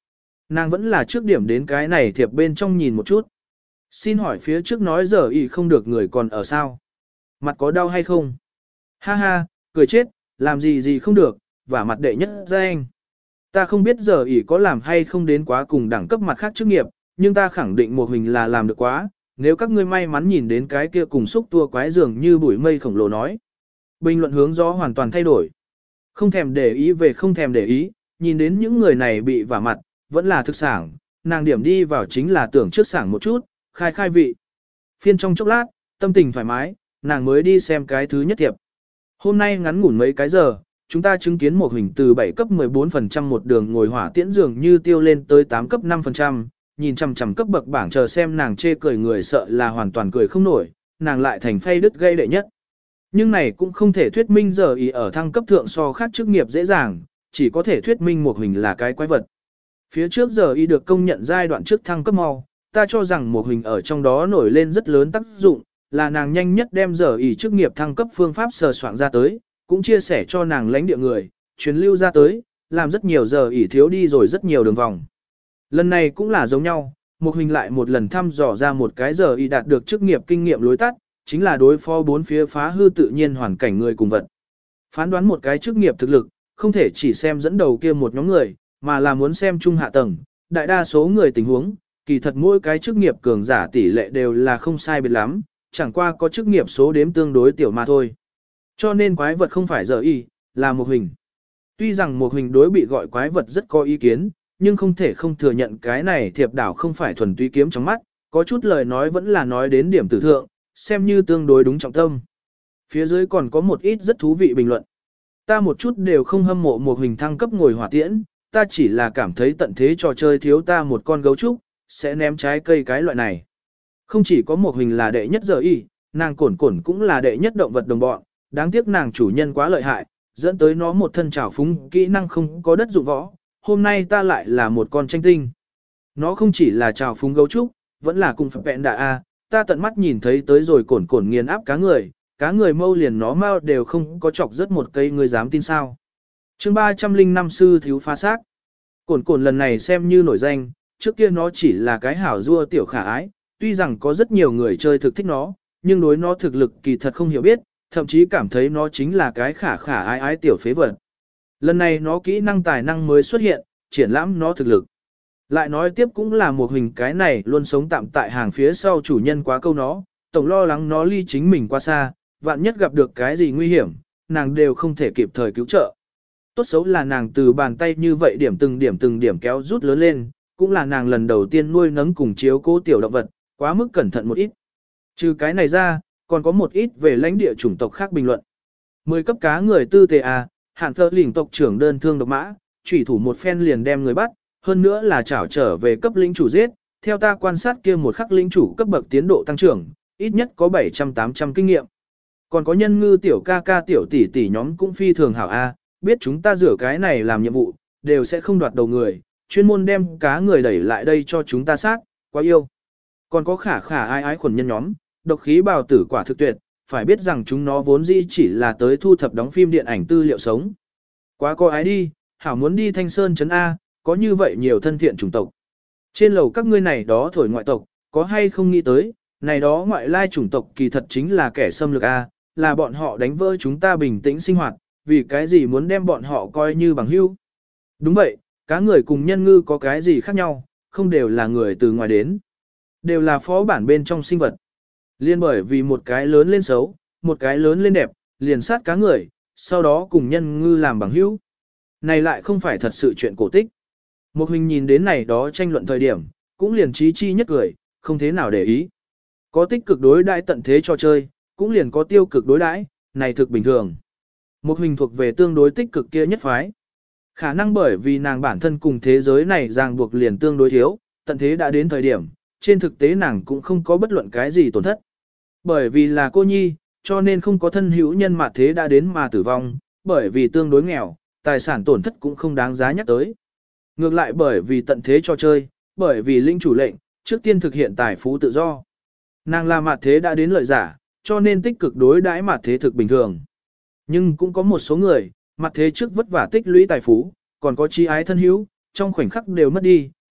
Speaker 1: Nàng vẫn là trước điểm đến cái này thiệp bên trong nhìn một chút. Xin hỏi phía trước nói giờ y không được người còn ở sao? Mặt có đau hay không? Ha ha, cười chết, làm gì gì không được, và mặt đệ nhất danh. Ta không biết giờ ỷ có làm hay không đến quá cùng đẳng cấp mặt khác chức nghiệp, nhưng ta khẳng định một hình là làm được quá, nếu các ngươi may mắn nhìn đến cái kia cùng xúc tua quái dường như bụi mây khổng lồ nói. Bình luận hướng gió hoàn toàn thay đổi. Không thèm để ý về không thèm để ý, nhìn đến những người này bị vả mặt, vẫn là thực sảng, nàng điểm đi vào chính là tưởng trước sảng một chút, khai khai vị. Phiên trong chốc lát, tâm tình thoải mái, nàng mới đi xem cái thứ nhất thiệp. Hôm nay ngắn ngủn mấy cái giờ, chúng ta chứng kiến một hình từ bảy cấp mười bốn phần trăm một đường ngồi hỏa tiễn dường như tiêu lên tới tám cấp năm phần trăm, nhìn chằm chằm cấp bậc bảng chờ xem nàng chê cười người sợ là hoàn toàn cười không nổi, nàng lại thành phay đứt gây đệ nhất. Nhưng này cũng không thể thuyết minh giờ ý ở thăng cấp thượng so khác chức nghiệp dễ dàng, chỉ có thể thuyết minh một hình là cái quái vật. Phía trước giờ ý được công nhận giai đoạn trước thăng cấp mau, ta cho rằng một hình ở trong đó nổi lên rất lớn tác dụng, là nàng nhanh nhất đem giờ ý chức nghiệp thăng cấp phương pháp sờ soạn ra tới, cũng chia sẻ cho nàng lãnh địa người, truyền lưu ra tới, làm rất nhiều giờ ỉ thiếu đi rồi rất nhiều đường vòng. Lần này cũng là giống nhau, một hình lại một lần thăm dò ra một cái giờ ỉ đạt được chức nghiệp kinh nghiệm lối tắt, chính là đối phó bốn phía phá hư tự nhiên hoàn cảnh người cùng vật. Phán đoán một cái chức nghiệp thực lực, không thể chỉ xem dẫn đầu kia một nhóm người, mà là muốn xem trung hạ tầng, đại đa số người tình huống, kỳ thật mỗi cái chức nghiệp cường giả tỷ lệ đều là không sai biệt lắm, chẳng qua có chức nghiệp số đếm tương đối tiểu mà thôi. Cho nên quái vật không phải giờ y, là một hình. Tuy rằng một hình đối bị gọi quái vật rất có ý kiến, nhưng không thể không thừa nhận cái này thiệp đảo không phải thuần túy kiếm trong mắt, có chút lời nói vẫn là nói đến điểm tử thượng, xem như tương đối đúng trọng tâm. Phía dưới còn có một ít rất thú vị bình luận. Ta một chút đều không hâm mộ một hình thăng cấp ngồi hỏa tiễn, ta chỉ là cảm thấy tận thế trò chơi thiếu ta một con gấu trúc, sẽ ném trái cây cái loại này. Không chỉ có một hình là đệ nhất giờ y, nàng cổn cổn cũng là đệ nhất động vật đồng bọn. Đáng tiếc nàng chủ nhân quá lợi hại, dẫn tới nó một thân trào phúng kỹ năng không có đất dụng võ, hôm nay ta lại là một con tranh tinh. Nó không chỉ là trào phúng gấu trúc, vẫn là cùng phập vẹn đạ A, ta tận mắt nhìn thấy tới rồi cổn cổn nghiền áp cá người, cá người mâu liền nó mau đều không có chọc rất một cây, người dám tin sao. chương ba trăm linh năm sư thiếu phá xác. Cổn cổn lần này xem như nổi danh, trước kia nó chỉ là cái hảo rua tiểu khả ái, tuy rằng có rất nhiều người chơi thực thích nó, nhưng đối nó thực lực kỳ thật không hiểu biết, thậm chí cảm thấy nó chính là cái khả khả ái ái tiểu phế vật. Lần này nó kỹ năng tài năng mới xuất hiện, triển lãm nó thực lực. Lại nói tiếp cũng là một hình cái này luôn sống tạm tại hàng phía sau chủ nhân quá câu nó, tổng lo lắng nó ly chính mình quá xa, vạn nhất gặp được cái gì nguy hiểm, nàng đều không thể kịp thời cứu trợ. Tốt xấu là nàng từ bàn tay như vậy điểm từng điểm từng điểm kéo rút lớn lên, cũng là nàng lần đầu tiên nuôi nấng cùng chiếu cố tiểu động vật, quá mức cẩn thận một ít. Trừ cái này ra, còn có một ít về lãnh địa chủng tộc khác bình luận. Mười cấp cá người tư tề à, hạn thơ lĩnh tộc trưởng đơn thương độc mã, chủy thủ một phen liền đem người bắt, hơn nữa là trảo trở về cấp lĩnh chủ giết, theo ta quan sát kia một khắc lĩnh chủ cấp bậc tiến độ tăng trưởng, ít nhất có bảy trăm tám trăm kinh nghiệm. Còn có nhân ngư tiểu ca ca tiểu tỷ tỷ nhóm cũng phi thường hảo a, biết chúng ta rửa cái này làm nhiệm vụ, đều sẽ không đoạt đầu người, chuyên môn đem cá người đẩy lại đây cho chúng ta sát, quá yêu. Còn có khả khả ai ái khuẩn nhân nhóm, độc khí bào tử quả thực tuyệt, phải biết rằng chúng nó vốn dĩ chỉ là tới thu thập đóng phim điện ảnh tư liệu sống. Quá có ái đi, hảo muốn đi Thanh Sơn trấn A, có như vậy nhiều thân thiện chủng tộc. Trên lầu các ngươi này đó thổi ngoại tộc, có hay không nghĩ tới, này đó ngoại lai chủng tộc kỳ thật chính là kẻ xâm lược A, là bọn họ đánh vỡ chúng ta bình tĩnh sinh hoạt, vì cái gì muốn đem bọn họ coi như bằng hữu. Đúng vậy, cá người cùng nhân ngư có cái gì khác nhau, không đều là người từ ngoài đến. Đều là phó bản bên trong sinh vật. Liên bởi vì một cái lớn lên xấu, một cái lớn lên đẹp, liền sát cá người, sau đó cùng nhân ngư làm bằng hữu. Này lại không phải thật sự chuyện cổ tích. Một hình nhìn đến này đó tranh luận thời điểm, cũng liền trí chi nhất cười, không thế nào để ý. Có tích cực đối đãi tận thế cho chơi, cũng liền có tiêu cực đối đãi, này thực bình thường. Một hình thuộc về tương đối tích cực kia nhất phái. Khả năng bởi vì nàng bản thân cùng thế giới này ràng buộc liền tương đối thiếu, tận thế đã đến thời điểm, trên thực tế nàng cũng không có bất luận cái gì tổn thất. Bởi vì là cô nhi, cho nên không có thân hữu nhân mà thế đã đến mà tử vong, bởi vì tương đối nghèo, tài sản tổn thất cũng không đáng giá nhắc tới. Ngược lại bởi vì tận thế cho chơi, bởi vì linh chủ lệnh, trước tiên thực hiện tài phú tự do. Nàng là mặt thế đã đến lợi giả, cho nên tích cực đối đãi mặt thế thực bình thường. Nhưng cũng có một số người, mặt thế trước vất vả tích lũy tài phú, còn có chi ái thân hữu, trong khoảnh khắc đều mất đi,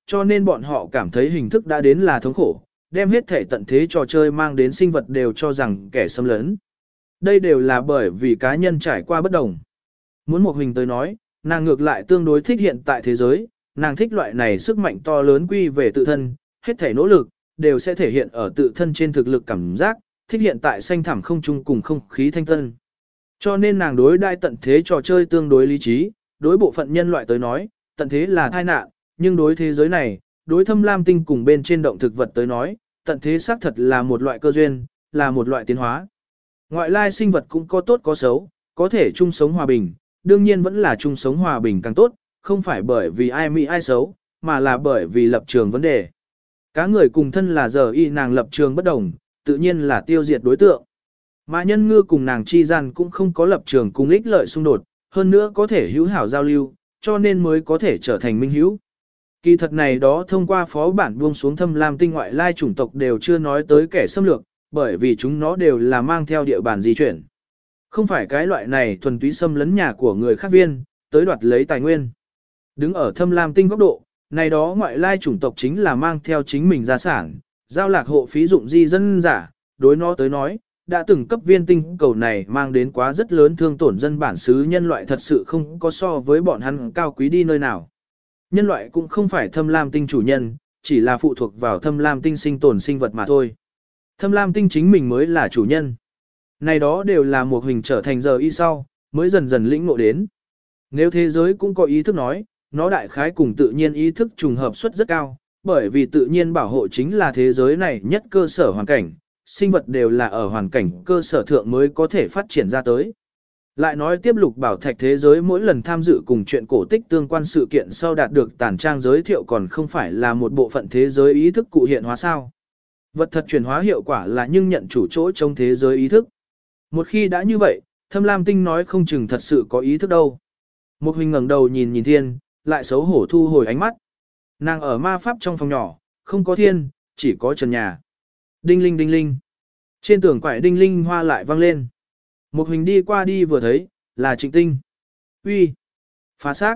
Speaker 1: cho nên bọn họ cảm thấy hình thức đã đến là thống khổ, đem hết thể tận thế trò chơi mang đến sinh vật đều cho rằng kẻ xâm lấn. Đây đều là bởi vì cá nhân trải qua bất đồng. Muốn một hình tới nói, nàng ngược lại tương đối thích hiện tại thế giới, nàng thích loại này sức mạnh to lớn quy về tự thân, hết thể nỗ lực, đều sẽ thể hiện ở tự thân trên thực lực cảm giác, thích hiện tại xanh thẳm không chung cùng không khí thanh tân. Cho nên nàng đối đai tận thế trò chơi tương đối lý trí, đối bộ phận nhân loại tới nói, tận thế là tai nạn, nhưng đối thế giới này, đối thâm lam tinh cùng bên trên động thực vật tới nói, tận thế xác thật là một loại cơ duyên, là một loại tiến hóa. Ngoại lai sinh vật cũng có tốt có xấu, có thể chung sống hòa bình, đương nhiên vẫn là chung sống hòa bình càng tốt, không phải bởi vì ai mỹ ai xấu, mà là bởi vì lập trường vấn đề. Cá người cùng thân là giờ y nàng lập trường bất đồng, tự nhiên là tiêu diệt đối tượng. Mà nhân ngư cùng nàng chi gian cũng không có lập trường cùng ích lợi xung đột, hơn nữa có thể hữu hảo giao lưu, cho nên mới có thể trở thành minh hữu. Kỳ thật này đó thông qua phó bản buông xuống thâm lam tinh ngoại lai chủng tộc đều chưa nói tới kẻ xâm lược, bởi vì chúng nó đều là mang theo địa bàn di chuyển. Không phải cái loại này thuần túy xâm lấn nhà của người khác viên, tới đoạt lấy tài nguyên. Đứng ở thâm lam tinh góc độ, này đó ngoại lai chủng tộc chính là mang theo chính mình gia sản, giao lạc hộ phí dụng di dân giả, đối nó tới nói, đã từng cấp viên tinh cầu này mang đến quá rất lớn thương tổn dân bản xứ nhân loại thật sự không có so với bọn hắn cao quý đi nơi nào. Nhân loại cũng không phải thâm lam tinh chủ nhân, chỉ là phụ thuộc vào thâm lam tinh sinh tồn sinh vật mà thôi. Thâm lam tinh chính mình mới là chủ nhân. Này đó đều là một hình trở thành giờ y sau, mới dần dần lĩnh ngộ đến. Nếu thế giới cũng có ý thức nói, nó đại khái cùng tự nhiên ý thức trùng hợp suất rất cao, bởi vì tự nhiên bảo hộ chính là thế giới này nhất cơ sở hoàn cảnh, sinh vật đều là ở hoàn cảnh cơ sở thượng mới có thể phát triển ra tới. Lại nói tiếp lục bảo thạch thế giới mỗi lần tham dự cùng chuyện cổ tích tương quan sự kiện sau đạt được tản trang giới thiệu còn không phải là một bộ phận thế giới ý thức cụ hiện hóa sao. Vật thật chuyển hóa hiệu quả là nhưng nhận chủ chỗ trong thế giới ý thức. Một khi đã như vậy, thâm lam tinh nói không chừng thật sự có ý thức đâu. Một hình ngẩng đầu nhìn nhìn thiên, lại xấu hổ thu hồi ánh mắt. Nàng ở ma pháp trong phòng nhỏ, không có thiên, chỉ có trần nhà. Đinh linh đinh linh. Trên tường quải đinh linh hoa lại vang lên. Một hình đi qua đi vừa thấy, là Trịnh Tinh. Uy, phá xác.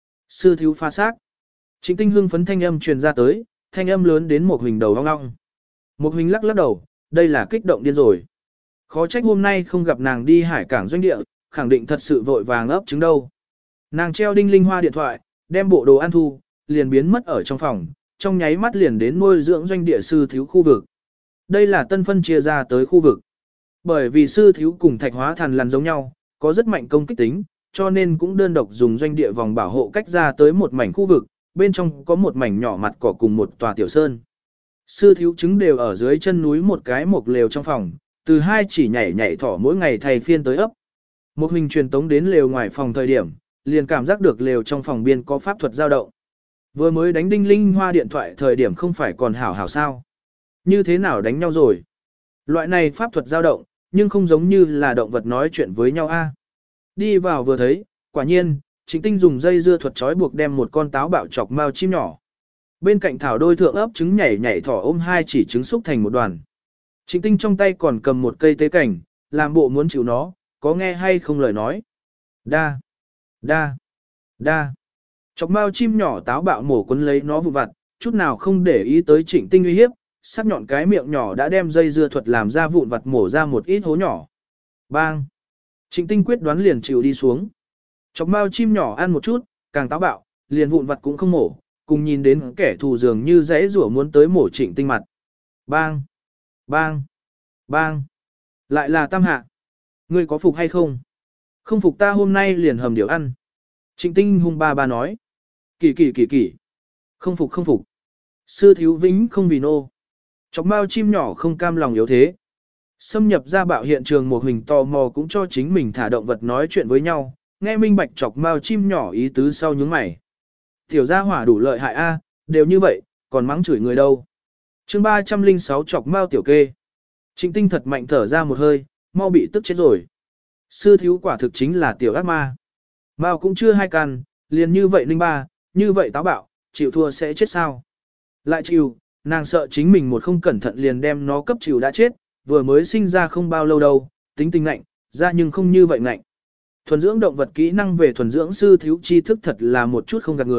Speaker 1: Sư thiếu phá xác. Trịnh Tinh hưng phấn thanh âm truyền ra tới, thanh âm lớn đến một hình đầu ong ong. Một hình lắc lắc đầu, đây là kích động điên rồi. Khó trách hôm nay không gặp nàng đi hải cảng doanh địa, khẳng định thật sự vội vàng ấp trứng đâu. Nàng treo đinh linh hoa điện thoại, đem bộ đồ ăn thu, liền biến mất ở trong phòng, trong nháy mắt liền đến nuôi dưỡng doanh địa sư thiếu khu vực. Đây là tân phân chia ra tới khu vực. Bởi vì sư thiếu cùng thạch hóa thần lằn giống nhau, có rất mạnh công kích tính, cho nên cũng đơn độc dùng doanh địa vòng bảo hộ cách ra tới một mảnh khu vực, bên trong có một mảnh nhỏ mặt cỏ cùng một tòa tiểu sơn. Sư thiếu trứng đều ở dưới chân núi một cái mộc lều trong phòng, từ hai chỉ nhảy nhảy thỏ mỗi ngày thay phiên tới ấp. Một hình truyền tống đến lều ngoài phòng thời điểm, liền cảm giác được lều trong phòng biên có pháp thuật dao động. Vừa mới đánh đinh linh hoa điện thoại thời điểm không phải còn hảo hảo sao. Như thế nào đánh nhau rồi? Loại này pháp thuật dao động, nhưng không giống như là động vật nói chuyện với nhau a. Đi vào vừa thấy, quả nhiên, Trịnh Tinh dùng dây dưa thuật trói buộc đem một con táo bạo chọc mao chim nhỏ. Bên cạnh thảo đôi thượng ấp trứng nhảy nhảy thỏ ôm hai chỉ trứng xúc thành một đoàn. Trịnh Tinh trong tay còn cầm một cây tế cảnh, làm bộ muốn chịu nó, có nghe hay không lời nói. Đa, đa, đa. Chọc mao chim nhỏ táo bạo mổ quấn lấy nó vụ vặt, chút nào không để ý tới Trịnh Tinh uy hiếp, sắc nhọn cái miệng nhỏ đã đem dây dưa thuật làm ra vụn vặt mổ ra một ít hố nhỏ. Bang! Trịnh Tinh quyết đoán liền chịu đi xuống. Chọc mao chim nhỏ ăn một chút, càng táo bạo, liền vụn vặt cũng không mổ, cùng nhìn đến kẻ thù dường như dãy rủa muốn tới mổ Trịnh Tinh mặt. Bang! Bang! Bang! Lại là tam hạ. Ngươi có phục hay không? Không phục ta hôm nay liền hầm điều ăn. Trịnh Tinh hung ba ba nói. Kỳ kỳ kỳ kỳ. Không phục không phục. Sư thiếu vĩnh không vì nô. Chọc mao chim nhỏ không cam lòng yếu thế. Xâm nhập ra bạo hiện trường một hình tò mò cũng cho chính mình thả động vật nói chuyện với nhau, nghe minh bạch chọc mao chim nhỏ ý tứ sau nhướng mày. Tiểu gia hỏa đủ lợi hại a, đều như vậy, còn mắng chửi người đâu. Chương ba trăm lẻ sáu chọc mao tiểu kê. Trịnh Tinh thật mạnh thở ra một hơi, mau bị tức chết rồi. Sư thiếu quả thực chính là tiểu ác ma. Mao cũng chưa hai căn, liền như vậy linh ba, như vậy táo bạo, chịu thua sẽ chết sao. Lại chịu, nàng sợ chính mình một không cẩn thận liền đem nó cấp chịu đã chết, vừa mới sinh ra không bao lâu đâu, tính tình ngạnh, ra nhưng không như vậy ngạnh. Thuần dưỡng động vật kỹ năng về thuần dưỡng sư thiếu tri thức thật là một chút không gạt người,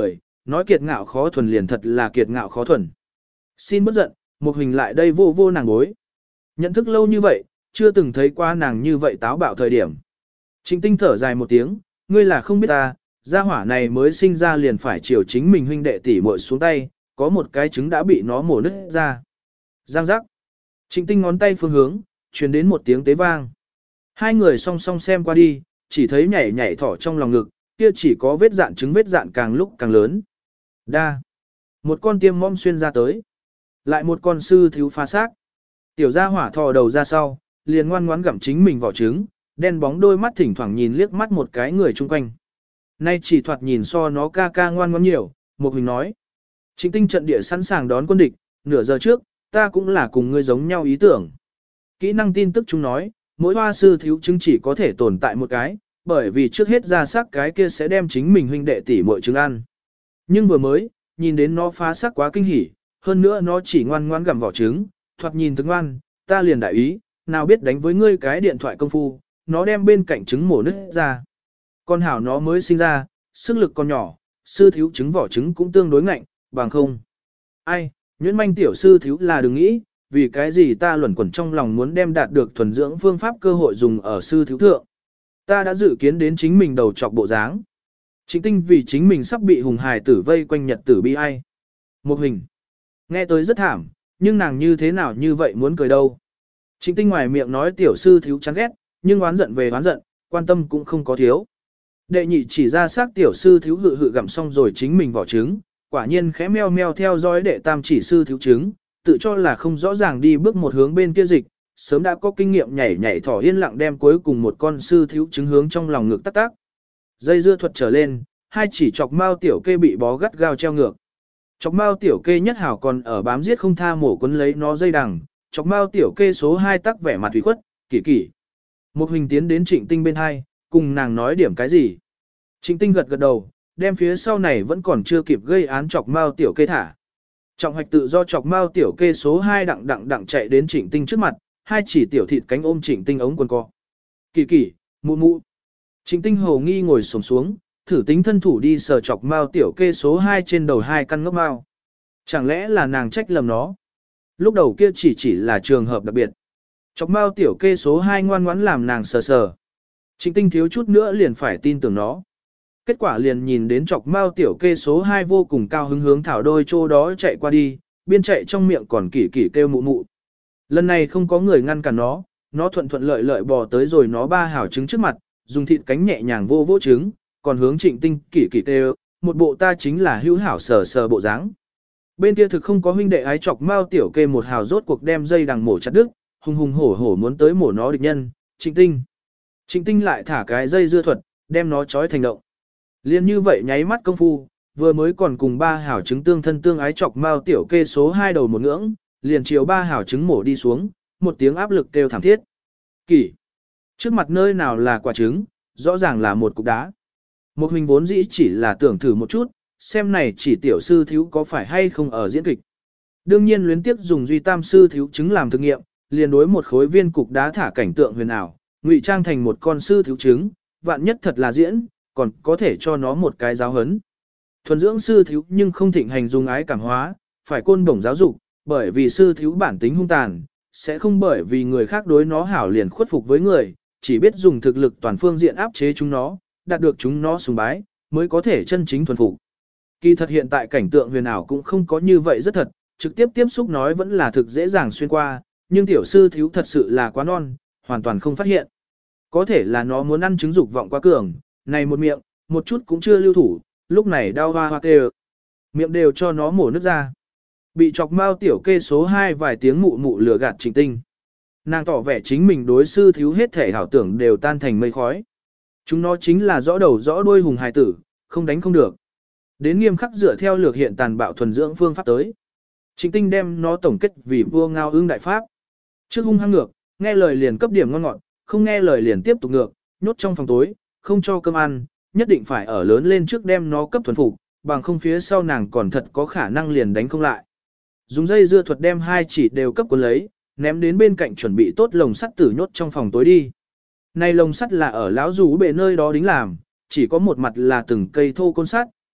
Speaker 1: Nói kiệt ngạo khó thuần liền thật là kiệt ngạo khó thuần. Xin bất giận, một hình lại đây vô vô nàng bối. Nhận thức lâu như vậy, chưa từng thấy qua nàng như vậy táo bạo thời điểm. Trịnh Tinh thở dài một tiếng, ngươi là không biết ta, gia hỏa này mới sinh ra liền phải chiều chính mình huynh đệ tỷ muội xuống tay, có một cái trứng đã bị nó mổ nứt ra. Giang giác. Trịnh Tinh ngón tay phương hướng, truyền đến một tiếng tế vang. Hai người song song xem qua đi, chỉ thấy nhảy nhảy thỏ trong lòng ngực, kia chỉ có vết dạn trứng vết dạn càng lúc càng lớn. Đa. Một con tiêm mom xuyên ra tới. Lại một con sư thiếu phá xác. Tiểu gia hỏa thò đầu ra sau, liền ngoan ngoãn gặm chính mình vỏ trứng, đen bóng đôi mắt thỉnh thoảng nhìn liếc mắt một cái người chung quanh. Nay chỉ thoạt nhìn so nó ca ca ngoan ngoãn nhiều, một hình nói. Trịnh Tinh trận địa sẵn sàng đón quân địch, nửa giờ trước, ta cũng là cùng ngươi giống nhau ý tưởng. Kỹ năng tin tức chúng nói, mỗi hoa sư thiếu trứng chỉ có thể tồn tại một cái, bởi vì trước hết ra xác cái kia sẽ đem chính mình huynh đệ tỷ muội trứng ăn. Nhưng vừa mới, nhìn đến nó phá xác quá kinh hỉ, hơn nữa nó chỉ ngoan ngoan gặm vỏ trứng, thoạt nhìn thức ngoan, ta liền đại ý, nào biết đánh với ngươi cái điện thoại công phu, nó đem bên cạnh trứng mổ nứt ra. Con hảo nó mới sinh ra, sức lực còn nhỏ, sư thiếu trứng vỏ trứng cũng tương đối ngạnh, bằng không. Ai, nhuyễn manh tiểu sư thiếu là đừng nghĩ, vì cái gì ta luẩn quẩn trong lòng muốn đem đạt được thuần dưỡng phương pháp cơ hội dùng ở sư thiếu thượng. Ta đã dự kiến đến chính mình đầu trọc bộ dáng. Trịnh Tinh vì chính mình sắp bị hùng hài tử vây quanh nhật tử bi ai. Một hình. Nghe tới rất thảm, nhưng nàng như thế nào như vậy muốn cười đâu. Trịnh Tinh ngoài miệng nói tiểu sư thiếu chán ghét, nhưng oán giận về oán giận, quan tâm cũng không có thiếu. Đệ nhị chỉ ra xác tiểu sư thiếu hự hự gặm xong rồi chính mình vỏ trứng, quả nhiên khẽ meo meo theo dõi đệ tam chỉ sư thiếu trứng, tự cho là không rõ ràng đi bước một hướng bên kia dịch, sớm đã có kinh nghiệm nhảy nhảy thỏ yên lặng đem cuối cùng một con sư thiếu trứng hướng trong lòng ngực tắc tắc. Dây dưa thuật trở lên, hai chỉ chọc mao tiểu kê bị bó gắt gao treo ngược. Chọc mao tiểu kê nhất hảo còn ở bám giết không tha mổ quấn lấy nó dây đằng, chọc mao tiểu kê số hai tắc vẻ mặt ủy khuất, kỳ kỳ. Một hình tiến đến Trịnh Tinh bên hai, cùng nàng nói điểm cái gì. Trịnh Tinh gật gật đầu, đem phía sau này vẫn còn chưa kịp gây án chọc mao tiểu kê thả. Trọng hoạch tự do chọc mao tiểu kê số hai đặng đặng đặng chạy đến Trịnh Tinh trước mặt, hai chỉ tiểu thịt cánh ôm Trịnh Tinh ống quần co. Kỳ kỳ, mụ mụ. Trịnh Tinh hồ nghi ngồi xổm xuống, thử tính thân thủ đi sờ chọc mao tiểu kê số hai trên đầu hai căn ngốc mao. Chẳng lẽ là nàng trách lầm nó? Lúc đầu kia chỉ chỉ là trường hợp đặc biệt. Chọc mao tiểu kê số hai ngoan ngoãn làm nàng sờ sờ. Trịnh Tinh thiếu chút nữa liền phải tin tưởng nó. Kết quả liền nhìn đến chọc mao tiểu kê số hai vô cùng cao hứng hướng thảo đôi chỗ đó chạy qua đi, biên chạy trong miệng còn kỳ kỳ kêu mụ mụ. Lần này không có người ngăn cản nó, nó thuận thuận lợi lợi bò tới rồi nó ba hảo trứng trước mặt, dùng thịt cánh nhẹ nhàng vô vô trứng, còn hướng Trịnh Tinh kỳ kỳ kêu, một bộ ta chính là hữu hảo sờ sờ bộ dáng. Bên kia thực không có huynh đệ ái chọc mao tiểu kê một hào rốt cuộc đem dây đằng mổ chặt đứt, hùng hùng hổ hổ muốn tới mổ nó địch nhân, Trịnh Tinh. Trịnh Tinh lại thả cái dây dưa thuật, đem nó trói thành động. Liên như vậy nháy mắt công phu, vừa mới còn cùng ba hảo trứng tương thân tương ái chọc mao tiểu kê số hai đầu một ngưỡng, liền chiều ba hảo trứng mổ đi xuống, một tiếng áp lực kêu thảm thiết. Kỳ. Trước mặt nơi nào là quả trứng, rõ ràng là một cục đá. Một hình vốn dĩ chỉ là tưởng thử một chút, xem này chỉ tiểu sư thiếu có phải hay không ở diễn kịch. Đương nhiên luyến tiếp dùng duy tam sư thiếu trứng làm thực nghiệm, liền đối một khối viên cục đá thả cảnh tượng huyền ảo, ngụy trang thành một con sư thiếu trứng, vạn nhất thật là diễn, còn có thể cho nó một cái giáo hấn. Thuần dưỡng sư thiếu nhưng không thịnh hành dùng ái cảm hóa, phải côn bổng giáo dục, bởi vì sư thiếu bản tính hung tàn, sẽ không bởi vì người khác đối nó hảo liền khuất phục với người, chỉ biết dùng thực lực toàn phương diện áp chế chúng nó, đạt được chúng nó sùng bái, mới có thể chân chính thuần phục. Kỳ thật hiện tại cảnh tượng huyền ảo cũng không có như vậy rất thật, trực tiếp tiếp xúc nói vẫn là thực dễ dàng xuyên qua, nhưng tiểu sư thiếu thật sự là quá non, hoàn toàn không phát hiện. Có thể là nó muốn ăn trứng dục vọng quá cường, này một miệng, một chút cũng chưa lưu thủ, lúc này đau hoa hoa kêu. Miệng đều cho nó mổ nước ra. Bị chọc mao tiểu kê số hai vài tiếng mụ mụ lừa gạt Trịnh Tinh. Nàng tỏ vẻ chính mình đối sư thiếu hết thể hảo tưởng đều tan thành mây khói. Chúng nó chính là rõ đầu rõ đuôi hùng hài tử, không đánh không được. Đến nghiêm khắc dựa theo lược hiện tàn bạo thuần dưỡng phương pháp tới. Trịnh Tinh đem nó tổng kết vì vua ngao ương đại pháp. Trước hung hăng ngược, nghe lời liền cấp điểm ngon ngọt, không nghe lời liền tiếp tục ngược, nhốt trong phòng tối, không cho cơm ăn, nhất định phải ở lớn lên trước đem nó cấp thuần phục, bằng không phía sau nàng còn thật có khả năng liền đánh không lại. Dùng dây dưa thuật đem hai chỉ đều cấp cuốn lấy, ném đến bên cạnh chuẩn bị tốt lồng sắt tử nhốt trong phòng tối đi. Này lồng sắt là ở lão rú bề nơi đó đính làm, chỉ có một mặt là từng cây thô côn sắt,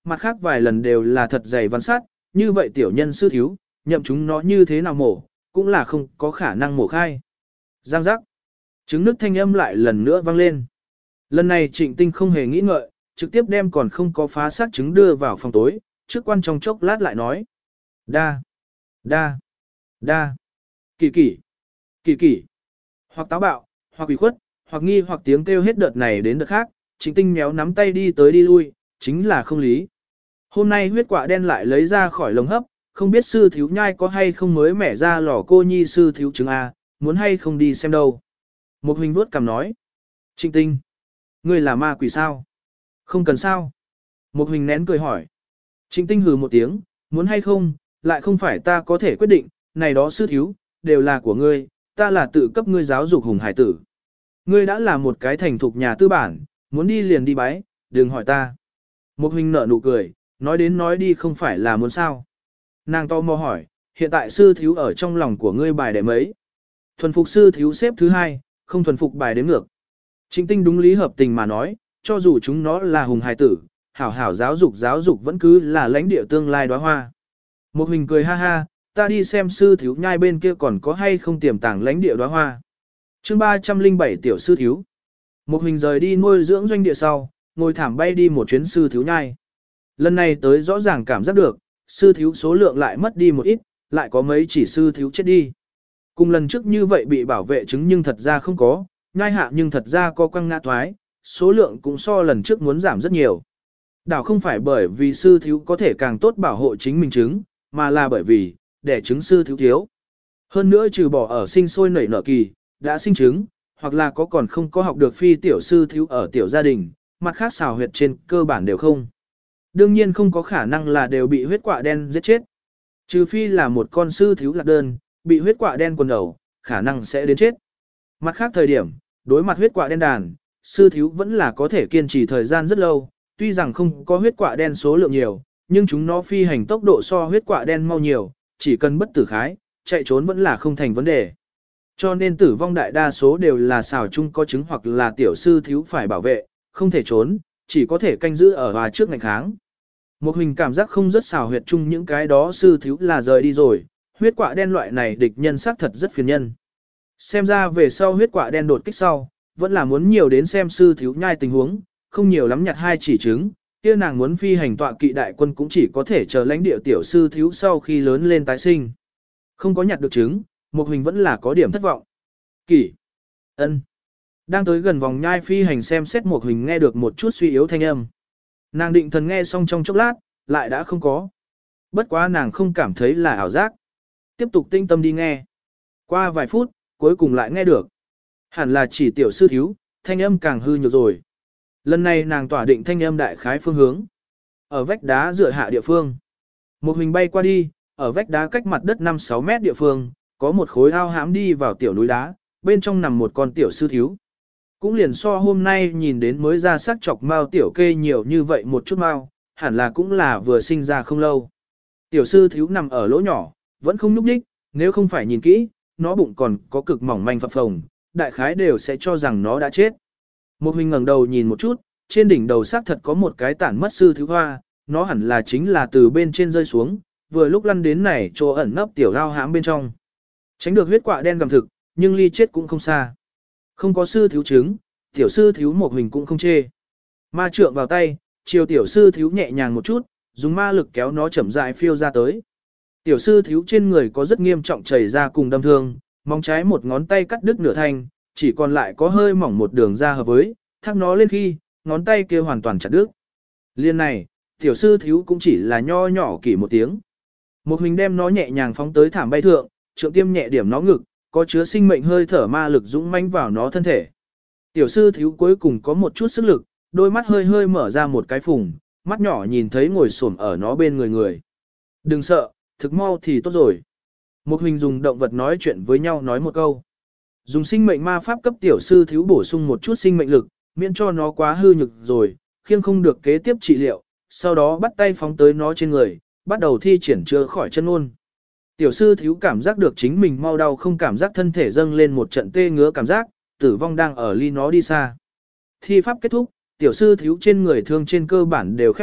Speaker 1: mặt khác vài lần đều là thật dày văn sát, như vậy tiểu nhân sư thiếu, nhậm chúng nó như thế nào mổ, cũng là không có khả năng mổ khai. Giang giác. Trứng nước thanh âm lại lần nữa vang lên. Lần này Trịnh Tinh không hề nghĩ ngợi, trực tiếp đem còn không có phá xác trứng đưa vào phòng tối, trước quan trong chốc lát lại nói. Đa, đa, đa, kỳ kỳ, kỳ kỳ, hoặc táo bạo, hoặc ủy khuất, hoặc nghi hoặc tiếng kêu hết đợt này đến đợt khác, Trịnh Tinh méo nắm tay đi tới đi lui, chính là không lý. Hôm nay huyết quạ đen lại lấy ra khỏi lồng hấp, không biết sư thiếu nhai có hay không mới mẻ ra lò cô nhi sư thiếu trứng A, muốn hay không đi xem đâu. Một huynh vuốt cằm nói. Trịnh Tinh, ngươi là ma quỷ sao? Không cần sao. Một huynh nén cười hỏi. Trịnh Tinh hừ một tiếng, muốn hay không, lại không phải ta có thể quyết định, này đó sư thiếu, đều là của ngươi, ta là tự cấp ngươi giáo dục hùng hải tử. Ngươi đã là một cái thành thục nhà tư bản, muốn đi liền đi bái, đừng hỏi ta. Một huynh nở nụ cười, nói đến nói đi không phải là muốn sao. Nàng to mò hỏi, hiện tại sư thiếu ở trong lòng của ngươi bài đệ mấy? Thuần phục sư thiếu xếp thứ hai, không thuần phục bài đếm ngược. Trịnh Tinh đúng lý hợp tình mà nói, cho dù chúng nó là hùng hài tử, hảo hảo giáo dục giáo dục vẫn cứ là lãnh địa tương lai đóa hoa. Một hình cười ha ha, ta đi xem sư thiếu nhai bên kia còn có hay không tiềm tàng lãnh địa đóa hoa. Chương ba trăm lẻ bảy tiểu sư thiếu. Một hình rời đi nuôi dưỡng doanh địa sau, ngồi thảm bay đi một chuyến sư thiếu nhai. Lần này tới rõ ràng cảm giác được, sư thiếu số lượng lại mất đi một ít, lại có mấy chỉ sư thiếu chết đi. Cùng lần trước như vậy bị bảo vệ chứng nhưng thật ra không có, nhai hạ nhưng thật ra có quăng ngã thoái, số lượng cũng so lần trước muốn giảm rất nhiều. Đảo không phải bởi vì sư thiếu có thể càng tốt bảo hộ chính mình trứng, mà là bởi vì, đẻ trứng sư thiếu thiếu. Hơn nữa trừ bỏ ở sinh sôi nảy nở kỳ, đã sinh trứng, hoặc là có còn không có học được phi tiểu sư thiếu ở tiểu gia đình, mặt khác xào huyệt trên cơ bản đều không. Đương nhiên không có khả năng là đều bị huyết quạ đen giết chết. Trừ phi là một con sư thiếu lạc đơn, bị huyết quạ đen quần đầu, khả năng sẽ đến chết. Mặt khác thời điểm, đối mặt huyết quạ đen đàn, sư thiếu vẫn là có thể kiên trì thời gian rất lâu, tuy rằng không có huyết quạ đen số lượng nhiều, nhưng chúng nó phi hành tốc độ so huyết quạ đen mau nhiều, chỉ cần bất tử khái, chạy trốn vẫn là không thành vấn đề. Cho nên tử vong đại đa số đều là xào chung có trứng hoặc là tiểu sư thiếu phải bảo vệ, không thể trốn, chỉ có thể canh giữ ở hòa trước ngành kháng. Một hình cảm giác không rất xào huyệt chung những cái đó sư thiếu là rời đi rồi, huyết quạ đen loại này địch nhân xác thật rất phiền nhân. Xem ra về sau huyết quạ đen đột kích sau, vẫn là muốn nhiều đến xem sư thiếu nhai tình huống, không nhiều lắm nhặt hai chỉ trứng, kia nàng muốn phi hành tọa kỵ đại quân cũng chỉ có thể chờ lãnh địa tiểu sư thiếu sau khi lớn lên tái sinh. Không có nhặt được trứng, một hình vẫn là có điểm thất vọng. Kỷ. Ân. Đang tới gần vòng nhai phi hành xem xét một hình nghe được một chút suy yếu thanh âm. Nàng định thần nghe xong trong chốc lát, lại đã không có. Bất quá nàng không cảm thấy là ảo giác. Tiếp tục tinh tâm đi nghe. Qua vài phút, cuối cùng lại nghe được. Hẳn là chỉ tiểu sư thiếu, thanh âm càng hư nhược rồi. Lần này nàng tỏa định thanh âm đại khái phương hướng. Ở vách đá dựa hạ địa phương. Một hình bay qua đi, ở vách đá cách mặt đất năm sáu mét địa phương, có một khối ao hãm đi vào tiểu núi đá, bên trong nằm một con tiểu sư thiếu. Cũng liền so hôm nay nhìn đến mới ra sắc chọc mao tiểu kê nhiều như vậy một chút mao, hẳn là cũng là vừa sinh ra không lâu. Tiểu sư thiếu nằm ở lỗ nhỏ, vẫn không núp đích, nếu không phải nhìn kỹ, nó bụng còn có cực mỏng manh phập phồng, đại khái đều sẽ cho rằng nó đã chết. Một huynh ngẩng đầu nhìn một chút, trên đỉnh đầu xác thật có một cái tản mất sư thiếu hoa, nó hẳn là chính là từ bên trên rơi xuống, vừa lúc lăn đến này chỗ ẩn nấp tiểu ao hãm bên trong. Tránh được huyết quạ đen gầm thực, nhưng ly chết cũng không xa. Không có sư thiếu trứng, tiểu sư thiếu một huynh cũng không chê. Ma trượng vào tay, chiều tiểu sư thiếu nhẹ nhàng một chút, dùng ma lực kéo nó chậm rãi phiêu ra tới. Tiểu sư thiếu trên người có rất nghiêm trọng chảy ra cùng đâm thương, móng trái một ngón tay cắt đứt nửa thanh, chỉ còn lại có hơi mỏng một đường ra hợp với, thác nó lên khi, ngón tay kia hoàn toàn chặt đứt. Liên này, tiểu sư thiếu cũng chỉ là nho nhỏ kỷ một tiếng. Một hình đem nó nhẹ nhàng phóng tới thảm bay thượng, trượng tiêm nhẹ điểm nó ngực, có chứa sinh mệnh hơi thở ma lực dũng mãnh vào nó thân thể. Tiểu sư thiếu cuối cùng có một chút sức lực, đôi mắt hơi hơi mở ra một cái phùng, mắt nhỏ nhìn thấy ngồi xổm ở nó bên người người. Đừng sợ, thực mau thì tốt rồi. Một hình dùng động vật nói chuyện với nhau nói một câu. Dùng sinh mệnh ma pháp cấp tiểu sư thiếu bổ sung một chút sinh mệnh lực, miễn cho nó quá hư nhược rồi, khiêng không được kế tiếp trị liệu, sau đó bắt tay phóng tới nó trên người, bắt đầu thi triển chữa khỏi chân ôn. Tiểu sư thiếu cảm giác được chính mình mau đau không cảm giác thân thể dâng lên một trận tê ngứa cảm giác, tử vong đang ở ly nó đi xa. Thi pháp kết thúc, tiểu sư thiếu trên người thương trên cơ bản đều khép lại,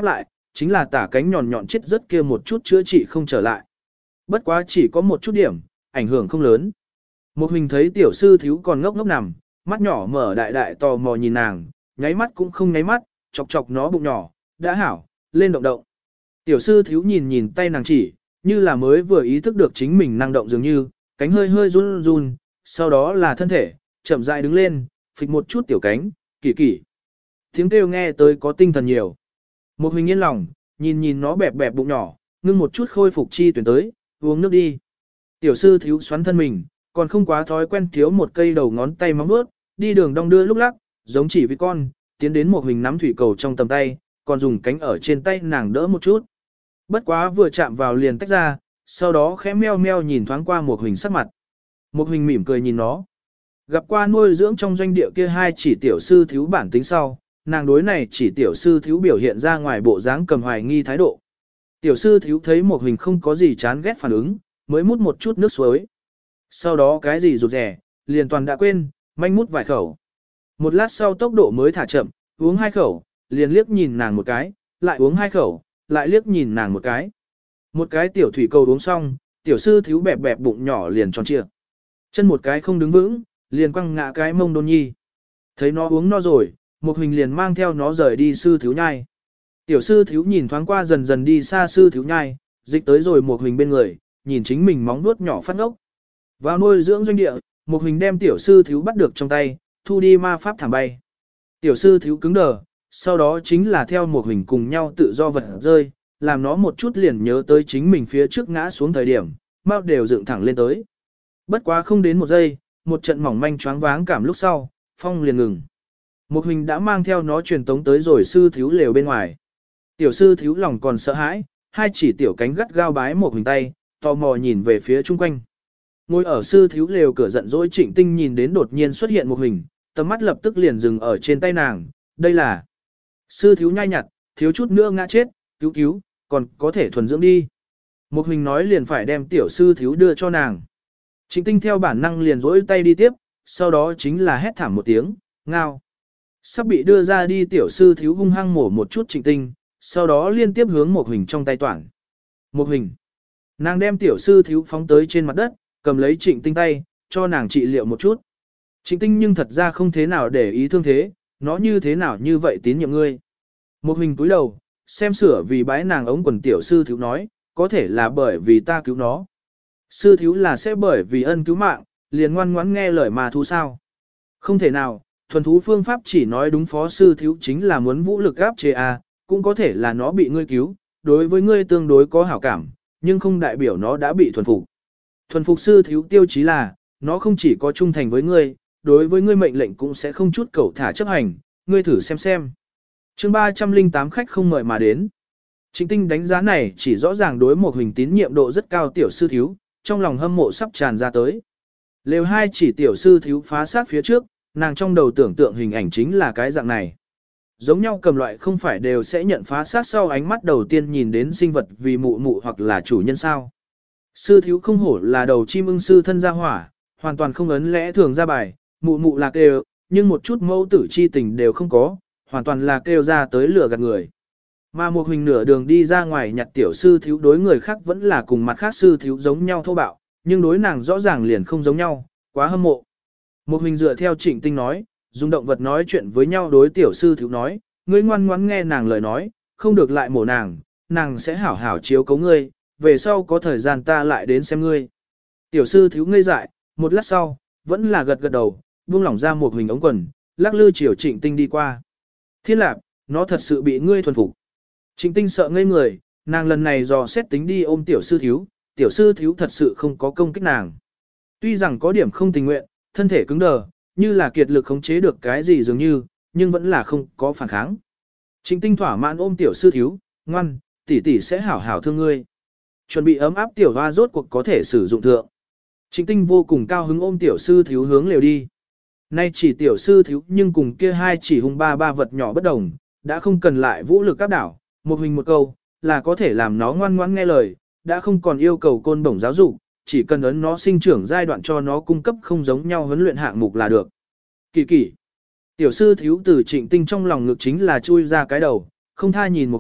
Speaker 1: chính là tả cánh nhọn nhọn chết rất kia một chút chữa trị không trở lại. Bất quá chỉ có một chút điểm, ảnh hưởng không lớn. Một hình thấy tiểu sư thiếu còn ngốc ngốc nằm, mắt nhỏ mở đại đại tò mò nhìn nàng, nháy mắt cũng không nháy mắt, chọc chọc nó bụng nhỏ, đã hảo, lên động động. Tiểu sư thiếu nhìn nhìn tay nàng chỉ, như là mới vừa ý thức được chính mình năng động dường như, cánh hơi hơi run run, sau đó là thân thể, chậm rãi đứng lên, phịch một chút tiểu cánh, kỳ kỳ. Tiếng kêu nghe tới có tinh thần nhiều. Một hình yên lòng, nhìn nhìn nó bẹp bẹp bụng nhỏ, ngưng một chút khôi phục chi tuyển tới, uống nước đi. Tiểu sư thiếu xoắn thân mình, còn không quá thói quen thiếu một cây đầu ngón tay móng vuốt, đi đường đong đưa lúc lắc, giống chỉ với con, tiến đến một hình nắm thủy cầu trong tầm tay, còn dùng cánh ở trên tay nàng đỡ một chút. Bất quá vừa chạm vào liền tách ra, sau đó khẽ meo meo nhìn thoáng qua một hình sắc mặt. Một hình mỉm cười nhìn nó. Gặp qua nuôi dưỡng trong doanh địa kia hai chỉ tiểu sư thiếu bản tính sau, nàng đối này chỉ tiểu sư thiếu biểu hiện ra ngoài bộ dáng cầm hoài nghi thái độ. Tiểu sư thiếu thấy một hình không có gì chán ghét phản ứng, mới mút một chút nước suối. Sau đó cái gì rụt rẻ, liền toàn đã quên, manh mút vài khẩu. Một lát sau tốc độ mới thả chậm, uống hai khẩu, liền liếc nhìn nàng một cái, lại uống hai khẩu, lại liếc nhìn nàng một cái. Một cái tiểu thủy cầu uống xong, tiểu sư thiếu bẹp bẹp bụng nhỏ liền tròn trịa. Chân một cái không đứng vững, liền quăng ngã cái mông đôn nhi. Thấy nó uống no rồi, một hình liền mang theo nó rời đi sư thiếu nhai. Tiểu sư thiếu nhìn thoáng qua dần dần đi xa sư thiếu nhai, dịch tới rồi một hình bên người, nhìn chính mình móng vuốt nhỏ phát ốc. Vào nuôi dưỡng doanh địa, một hình đem tiểu sư thiếu bắt được trong tay, thu đi ma pháp thảm bay. Tiểu sư thiếu cứng đờ, sau đó chính là theo một hình cùng nhau tự do vật rơi, làm nó một chút liền nhớ tới chính mình phía trước ngã xuống thời điểm, mau đều dựng thẳng lên tới. Bất quá không đến một giây, một trận mỏng manh choáng váng cảm lúc sau, phong liền ngừng. Một hình đã mang theo nó truyền tống tới rồi sư thiếu lều bên ngoài. Tiểu sư thiếu lòng còn sợ hãi, hai chỉ tiểu cánh gắt gao bái một hình tay, tò mò nhìn về phía chung quanh. Ngồi ở sư thiếu lều cửa giận dỗi Trịnh Tinh nhìn đến đột nhiên xuất hiện một hình, tầm mắt lập tức liền dừng ở trên tay nàng, đây là sư thiếu nhai nhặt, thiếu chút nữa ngã chết, cứu cứu, còn có thể thuần dưỡng đi. Một hình nói liền phải đem tiểu sư thiếu đưa cho nàng. Trịnh Tinh theo bản năng liền dỗi tay đi tiếp, sau đó chính là hét thảm một tiếng, ngao. Sắp bị đưa ra đi tiểu sư thiếu hung hăng mổ một chút Trịnh Tinh, sau đó liên tiếp hướng một hình trong tay toản. Một hình. Nàng đem tiểu sư thiếu phóng tới trên mặt đất, cầm lấy Trịnh Tinh tay, cho nàng trị liệu một chút. Trịnh Tinh nhưng thật ra không thế nào để ý thương thế, nó như thế nào như vậy tín nhiệm ngươi. Một hình túi đầu, xem sửa vì bái nàng ống quần tiểu sư thiếu nói, có thể là bởi vì ta cứu nó. Sư thiếu là sẽ bởi vì ân cứu mạng, liền ngoan ngoãn nghe lời mà thú sao. Không thể nào, thuần thú phương pháp chỉ nói đúng phó sư thiếu chính là muốn vũ lực áp chế a, cũng có thể là nó bị ngươi cứu, đối với ngươi tương đối có hảo cảm, nhưng không đại biểu nó đã bị thuần phục. Thuần phục sư thiếu tiêu chí là, nó không chỉ có trung thành với ngươi, đối với ngươi mệnh lệnh cũng sẽ không chút cẩu thả chấp hành, ngươi thử xem xem. Chương ba trăm lẻ tám khách không mời mà đến. Trịnh Tinh đánh giá này chỉ rõ ràng đối một hình tín nhiệm độ rất cao tiểu sư thiếu, trong lòng hâm mộ sắp tràn ra tới. Lều hai chỉ tiểu sư thiếu phá sát phía trước, nàng trong đầu tưởng tượng hình ảnh chính là cái dạng này. Giống nhau cầm loại không phải đều sẽ nhận phá sát sau ánh mắt đầu tiên nhìn đến sinh vật vì mụ mụ hoặc là chủ nhân sao. Sư thiếu không hổ là đầu chim ưng sư thân gia hỏa, hoàn toàn không ấn lẽ thường ra bài, mụ mụ là kêu, nhưng một chút mẫu tử chi tình đều không có, hoàn toàn là kêu ra tới lửa gạt người. Mà một hình nửa đường đi ra ngoài nhặt tiểu sư thiếu đối người khác vẫn là cùng mặt khác sư thiếu giống nhau thô bạo, nhưng đối nàng rõ ràng liền không giống nhau, quá hâm mộ. Một hình dựa theo Trịnh Tinh nói, dùng động vật nói chuyện với nhau đối tiểu sư thiếu nói, ngươi ngoan ngoãn nghe nàng lời nói, không được lại mổ nàng, nàng sẽ hảo hảo chiếu cấu ngươi, về sau có thời gian ta lại đến xem ngươi. Tiểu sư thiếu ngây dại, một lát sau, vẫn là gật gật đầu, buông lỏng ra một hình ống quần, lắc lư chiều Trịnh Tinh đi qua. Thiên lạc, nó thật sự bị ngươi thuần phục. Trịnh Tinh sợ ngây người, nàng lần này dò xét tính đi ôm tiểu sư thiếu, tiểu sư thiếu thật sự không có công kích nàng. Tuy rằng có điểm không tình nguyện, thân thể cứng đờ, như là kiệt lực khống chế được cái gì dường như, nhưng vẫn là không có phản kháng. Trịnh Tinh thỏa mãn ôm tiểu sư thiếu, ngoan, tỷ tỷ sẽ hảo hảo thương ngươi. Chuẩn bị ấm áp tiểu hoa rốt cuộc có thể sử dụng thượng. Trịnh Tinh vô cùng cao hứng ôm tiểu sư thiếu hướng lều đi. Nay chỉ tiểu sư thiếu nhưng cùng kia hai chỉ hung ba ba vật nhỏ bất đồng, đã không cần lại vũ lực áp đảo, một hình một câu, là có thể làm nó ngoan ngoãn nghe lời, đã không còn yêu cầu côn bổng giáo dục, chỉ cần ấn nó sinh trưởng giai đoạn cho nó cung cấp không giống nhau huấn luyện hạng mục là được. Kỳ kỳ. Tiểu sư thiếu từ Trịnh Tinh trong lòng ngực chính là chui ra cái đầu, không tha nhìn một hình,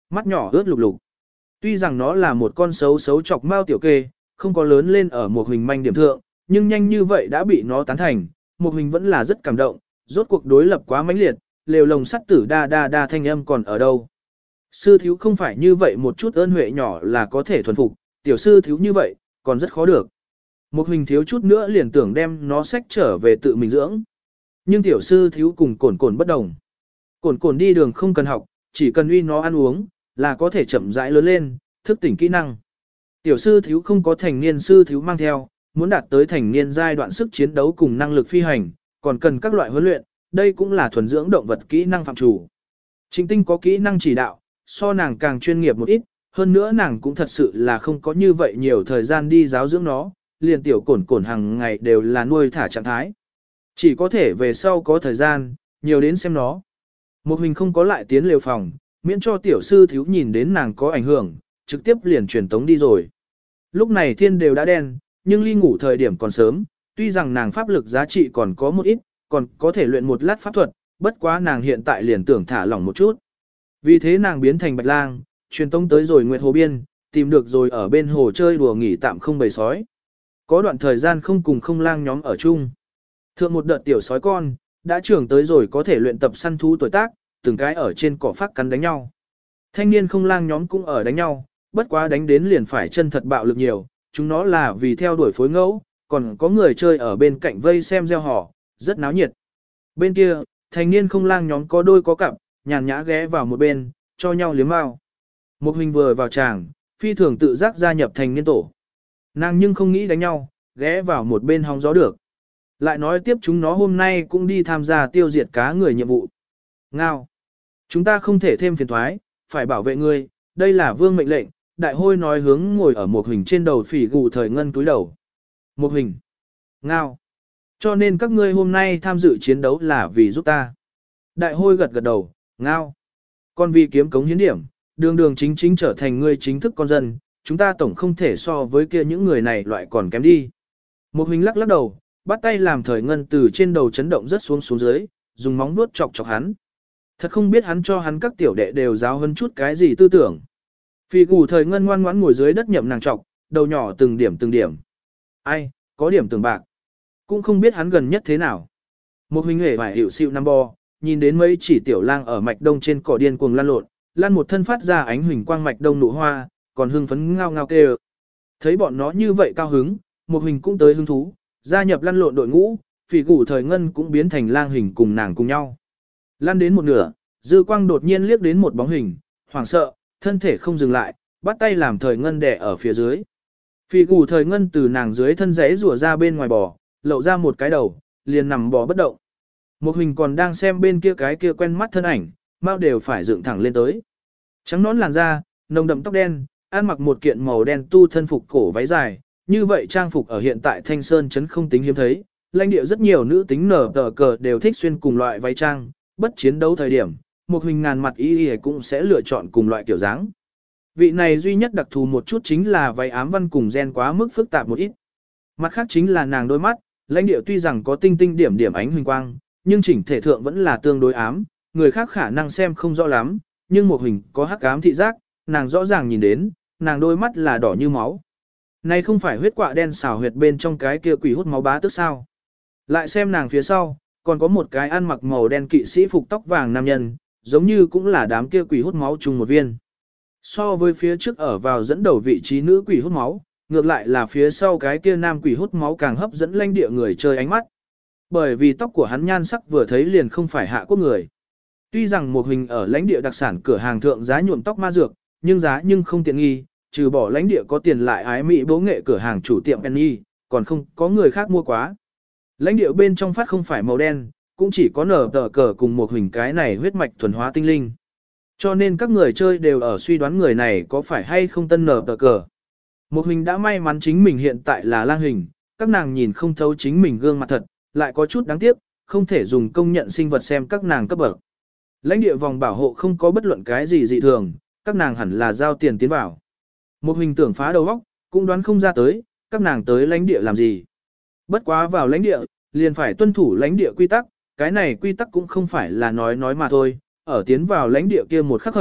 Speaker 1: mắt nhỏ ướt lục lục. Tuy rằng nó là một con xấu xấu chọc mao tiểu kê, không có lớn lên ở một hình manh điểm thượng, nhưng nhanh như vậy đã bị nó tán thành, một hình vẫn là rất cảm động, rốt cuộc đối lập quá mãnh liệt, lều lồng sắt tử đa đa đa thanh âm còn ở đâu. Sư thiếu không phải như vậy một chút ơn huệ nhỏ là có thể thuần phục, tiểu sư thiếu như vậy, còn rất khó được. Một hình thiếu chút nữa liền tưởng đem nó xách trở về tự mình dưỡng. Nhưng tiểu sư thiếu cùng cồn cồn bất đồng. Cồn cồn đi đường không cần học, chỉ cần uy nó ăn uống, là có thể chậm rãi lớn lên, thức tỉnh kỹ năng. Tiểu sư thiếu không có thành niên sư thiếu mang theo, muốn đạt tới thành niên giai đoạn sức chiến đấu cùng năng lực phi hành, còn cần các loại huấn luyện, đây cũng là thuần dưỡng động vật kỹ năng phạm chủ. Trịnh Tinh có kỹ năng chỉ đạo, so nàng càng chuyên nghiệp một ít, hơn nữa nàng cũng thật sự là không có như vậy nhiều thời gian đi giáo dưỡng nó, liền tiểu cổn cổn hàng ngày đều là nuôi thả trạng thái. Chỉ có thể về sau có thời gian, nhiều đến xem nó. Một hình không có lại tiến lều phòng, miễn cho tiểu sư thiếu nhìn đến nàng có ảnh hưởng, trực tiếp liền truyền tống đi rồi. Lúc này thiên đều đã đen, nhưng ly ngủ thời điểm còn sớm, tuy rằng nàng pháp lực giá trị còn có một ít, còn có thể luyện một lát pháp thuật, bất quá nàng hiện tại liền tưởng thả lỏng một chút. Vì thế nàng biến thành bạch lang, truyền tống tới rồi Nguyệt Hồ Biên, tìm được rồi ở bên hồ chơi đùa nghỉ tạm không bầy sói. Có đoạn thời gian không cùng không lang nhóm ở chung. Thượng một đợt tiểu sói con, đã trưởng tới rồi có thể luyện tập săn thú tuổi tác, từng cái ở trên cỏ phát cắn đánh nhau. Thanh niên không lang nhóm cũng ở đánh nhau, bất quá đánh đến liền phải chân thật bạo lực nhiều, chúng nó là vì theo đuổi phối ngẫu, còn có người chơi ở bên cạnh vây xem gieo họ, rất náo nhiệt. Bên kia, thanh niên không lang nhóm có đôi có cặp, nhàn nhã ghé vào một bên, cho nhau liếm mao. Một hình vừa vào tràng, phi thường tự giác gia nhập thành niên tổ. Nàng nhưng không nghĩ đánh nhau, ghé vào một bên hóng gió được. Lại nói tiếp chúng nó hôm nay cũng đi tham gia tiêu diệt cá người nhiệm vụ. Ngao. Chúng ta không thể thêm phiền thoái, phải bảo vệ ngươi, đây là vương mệnh lệnh, đại hôi nói hướng ngồi ở một hình trên đầu phỉ gù thời ngân túi đầu. Một hình. Ngao. Cho nên các ngươi hôm nay tham dự chiến đấu là vì giúp ta. Đại hôi gật gật đầu, ngao. Còn vì kiếm cống hiến điểm, đường đường chính chính trở thành ngươi chính thức con dân, chúng ta tổng không thể so với kia những người này loại còn kém đi. Một hình lắc lắc đầu, bắt tay làm thời ngân từ trên đầu chấn động rất xuống xuống dưới, dùng móng vuốt chọc chọc hắn. Thật không biết hắn cho hắn các tiểu đệ đều giáo hơn chút cái gì tư tưởng. Phi củ thời ngân ngoan ngoãn ngồi dưới đất nhậm nàng chọc, đầu nhỏ từng điểm từng điểm. Ai, có điểm tưởng bạc. Cũng không biết hắn gần nhất thế nào. Một hình hề phải hiểu xịu năm bò, nhìn đến mấy chỉ tiểu lang ở mạch đông trên cỏ điên cuồng lăn lộn, lăn một thân phát ra ánh huỳnh quang mạch đông nụ hoa, còn hưng phấn ngao ngao kêu. Thấy bọn nó như vậy cao hứng, một hình cũng tới hứng thú, gia nhập lăn lộn đội ngũ, phỉ củ thời ngân cũng biến thành lang hình cùng nàng cùng nhau. Lăn đến một nửa, dư quang đột nhiên liếc đến một bóng hình, hoảng sợ, thân thể không dừng lại, bắt tay làm thời ngân đè ở phía dưới. Phỉ củ thời ngân từ nàng dưới thân rẽ rùa ra bên ngoài bò, lộ ra một cái đầu, liền nằm bò bất động. Một hình còn đang xem bên kia cái kia quen mắt thân ảnh, mau đều phải dựng thẳng lên tới. Trắng nón làn da, nồng đậm tóc đen, ăn mặc một kiện màu đen tu thân phục cổ váy dài, như vậy trang phục ở hiện tại Thanh Sơn trấn không tính hiếm thấy, lãnh địa rất nhiều nữ tính nở tờ cờ đều thích xuyên cùng loại váy trang, bất chiến đấu thời điểm, một hình ngàn mặt y y cũng sẽ lựa chọn cùng loại kiểu dáng. Vị này duy nhất đặc thù một chút chính là váy ám văn cùng gen quá mức phức tạp một ít. Mặt khác chính là nàng đôi mắt, lãnh địa tuy rằng có tinh tinh điểm điểm ánh huỳnh quang, nhưng chỉnh thể thượng vẫn là tương đối ám, người khác khả năng xem không rõ lắm, nhưng một hình có hắc ám thị giác, nàng rõ ràng nhìn đến, nàng đôi mắt là đỏ như máu. Này không phải huyết quạ đen xào huyệt bên trong cái kia quỷ hút máu bá tức sao. Lại xem nàng phía sau, còn có một cái ăn mặc màu đen kỵ sĩ phục tóc vàng nam nhân, giống như cũng là đám kia quỷ hút máu chung một viên. So với phía trước ở vào dẫn đầu vị trí nữ quỷ hút máu, ngược lại là phía sau cái kia nam quỷ hút máu càng hấp dẫn lãnh địa người chơi ánh mắt. Bởi vì tóc của hắn nhan sắc vừa thấy liền không phải hạ quốc người. Tuy rằng một hình ở lãnh địa đặc sản cửa hàng thượng giá nhuộm tóc ma dược, nhưng giá nhưng không tiện nghi, trừ bỏ lãnh địa có tiền lại ái mỹ bố nghệ cửa hàng chủ tiệm Penny, còn không có người khác mua quá. Lãnh địa bên trong phát không phải màu đen, cũng chỉ có nở tờ cờ cùng một hình cái này huyết mạch thuần hóa tinh linh. Cho nên các người chơi đều ở suy đoán người này có phải hay không tân nở tờ cờ. Một hình đã may mắn chính mình hiện tại là lang hình, các nàng nhìn không thấu chính mình gương mặt thật, lại có chút đáng tiếc, không thể dùng công nhận sinh vật xem các nàng cấp bậc. Lãnh địa vòng bảo hộ không có bất luận cái gì dị thường, các nàng hẳn là giao tiền tiến vào. Một hình tưởng phá đầu óc, cũng đoán không ra tới, các nàng tới lãnh địa làm gì. Bất quá vào lãnh địa, liền phải tuân thủ lãnh địa quy tắc, cái này quy tắc cũng không phải là nói nói mà thôi, ở tiến vào lãnh địa kia một khắc khởi,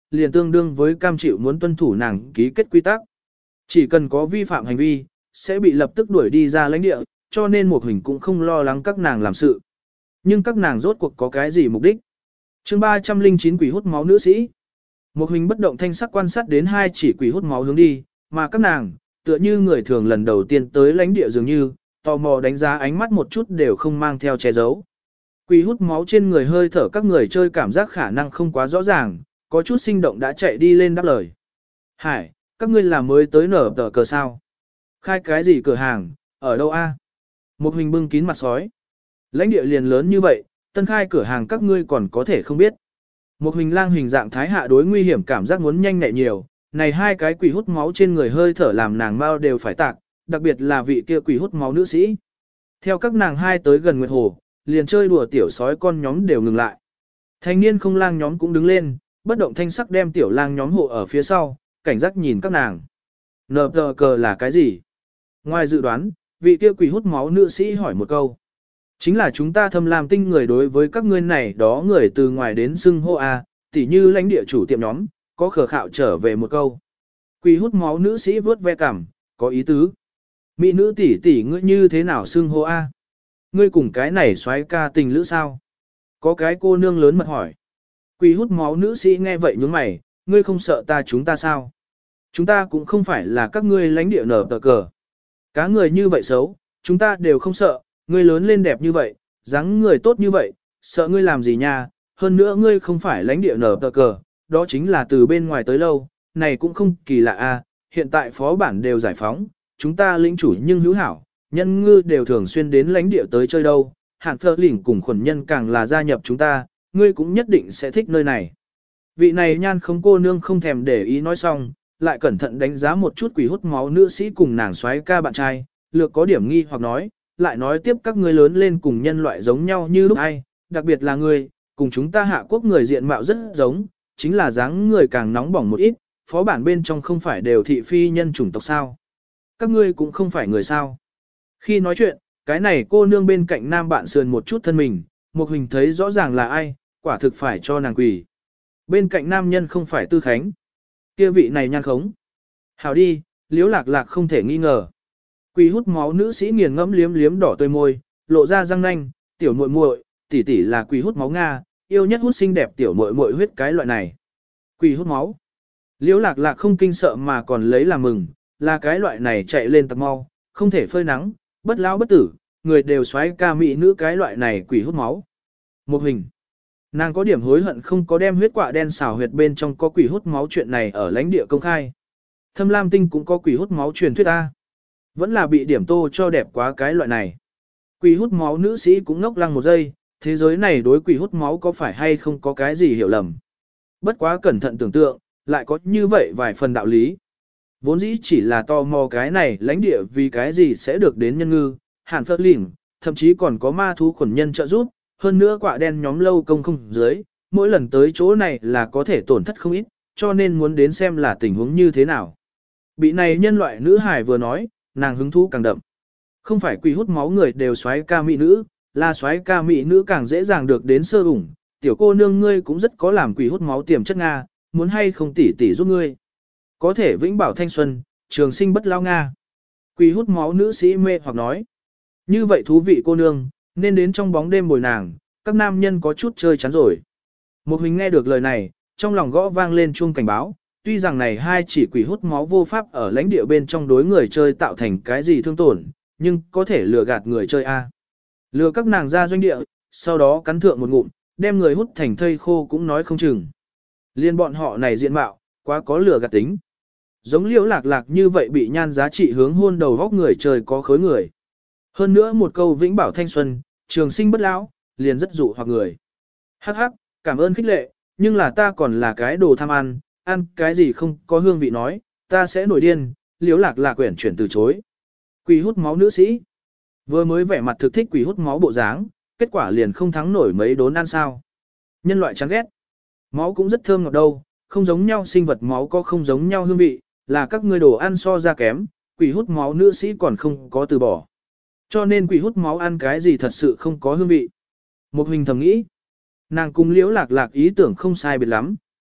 Speaker 1: liền tương đương với cam chịu muốn tuân thủ nàng ký kết quy tắc. Chỉ cần có vi phạm hành vi, sẽ bị lập tức đuổi đi ra lãnh địa, cho nên một hình cũng không lo lắng các nàng làm sự. Nhưng các nàng rốt cuộc có cái gì mục đích? chương ba trăm linh chín quỷ hút máu nữ sĩ. Một hình bất động thanh sắc quan sát đến hai chỉ quỷ hút máu hướng đi, mà các nàng, tựa như người thường lần đầu tiên tới lãnh địa dường như, tò mò đánh giá ánh mắt một chút đều không mang theo che giấu. Quỷ hút máu trên người hơi thở các người chơi cảm giác khả năng không quá rõ ràng, có chút sinh động đã chạy đi lên đáp lời. Hải, các ngươi là mới tới nở tờ cờ sao? Khai cái gì cửa hàng, ở đâu a? Một hình bưng kín mặt sói. Lãnh địa liền lớn như vậy, tân khai cửa hàng các ngươi còn có thể không biết. Một hình lang hình dạng thái hạ đối nguy hiểm cảm giác muốn nhanh nhẹ nhiều, này hai cái quỷ hút máu trên người hơi thở làm nàng mau đều phải tạc, đặc biệt là vị kia quỷ hút máu nữ sĩ. Theo các nàng hai tới gần Nguyệt Hồ, liền chơi đùa tiểu sói con nhóm đều ngừng lại. Thanh niên không lang nhóm cũng đứng lên, bất động thanh sắc đem tiểu lang nhóm hộ ở phía sau, cảnh giác nhìn các nàng. Nờ tờ cờ là cái gì? Ngoài dự đoán, vị kia quỷ hút máu nữ sĩ hỏi một câu. Chính là chúng ta thâm lam tinh người đối với các ngươi này đó người từ ngoài đến xưng hô a, tỉ như lãnh địa chủ tiệm nhóm, có khờ khạo trở về một câu. Quỷ hút máu nữ sĩ vớt ve cảm, có ý tứ. Mỹ nữ tỷ tỷ ngươi như thế nào xưng hô a? Ngươi cùng cái này xoáy ca tình lữ sao? Có cái cô nương lớn mật hỏi. Quỷ hút máu nữ sĩ nghe vậy nhướng mày, ngươi không sợ ta chúng ta sao? Chúng ta cũng không phải là các ngươi lãnh địa nở tờ cờ. Cá người như vậy xấu, chúng ta đều không sợ, ngươi lớn lên đẹp như vậy, dáng người tốt như vậy, sợ ngươi làm gì nha? Hơn nữa ngươi không phải lãnh địa nở tờ cờ, đó chính là từ bên ngoài tới lâu, này cũng không kỳ lạ a. Hiện tại phó bản đều giải phóng, chúng ta lĩnh chủ nhưng hữu hảo, nhân ngư đều thường xuyên đến lãnh địa tới chơi đâu, hạn phơ lỉnh cùng khuẩn nhân càng là gia nhập chúng ta, ngươi cũng nhất định sẽ thích nơi này. Vị này nhan không cô nương không thèm để ý nói xong, lại cẩn thận đánh giá một chút quỷ hút máu nữ sĩ cùng nàng soái ca bạn trai, lược có điểm nghi hoặc nói, lại nói tiếp các ngươi lớn lên cùng nhân loại giống nhau như lúc ai, đặc biệt là ngươi, cùng chúng ta hạ quốc người diện mạo rất giống, chính là dáng người càng nóng bỏng một ít, phó bản bên trong không phải đều thị phi nhân chủng tộc sao. Các ngươi cũng không phải người sao. Khi nói chuyện, cái này cô nương bên cạnh nam bạn sườn một chút thân mình, một hình thấy rõ ràng là ai, quả thực phải cho nàng quỳ. Bên cạnh nam nhân không phải Tư Khánh. Kia vị này nhan khống. Hảo đi, liếu lạc lạc không thể nghi ngờ. Quỳ hút máu nữ sĩ nghiền ngẫm liếm liếm đỏ tươi môi, lộ ra răng nanh, tiểu muội muội, tỷ tỷ là quỳ hút máu Nga, yêu nhất hút xinh đẹp tiểu muội muội huyết cái loại này. Quỳ hút máu. Liếu lạc lạc không kinh sợ mà còn lấy làm mừng, là cái loại này chạy lên tặc mau, không thể phơi nắng, bất lão bất tử, người đều xoáy ca mỹ nữ cái loại này quỷ hút máu. Một hình. Nàng có điểm hối hận không có đem huyết quạ đen xào huyệt bên trong có quỷ hút máu chuyện này ở lãnh địa công khai. Thâm Lam Tinh cũng có quỷ hút máu truyền thuyết ta. Vẫn là bị điểm tô cho đẹp quá cái loại này. Quỷ hút máu nữ sĩ cũng ngốc lăng một giây, thế giới này đối quỷ hút máu có phải hay không có cái gì hiểu lầm. Bất quá cẩn thận tưởng tượng, lại có như vậy vài phần đạo lý. Vốn dĩ chỉ là tò mò cái này lãnh địa vì cái gì sẽ được đến nhân ngư, hàn phất lỉnh, thậm chí còn có ma thú khuẩn nhân trợ giúp, hơn nữa quạ đen nhóm lâu công không dưới, mỗi lần tới chỗ này là có thể tổn thất không ít, cho nên muốn đến xem là tình huống như thế nào. Bị này nhân loại nữ hải vừa nói, nàng hứng thú càng đậm. Không phải quỷ hút máu người đều xoáy ca mỹ nữ, là xoáy ca mỹ nữ càng dễ dàng được đến sơ ủng, tiểu cô nương ngươi cũng rất có làm quỷ hút máu tiềm chất Nga, muốn hay không tỉ tỉ giúp ngươi. Có thể vĩnh bảo thanh xuân, trường sinh bất lao Nga. Quỷ hút máu nữ sĩ mê hoặc nói. Như vậy thú vị cô nương, nên đến trong bóng đêm bồi nàng, các nam nhân có chút chơi chán rồi. Một hình nghe được lời này, trong lòng gõ vang lên chuông cảnh báo, tuy rằng này hai chỉ quỷ hút máu vô pháp ở lãnh địa bên trong đối người chơi tạo thành cái gì thương tổn, nhưng có thể lừa gạt người chơi A. Lừa các nàng ra doanh địa, sau đó cắn thượng một ngụm, đem người hút thành thây khô cũng nói không chừng. Liên bọn họ này diện mạo, quá có lừa gạt tính. Giống liễu lạc lạc như vậy bị nhan giá trị hướng hôn đầu góc người trời có khối người. Hơn nữa một câu vĩnh bảo thanh xuân, trường sinh bất lão, liền rất dụ hoặc người. Hắc hắc, cảm ơn khích lệ, nhưng là ta còn là cái đồ tham ăn, ăn cái gì không có hương vị nói, ta sẽ nổi điên, liễu lạc lạc quyển chuyển từ chối. Quỷ hút máu nữ sĩ. Vừa mới vẻ mặt thực thích quỷ hút máu bộ dáng, kết quả liền không thắng nổi mấy đốn ăn sao. Nhân loại chán ghét. Máu cũng rất thơm ngọt đâu, không giống nhau sinh vật máu có không giống nhau hương vị, là các ngươi đồ ăn so ra kém, quỷ hút máu nữ sĩ còn không có từ bỏ. Cho nên quỷ hút máu ăn cái gì thật sự không có hương vị. Một hình thầm nghĩ, nàng cùng liễu lạc lạc ý tưởng không sai biệt lắm,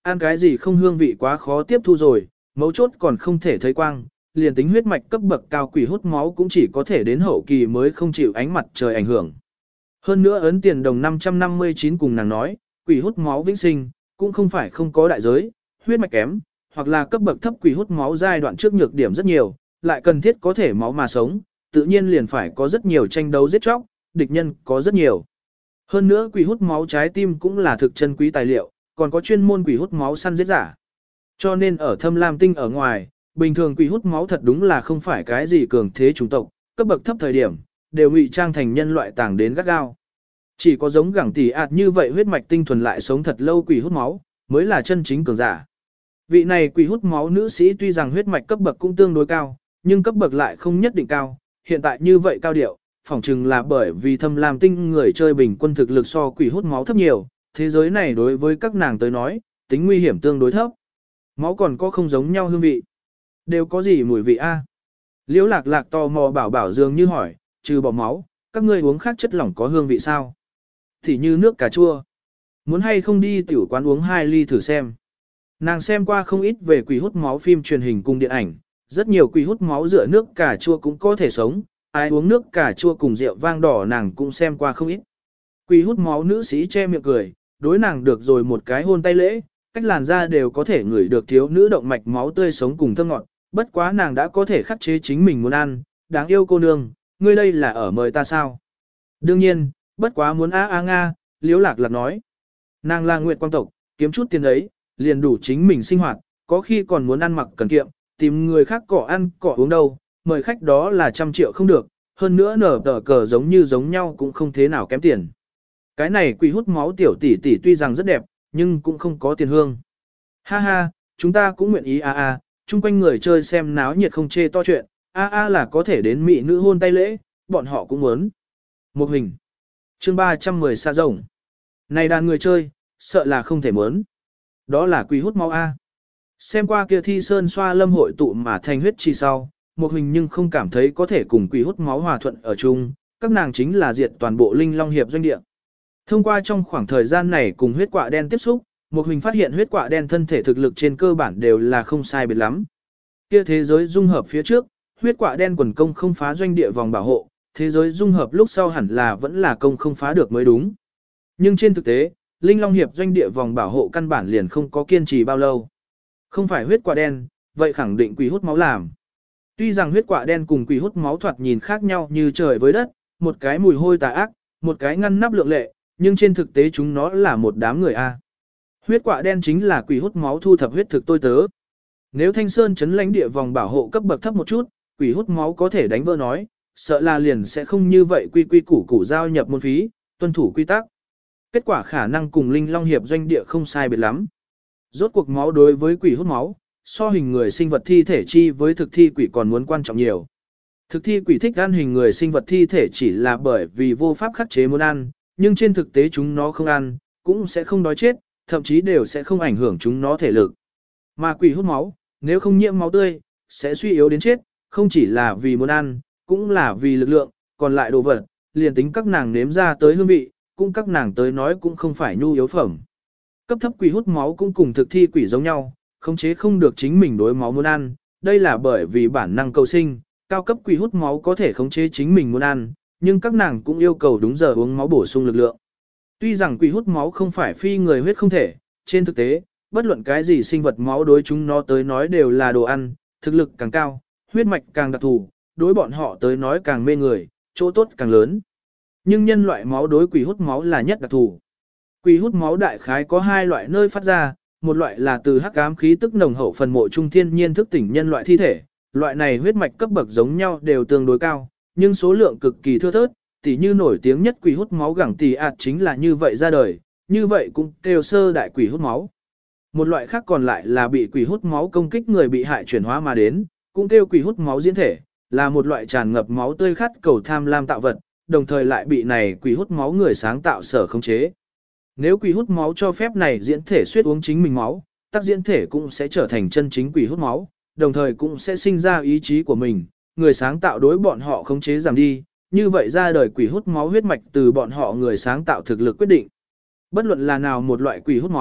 Speaker 1: ăn cái gì không hương vị quá khó tiếp thu rồi, mấu chốt còn không thể thấy quang, liền tính huyết mạch cấp bậc cao quỷ hút máu cũng chỉ có thể đến hậu kỳ mới không chịu ánh mặt trời ảnh hưởng. Hơn nữa ấn tiền đồng năm trăm năm mươi chín cùng nàng nói, quỷ hút máu vĩnh sinh, cũng không phải không có đại giới, huyết mạch kém, hoặc là cấp bậc thấp quỷ hút máu giai đoạn trước nhược điểm rất nhiều, lại cần thiết có thể máu mà sống, tự nhiên liền phải có rất nhiều tranh đấu giết chóc, địch nhân có rất nhiều. Hơn nữa quỷ hút máu trái tim cũng là thực chân quý tài liệu, còn có chuyên môn quỷ hút máu săn giết giả. Cho nên ở Thâm Lam Tinh ở ngoài, bình thường quỷ hút máu thật đúng là không phải cái gì cường thế chủng tộc, cấp bậc thấp thời điểm, đều ngụy trang thành nhân loại tàng đến gắt gao. Chỉ có giống gẳng tỷ ạt như vậy huyết mạch tinh thuần lại sống thật lâu quỷ hút máu, mới là chân chính cường giả. Vị này quỷ hút máu nữ sĩ tuy rằng huyết mạch cấp bậc cũng tương đối cao, nhưng cấp bậc lại không nhất định cao, hiện tại như vậy cao điệu, phỏng chừng là bởi vì Thâm Lam Tinh người chơi bình quân thực lực so quỷ hút máu thấp nhiều, thế giới này đối với các nàng tới nói, tính nguy hiểm tương đối thấp. Máu còn có không giống nhau hương vị. Đều có gì mùi vị a? Liễu Lạc Lạc tò mò bảo bảo dường như hỏi, trừ bỏ máu, các ngươi uống khác chất lỏng có hương vị sao? Thì như nước cà chua. Muốn hay không đi tiểu quán uống hai ly thử xem. Nàng xem qua không ít về quỷ hút máu phim truyền hình cùng điện ảnh, rất nhiều quỷ hút máu dựa nước cà chua cũng có thể sống, ai uống nước cà chua cùng rượu vang đỏ nàng cũng xem qua không ít. Quỷ hút máu nữ sĩ che miệng cười, đối nàng được rồi một cái hôn tay lễ, cách làn da đều có thể ngửi được thiếu nữ động mạch máu tươi sống cùng thơm ngọt, bất quá nàng đã có thể khắc chế chính mình muốn ăn, đáng yêu cô nương, ngươi đây là ở mời ta sao? Đương nhiên, bất quá muốn a a nga, Liễu Lạc Lạc nói. Nàng là Nguyệt Quang tộc, kiếm chút tiền ấy, liền đủ chính mình sinh hoạt, có khi còn muốn ăn mặc cần kiệm, tìm người khác cỏ ăn cỏ uống đâu, mời khách đó là trăm triệu không được, hơn nữa nở tờ cờ giống như giống nhau cũng không thế nào kém tiền. Cái này quỷ hút máu tiểu tỷ tỷ tuy rằng rất đẹp, nhưng cũng không có tiền hương. Ha ha, chúng ta cũng nguyện ý a a, chung quanh người chơi xem náo nhiệt không chê to chuyện, a a là có thể đến mỹ nữ hôn tay lễ, bọn họ cũng muốn. Một hình. Chương ba trăm mười xa rồng. Này đàn người chơi, sợ là không thể muốn. Đó là quỷ hút máu a. Xem qua kia thi sơn xoa lâm hội tụ mà thành huyết chi sau, một hình nhưng không cảm thấy có thể cùng quỷ hút máu hòa thuận ở chung, các nàng chính là diệt toàn bộ linh long hiệp doanh địa. Thông qua trong khoảng thời gian này cùng huyết quạ đen tiếp xúc, một hình phát hiện huyết quạ đen thân thể thực lực trên cơ bản đều là không sai biệt lắm. Kia thế giới dung hợp phía trước, huyết quạ đen quần công không phá doanh địa vòng bảo hộ, thế giới dung hợp lúc sau hẳn là vẫn là công không phá được mới đúng. Nhưng trên thực tế, linh long hiệp doanh địa vòng bảo hộ căn bản liền không có kiên trì bao lâu. Không phải huyết quạ đen, vậy khẳng định quỷ hút máu làm. Tuy rằng huyết quạ đen cùng quỷ hút máu thoạt nhìn khác nhau như trời với đất, một cái mùi hôi tà ác, một cái ngăn nắp lượng lệ, nhưng trên thực tế chúng nó là một đám người a. Huyết quạ đen chính là quỷ hút máu thu thập huyết thực tôi tớ. Nếu Thanh Sơn chấn lãnh địa vòng bảo hộ cấp bậc thấp một chút, quỷ hút máu có thể đánh vỡ nói, sợ là liền sẽ không như vậy quy quy củ củ giao nhập môn phí, tuân thủ quy tắc. Kết quả khả năng cùng linh long hiệp doanh địa không sai biệt lắm. Rốt cuộc máu đối với quỷ hút máu, so hình người sinh vật thi thể chi với thực thi quỷ còn muốn quan trọng nhiều. Thực thi quỷ thích ăn hình người sinh vật thi thể chỉ là bởi vì vô pháp khắc chế muốn ăn, nhưng trên thực tế chúng nó không ăn, cũng sẽ không đói chết, thậm chí đều sẽ không ảnh hưởng chúng nó thể lực. Mà quỷ hút máu, nếu không nhiễm máu tươi, sẽ suy yếu đến chết, không chỉ là vì muốn ăn, cũng là vì lực lượng, còn lại đồ vật, liền tính các nàng nếm ra tới hương vị, cũng các nàng tới nói cũng không phải nhu yếu phẩm. Cấp thấp quỷ hút máu cũng cùng thực thi quỷ giống nhau, khống chế không được chính mình đối máu muốn ăn, đây là bởi vì bản năng cầu sinh, cao cấp quỷ hút máu có thể khống chế chính mình muốn ăn, nhưng các nàng cũng yêu cầu đúng giờ uống máu bổ sung lực lượng. Tuy rằng quỷ hút máu không phải phi người huyết không thể, trên thực tế, bất luận cái gì sinh vật máu đối chúng nó tới nói đều là đồ ăn, thực lực càng cao, huyết mạch càng đặc thù, đối bọn họ tới nói càng mê người, chỗ tốt càng lớn. Nhưng nhân loại máu đối quỷ hút máu là nhất đặc thù. Quỷ hút máu đại khái có hai loại nơi phát ra, một loại là từ hắc ám khí tức nồng hậu phần mộ trung thiên nhiên thức tỉnh nhân loại thi thể, loại này huyết mạch cấp bậc giống nhau đều tương đối cao, nhưng số lượng cực kỳ thưa thớt, tỉ như nổi tiếng nhất quỷ hút máu gẳng tỉ ạt chính là như vậy ra đời, như vậy cũng kêu sơ đại quỷ hút máu. Một loại khác còn lại là bị quỷ hút máu công kích người bị hại chuyển hóa mà đến, cũng kêu quỷ hút máu diễn thể, là một loại tràn ngập máu tươi khát cầu tham lam tạo vật, đồng thời lại bị này quỷ hút máu người sáng tạo sở khống chế. Nếu quỷ hút máu cho phép này diễn thể suýt uống chính mình máu, tác diễn thể cũng sẽ trở thành chân chính quỷ hút máu, đồng thời cũng sẽ sinh ra ý chí của mình, người sáng tạo đối bọn họ khống chế giảm đi, như vậy ra đời quỷ hút máu huyết mạch từ bọn họ người sáng tạo thực lực quyết định. Bất luận là nào một loại quỷ hút máu,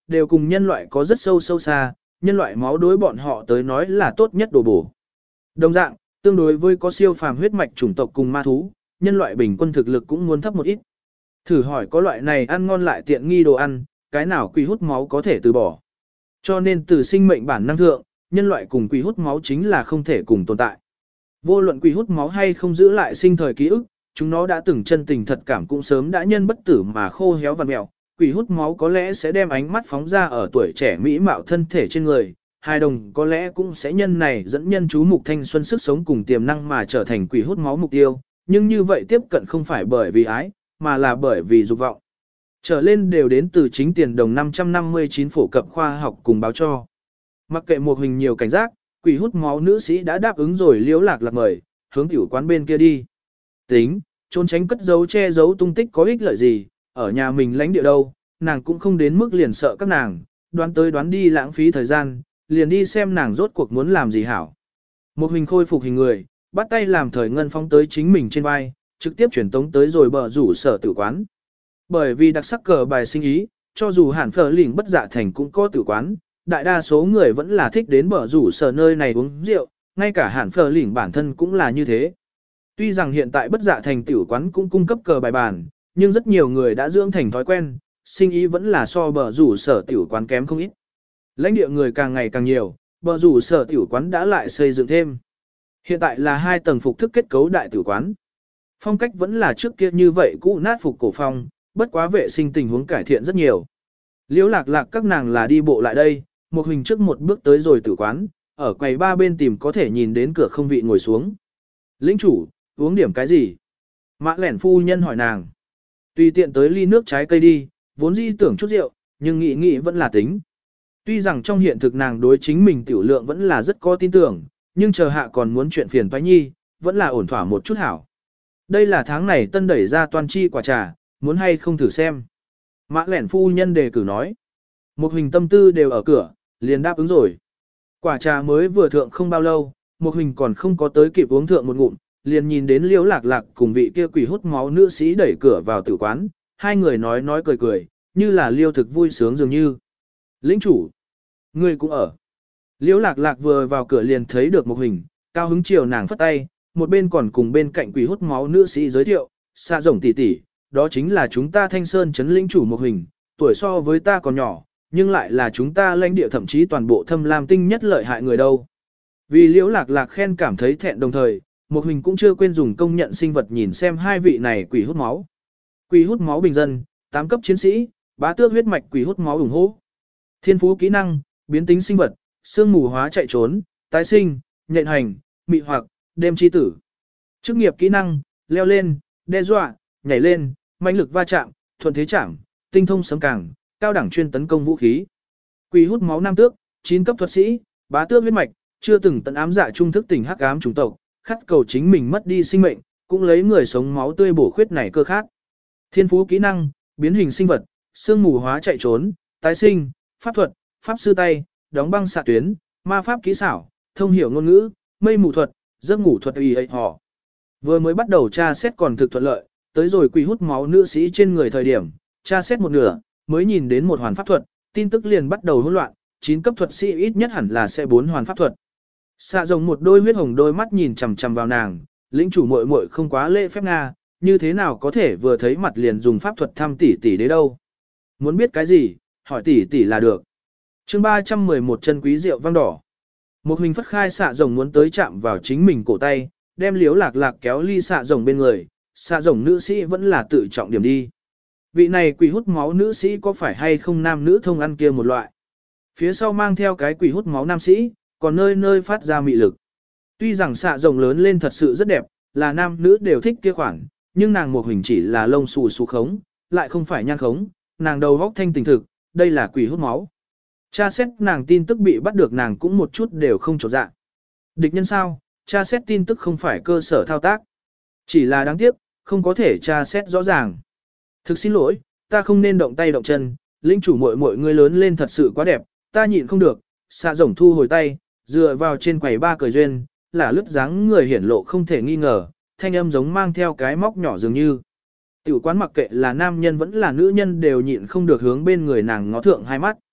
Speaker 1: đều cùng nhân loại có rất sâu sâu xa, nhân loại máu đối bọn họ tới nói là tốt nhất đồ bổ. Đồng dạng, tương đối với có siêu phàm huyết mạch chủng tộc cùng ma thú, nhân loại bình quân thực lực cũng muốn thấp một ít. Thử hỏi có loại này ăn ngon lại tiện nghi đồ ăn, cái nào quỷ hút máu có thể từ bỏ. Cho nên từ sinh mệnh bản năng thượng, nhân loại cùng quỷ hút máu chính là không thể cùng tồn tại. Vô luận quỷ hút máu hay không giữ lại sinh thời ký ức, chúng nó đã từng chân tình thật cảm cũng sớm đã nhân bất tử mà khô héo vằn mèo. Quỷ hút máu có lẽ sẽ đem ánh mắt phóng ra ở tuổi trẻ mỹ mạo thân thể trên người, hài đồng có lẽ cũng sẽ nhân này dẫn nhân chú mục thanh xuân sức sống cùng tiềm năng mà trở thành quỷ hút máu mục tiêu, nhưng như vậy tiếp cận không phải bởi vì ái, mà là bởi vì dục vọng. Trở lên đều đến từ chính tiền đồng năm trăm năm mươi chín phổ cập khoa học cùng báo cho. Mặc kệ một hình nhiều cảnh giác, quỷ hút máu nữ sĩ đã đáp ứng rồi liễu lạc lạc mời, hướng tiểu quán bên kia đi. Tính, trốn tránh cất giấu che giấu tung tích có ích lợi gì, ở nhà mình lãnh địa đâu, nàng cũng không đến mức liền sợ các nàng, đoán tới đoán đi lãng phí thời gian, liền đi xem nàng rốt cuộc muốn làm gì hảo. Một hình khôi phục hình người, bắt tay làm thời ngân phong tới chính mình trên vai, trực tiếp chuyển tống tới rồi bờ rủ sở tử quán. Bởi vì đặc sắc cờ bài sinh ý, cho dù hẳn phở lỉnh bất dạ thành cũng có tử quán, đại đa số người vẫn là thích đến bờ rủ sở nơi này uống rượu, ngay cả hẳn phở lỉnh bản thân cũng là như thế. Tuy rằng hiện tại bất dạ thành tử quán cũng cung cấp cờ bài bản, nhưng rất nhiều người đã dưỡng thành thói quen, sinh ý vẫn là so bờ rủ sở tiểu quán kém không ít. Lãnh địa người càng ngày càng nhiều, bờ rủ sở tiểu quán đã lại xây dựng thêm. Hiện tại là hai tầng phục thức kết cấu đại tiểu quán. Phong cách vẫn là trước kia như vậy cũ nát phục cổ phong, bất quá vệ sinh tình huống cải thiện rất nhiều. Liễu lạc lạc các nàng là đi bộ lại đây, một hình trước một bước tới rồi tử quán, ở quầy ba bên tìm có thể nhìn đến cửa không vị ngồi xuống. Lĩnh chủ, uống điểm cái gì? Mã lẻn phu nhân hỏi nàng. Tùy tiện tới ly nước trái cây đi, vốn dĩ tưởng chút rượu, nhưng nghĩ nghĩ vẫn là tính. Tuy rằng trong hiện thực nàng đối chính mình tiểu lượng vẫn là rất có tin tưởng, nhưng chờ hạ còn muốn chuyện phiền toái nhi, vẫn là ổn thỏa một chút hảo. Đây là tháng này tân đẩy ra toàn chi quả trà, muốn hay không thử xem. Mã lẻn phu nhân đề cử nói. Một hình tâm tư đều ở cửa, liền đáp ứng rồi. Quả trà mới vừa thượng không bao lâu, một hình còn không có tới kịp uống thượng một ngụm, liền nhìn đến liễu lạc lạc cùng vị kia quỷ hút máu nữ sĩ đẩy cửa vào tử quán, hai người nói nói cười cười, như là liêu thực vui sướng dường như. Lĩnh chủ, ngươi cũng ở. Liễu lạc lạc vừa vào cửa liền thấy được một hình, cao hứng chiều nàng phất tay, một bên còn cùng bên cạnh quỷ hút máu nữ sĩ giới thiệu, xạ rồng tỷ tỷ, đó chính là chúng ta Thanh Sơn trấn lĩnh chủ một hình, tuổi so với ta còn nhỏ, nhưng lại là chúng ta lãnh địa thậm chí toàn bộ thâm lam tinh nhất lợi hại người đâu. Vì liễu lạc lạc khen cảm thấy thẹn đồng thời, một hình cũng chưa quên dùng công nhận sinh vật nhìn xem hai vị này quỷ hút máu. Quỷ hút máu bình dân, tám cấp chiến sĩ, bá tước huyết mạch quỷ hút máu ủng hộ. Thiên phú kỹ năng, biến tính sinh vật, sương mù hóa chạy trốn, tái sinh, nhện hành, mị hoặc, đêm chi tử. Chức nghiệp kỹ năng, leo lên, đe dọa, nhảy lên, mãnh lực va chạm, thuận thế chạm, tinh thông sấm càng, cao đẳng chuyên tấn công vũ khí. Quỷ hút máu nam tước, chín cấp thuật sĩ, bá tước huyết mạch, chưa từng tận ám dạ trung thức tỉnh hắc ám chủng tộc, khát cầu chính mình mất đi sinh mệnh, cũng lấy người sống máu tươi bổ khuyết này cơ khát. Thiên phú kỹ năng, biến hình sinh vật, sương mù hóa chạy trốn, tái sinh, pháp thuật, pháp sư tay, đóng băng xạ tuyến, ma pháp kỹ xảo, thông hiểu ngôn ngữ, mây mù thuật, giấc ngủ thuật y ấy họ. Vừa mới bắt đầu tra xét còn thực thuận lợi, tới rồi quỷ hút máu nữ sĩ trên người thời điểm, tra xét một nửa, mới nhìn đến một hoàn pháp thuật, tin tức liền bắt đầu hỗn loạn, chín cấp thuật sĩ ít nhất hẳn là sẽ bốn hoàn pháp thuật. Xạ rồng một đôi huyết hồng đôi mắt nhìn chằm chằm vào nàng, lĩnh chủ muội muội không quá lễ phép nga, như thế nào có thể vừa thấy mặt liền dùng pháp thuật thăm tỷ tỷ đấy đâu. Muốn biết cái gì, hỏi tỷ tỷ là được. Chương ba trăm mười một chân quý rượu vang đỏ. Một hình phất khai xạ rồng muốn tới chạm vào chính mình cổ tay, đem liếu lạc lạc kéo ly xạ rồng bên người, xạ rồng nữ sĩ vẫn là tự trọng điểm đi. Vị này quỷ hút máu nữ sĩ có phải hay không nam nữ thông ăn kia một loại. Phía sau mang theo cái quỷ hút máu nam sĩ, còn nơi nơi phát ra mị lực. Tuy rằng xạ rồng lớn lên thật sự rất đẹp, là nam nữ đều thích kia khoản, nhưng nàng một hình chỉ là lông xù xù khống, lại không phải nhan khống, nàng đầu góc thanh tình thực, đây là quỷ hút máu. Cha xét nàng tin tức bị bắt được nàng cũng một chút đều không trột dạ. Địch nhân sao, cha xét tin tức không phải cơ sở thao tác. Chỉ là đáng tiếc, không có thể tra xét rõ ràng. Thực xin lỗi, ta không nên động tay động chân, lĩnh chủ muội muội người lớn lên thật sự quá đẹp, ta nhịn không được. Xạ rồng thu hồi tay, dựa vào trên quầy ba cười duyên, là lướt dáng người hiển lộ không thể nghi ngờ, thanh âm giống mang theo cái móc nhỏ dường như. Tiểu quán mặc kệ là nam nhân vẫn là nữ nhân đều nhịn không được hướng bên người nàng ngó thượng hai mắt.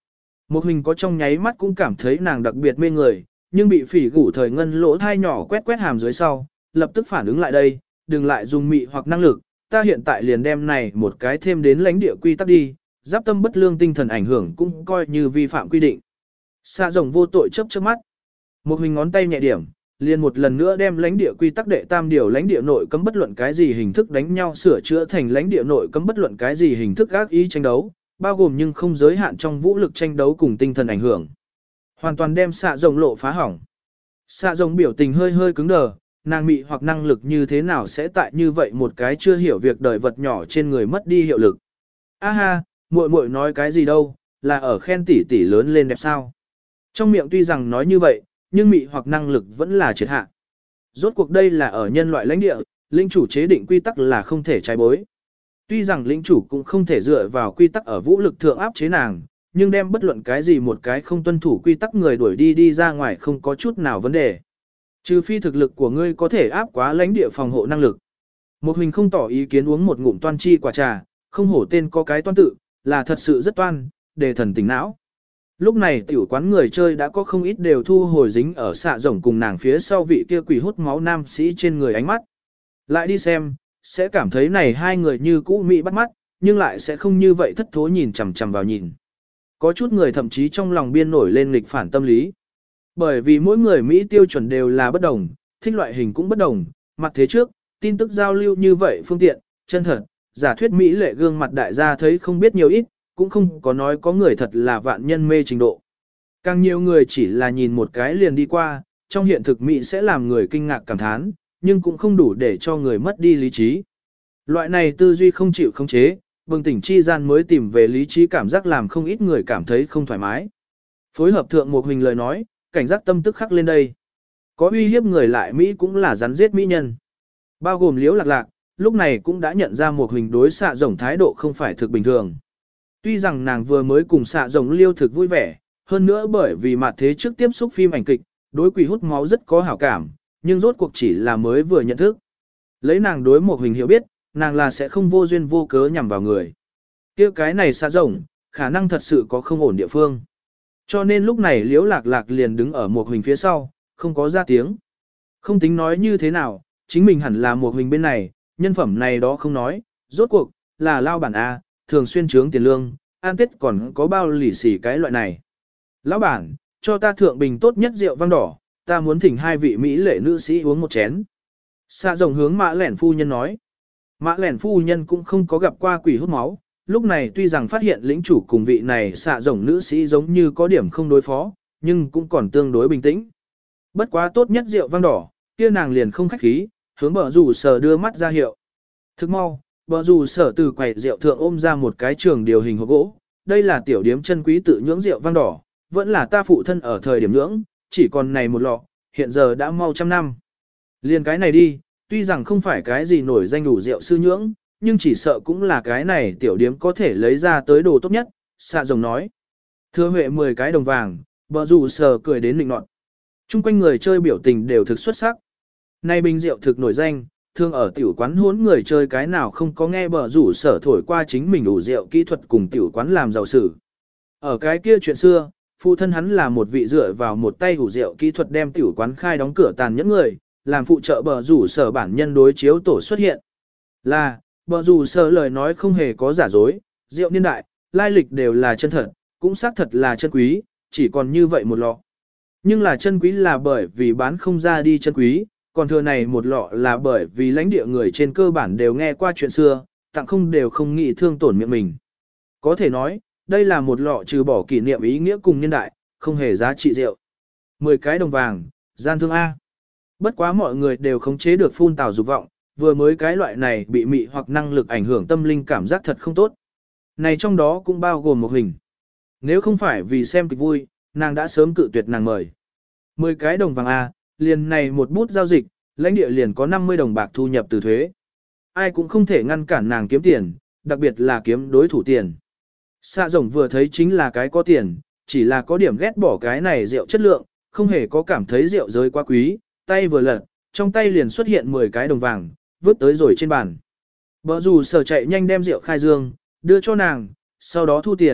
Speaker 1: Một hình có trong nháy mắt cũng cảm thấy nàng đặc biệt mê người, nhưng bị phỉ gủ thời ngân lỗ thai nhỏ quét quét hàm dưới sau, lập tức phản ứng lại đây, đừng lại dùng mị hoặc năng lực, ta hiện tại liền đem này một cái thêm đến lãnh địa quy tắc đi, giáp tâm bất lương tinh thần ảnh hưởng cũng coi như vi phạm quy định. Xạ rồng vô tội chớp chớp mắt. Một hình ngón tay nhẹ điểm, liền một lần nữa đem lãnh địa quy tắc đệ tam điều lãnh địa nội cấm bất luận cái gì hình thức đánh nhau sửa chữa thành lãnh địa nội cấm bất luận cái gì hình thức ác ý tranh đấu, bao gồm nhưng không giới hạn trong vũ lực tranh đấu cùng tinh thần ảnh hưởng. Hoàn toàn đem xạ rồng lộ phá hỏng. Xạ rồng biểu tình hơi hơi cứng đờ, nàng mị hoặc năng lực như thế nào sẽ tại như vậy một cái chưa hiểu việc đời vật nhỏ trên người mất đi hiệu lực. A ha, muội muội nói cái gì đâu, là ở khen tỷ tỷ lớn lên đẹp sao. Trong miệng tuy rằng nói như vậy, nhưng mị hoặc năng lực vẫn là triệt hạ. Rốt cuộc đây là ở nhân loại lãnh địa, linh chủ chế định quy tắc là không thể trái bối. Tuy rằng linh chủ cũng không thể dựa vào quy tắc ở vũ lực thượng áp chế nàng, nhưng đem bất luận cái gì một cái không tuân thủ quy tắc người đuổi đi đi ra ngoài không có chút nào vấn đề. Trừ phi thực lực của ngươi có thể áp quá lãnh địa phòng hộ năng lực. Một hình không tỏ ý kiến uống một ngụm toan chi quả trà, không hổ tên có cái toan tự, là thật sự rất toan, để thần tỉnh não. Lúc này tiểu quán người chơi đã có không ít đều thu hồi dính ở xạ rồng cùng nàng phía sau vị kia quỷ hút máu nam sĩ trên người ánh mắt. Lại đi xem, sẽ cảm thấy này hai người như cũ mỹ bắt mắt, nhưng lại sẽ không như vậy thất thố nhìn chằm chằm vào nhìn. Có chút người thậm chí trong lòng biên nổi lên nghịch phản tâm lý. Bởi vì mỗi người Mỹ tiêu chuẩn đều là bất đồng, thích loại hình cũng bất đồng, mặt thế trước, tin tức giao lưu như vậy phương tiện, chân thật, giả thuyết Mỹ lệ gương mặt đại gia thấy không biết nhiều ít, cũng không có nói có người thật là vạn nhân mê trình độ. Càng nhiều người chỉ là nhìn một cái liền đi qua, trong hiện thực Mỹ sẽ làm người kinh ngạc cảm thán, nhưng cũng không đủ để cho người mất đi lý trí. Loại này tư duy không chịu khống chế, bừng tỉnh chi gian mới tìm về lý trí cảm giác làm không ít người cảm thấy không thoải mái. Phối hợp thượng một hình lời nói, cảnh giác tâm tức khắc lên đây. Có uy hiếp người lại Mỹ cũng là rắn giết Mỹ nhân. Bao gồm Liễu Lạc Lạc, lúc này cũng đã nhận ra một hình đối xạ rồng thái độ không phải thực bình thường. Tuy rằng nàng vừa mới cùng xạ rồng liêu thực vui vẻ, hơn nữa bởi vì mặt thế trước tiếp xúc phim ảnh kịch, đối quỷ hút máu rất có hảo cảm, nhưng rốt cuộc chỉ là mới vừa nhận thức. Lấy nàng đối một hình hiểu biết, nàng là sẽ không vô duyên vô cớ nhằm vào người. Kia cái này xạ rồng, khả năng thật sự có không ổn địa phương. Cho nên lúc này Liễu Lạc Lạc liền đứng ở một hình phía sau, không có ra tiếng. Không tính nói như thế nào, chính mình hẳn là một hình bên này, nhân phẩm này đó không nói, rốt cuộc, là lao bản A, thường xuyên trướng tiền lương, an tết còn có bao lì xì cái loại này. Lão bản, cho ta thượng bình tốt nhất rượu vang đỏ, ta muốn thỉnh hai vị Mỹ lệ nữ sĩ uống một chén. Xạ rồng hướng Mã Lẻn phu nhân nói. Mã Lẻn phu nhân cũng không có gặp qua quỷ hút máu, lúc này tuy rằng phát hiện lĩnh chủ cùng vị này xạ rồng nữ sĩ giống như có điểm không đối phó, nhưng cũng còn tương đối bình tĩnh. Bất quá tốt nhất rượu vang đỏ, kia nàng liền không khách khí, hướng bờ rủ sở đưa mắt ra hiệu. Thức mau, bờ rủ sở từ quầy rượu thượng ôm ra một cái trường điều hình hộp gỗ, đây là tiểu điếm chân quý tự nhưỡng rượu vang đỏ, vẫn là ta phụ thân ở thời điểm nhưỡng, chỉ còn này một lọ, hiện giờ đã mau trăm năm. Liền cái này đi, tuy rằng không phải cái gì nổi danh đủ rượu sư nhưỡng, nhưng chỉ sợ cũng là cái này tiểu điếm có thể lấy ra tới đồ tốt nhất, xạ rồng nói. Thưa huệ mười cái đồng vàng, bờ rủ sở cười đến nịnh nọt. Trung quanh người chơi biểu tình đều thực xuất sắc. Nay bình rượu thực nổi danh, thường ở tiểu quán hốn người chơi cái nào không có nghe bờ rủ sở thổi qua chính mình đủ rượu kỹ thuật cùng tiểu quán làm giàu sử. Ở cái kia chuyện xưa, phụ thân hắn là một vị dựa vào một tay đủ rượu kỹ thuật đem tiểu quán khai đóng cửa tàn nhẫn người, làm phụ trợ bờ rủ sở bản nhân đối chiếu tổ xuất hiện. Là, bờ rủ sở lời nói không hề có giả dối, rượu niên đại, lai lịch đều là chân thật, cũng xác thật là chân quý, chỉ còn như vậy một lọ. Nhưng là chân quý là bởi vì bán không ra đi chân quý, còn thừa này một lọ là bởi vì lãnh địa người trên cơ bản đều nghe qua chuyện xưa, tặng không đều không nghĩ thương tổn miệng mình. Có thể nói, đây là một lọ trừ bỏ kỷ niệm ý nghĩa cùng nhân đại, không hề giá trị rượu. Mười cái đồng vàng, gian thương A. Bất quá mọi người đều khống chế được phun tào dục vọng, vừa mới cái loại này bị mị hoặc năng lực ảnh hưởng tâm linh cảm giác thật không tốt. Này trong đó cũng bao gồm một hình. Nếu không phải vì xem kịch vui, nàng đã sớm cự tuyệt nàng mời. Mười cái đồng vàng A, liền này một bút giao dịch, lãnh địa liền có năm mươi đồng bạc thu nhập từ thuế. Ai cũng không thể ngăn cản nàng kiếm tiền, đặc biệt là kiếm đối thủ tiền. Xạ rồng vừa thấy chính là cái có tiền, chỉ là có điểm ghét bỏ cái này rượu chất lượng, không hề có cảm thấy rượu giới quá quý, tay vừa lật, trong tay liền xuất hiện mười cái đồng vàng, vứt tới rồi trên bàn. Bờ rủ sở chạy nhanh đem rượu khai dương, đưa cho nàng, sau đó thu tiền,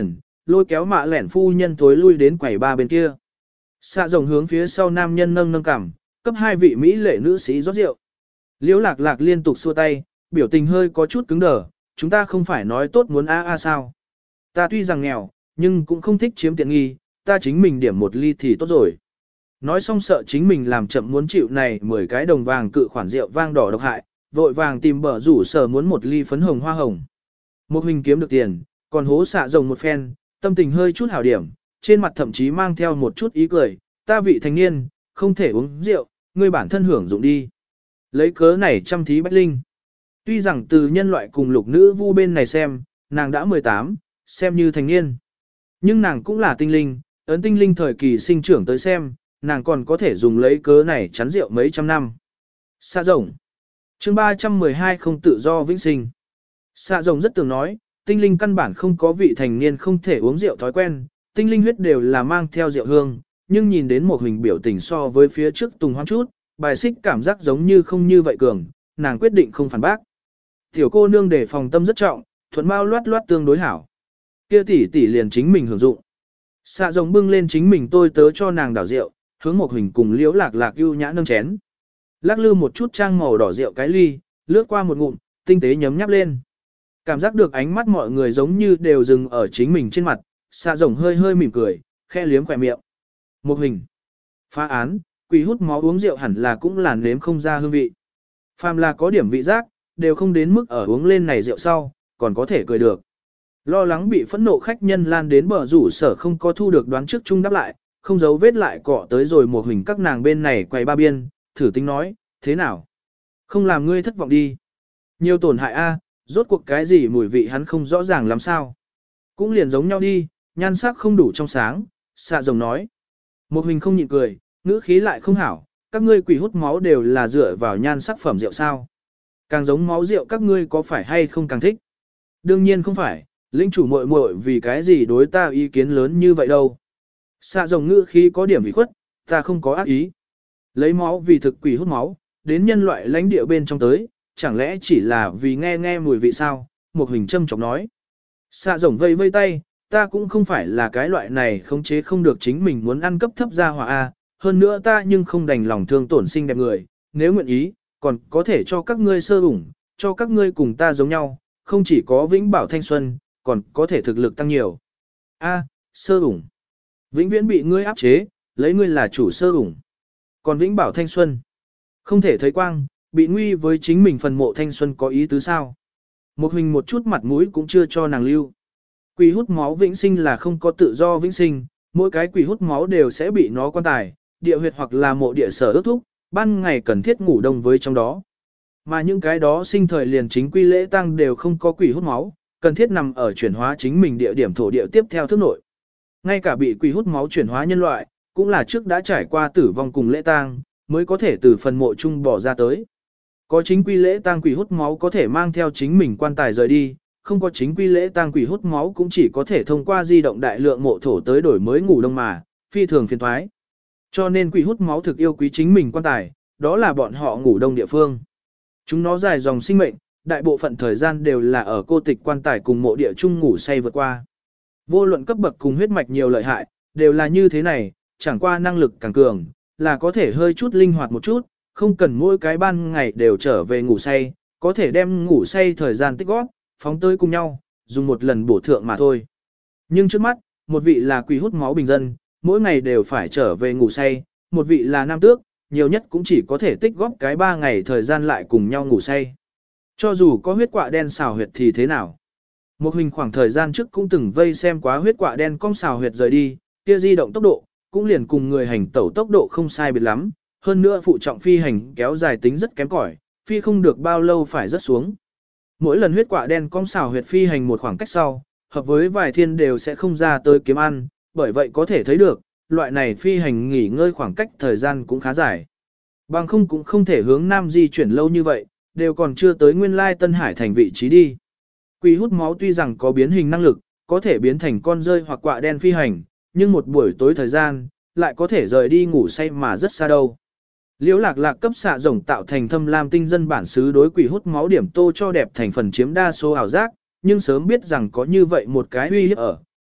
Speaker 1: lôi kéo mạ lẻn phu nhân tối lui đến quầy ba bên kia. Xạ rồng hướng phía sau nam nhân nâng nâng cằm, cấp hai vị Mỹ lệ nữ sĩ rót rượu. Liễu lạc lạc liên tục xua tay, biểu tình hơi có chút cứng đờ, chúng ta không phải nói tốt muốn a a sao. Ta tuy rằng nghèo, nhưng cũng không thích chiếm tiện nghi, ta chính mình điểm một ly thì tốt rồi. Nói xong sợ chính mình làm chậm muốn chịu này mười cái đồng vàng cự khoản rượu vang đỏ độc hại, vội vàng tìm bờ rủ sở muốn một ly phấn hồng hoa hồng. Một hình kiếm được tiền, còn hố xạ rồng một phen, tâm tình hơi chút hảo điểm, trên mặt thậm chí mang theo một chút ý cười, ta vị thành niên, không thể uống rượu, ngươi bản thân hưởng dụng đi. Lấy cớ này chăm thí bách linh. Tuy rằng từ nhân loại cùng lục nữ vu bên này xem, nàng đã mười tám, xem như thành niên. Nhưng nàng cũng là tinh linh, ấn tinh linh thời kỳ sinh trưởng tới xem, nàng còn có thể dùng lấy cớ này chắn rượu mấy trăm năm. Xạ rồng. chương ba trăm mười hai không tự do vĩnh sinh. Xạ rồng rất tưởng nói, tinh linh căn bản không có vị thành niên không thể uống rượu thói quen, tinh linh huyết đều là mang theo rượu hương, nhưng nhìn đến một hình biểu tình so với phía trước tùng hoang chút, bài xích cảm giác giống như không như vậy cường, nàng quyết định không phản bác. Tiểu cô nương để phòng tâm rất trọng, thuận bao loát loát tương đối hảo. Kia tỷ tỷ liền chính mình hưởng dụng. Xạ rồng bưng lên chính mình tôi tớ cho nàng đảo rượu, hướng một hình cùng liễu lạc lạc ưu nhã nâng chén. Lắc lư một chút trang màu đỏ rượu cái ly, lướt qua một ngụm, tinh tế nhấm nháp lên. Cảm giác được ánh mắt mọi người giống như đều dừng ở chính mình trên mặt, xạ rồng hơi hơi mỉm cười, khẽ liếm khỏe miệng. Một hình. Phá án, quỷ hút máu uống rượu hẳn là cũng là nếm không ra hương vị. Phàm là có điểm vị giác, đều không đến mức ở uống lên này rượu sau, còn có thể cười được. Lo lắng bị phẫn nộ khách nhân lan đến bờ rủ sở không có thu được đoán trước chung đáp lại, không giấu vết lại cọ tới rồi một hình các nàng bên này quay ba biên, thử tính nói, thế nào? Không làm ngươi thất vọng đi. Nhiều tổn hại a, rốt cuộc cái gì mùi vị hắn không rõ ràng làm sao. Cũng liền giống nhau đi, nhan sắc không đủ trong sáng, xạ rồng nói. Một hình không nhịn cười, ngữ khí lại không hảo, các ngươi quỷ hút máu đều là dựa vào nhan sắc phẩm rượu sao. Càng giống máu rượu các ngươi có phải hay không càng thích? Đương nhiên không phải, linh chủ muội muội vì cái gì đối ta ý kiến lớn như vậy đâu. Xạ rồng ngữ khí có điểm bị khuất, ta không có ác ý. Lấy máu vì thực quỷ hút máu, đến nhân loại lãnh địa bên trong tới, chẳng lẽ chỉ là vì nghe nghe mùi vị sao? Một hình châm chọc nói. Xạ rồng vây vây tay, ta cũng không phải là cái loại này khống chế không được chính mình muốn ăn cấp thấp ra hỏa A, hơn nữa ta nhưng không đành lòng thương tổn sinh đẹp người, nếu nguyện ý, còn có thể cho các ngươi sơ ủng, cho các ngươi cùng ta giống nhau, không chỉ có vĩnh bảo thanh xuân, còn có thể thực lực tăng nhiều. A, sơ ủng. Vĩnh viễn bị ngươi áp chế, lấy ngươi là chủ sơ ủng. Còn vĩnh bảo thanh xuân. Không thể thấy quang, bị nguy với chính mình phần mộ thanh xuân có ý tứ sao. Một hình một chút mặt mũi cũng chưa cho nàng lưu. Quỷ hút máu vĩnh sinh là không có tự do vĩnh sinh, mỗi cái quỷ hút máu đều sẽ bị nó quan tài, địa huyệt hoặc là mộ địa sở ước thúc, ban ngày cần thiết ngủ đông với trong đó. Mà những cái đó sinh thời liền chính quy lễ tăng đều không có quỷ hút máu, cần thiết nằm ở chuyển hóa chính mình địa điểm thổ địa tiếp theo thức nội. Ngay cả bị quỷ hút máu chuyển hóa nhân loại, cũng là trước đã trải qua tử vong cùng lễ tang, mới có thể từ phần mộ chung bỏ ra tới. Có chính quy lễ tang quỷ hút máu có thể mang theo chính mình quan tài rời đi, không có chính quy lễ tang quỷ hút máu cũng chỉ có thể thông qua di động đại lượng mộ thổ tới đổi mới ngủ đông mà, phi thường phiền thoái. Cho nên quỷ hút máu thực yêu quý chính mình quan tài, đó là bọn họ ngủ đông địa phương. Chúng nó dài dòng sinh mệnh, đại bộ phận thời gian đều là ở cô tịch quan tài cùng mộ địa chung ngủ say vượt qua. Vô luận cấp bậc cùng huyết mạch nhiều lợi hại, đều là như thế này, chẳng qua năng lực càng cường, là có thể hơi chút linh hoạt một chút, không cần mỗi cái ban ngày đều trở về ngủ say, có thể đem ngủ say thời gian tích góp, phóng tới cùng nhau, dùng một lần bổ thượng mà thôi. Nhưng trước mắt, một vị là quỷ hút máu bình dân, mỗi ngày đều phải trở về ngủ say, một vị là nam tước, nhiều nhất cũng chỉ có thể tích góp cái ba ngày thời gian lại cùng nhau ngủ say. Cho dù có huyết quạ đen xào huyệt thì thế nào? Một hình khoảng thời gian trước cũng từng vây xem quá huyết quạ đen cong xào huyệt rời đi, kia di động tốc độ, cũng liền cùng người hành tẩu tốc độ không sai biệt lắm, hơn nữa phụ trọng phi hành kéo dài tính rất kém cỏi, phi không được bao lâu phải rớt xuống. Mỗi lần huyết quạ đen cong xào huyệt phi hành một khoảng cách sau, hợp với vài thiên đều sẽ không ra tới kiếm ăn, bởi vậy có thể thấy được, loại này phi hành nghỉ ngơi khoảng cách thời gian cũng khá dài. Bằng không cũng không thể hướng nam di chuyển lâu như vậy, đều còn chưa tới nguyên lai Tân Hải thành vị trí đi. Quỷ hút máu tuy rằng có biến hình năng lực, có thể biến thành con rơi hoặc quạ đen phi hành, nhưng một buổi tối thời gian, lại có thể rời đi ngủ say mà rất xa đâu. Liễu lạc lạc cấp xạ rồng tạo thành thâm lam tinh dân bản xứ đối quỷ hút máu điểm tô cho đẹp thành phần chiếm đa số ảo giác, nhưng sớm biết rằng có như vậy một cái uy hiếp ở,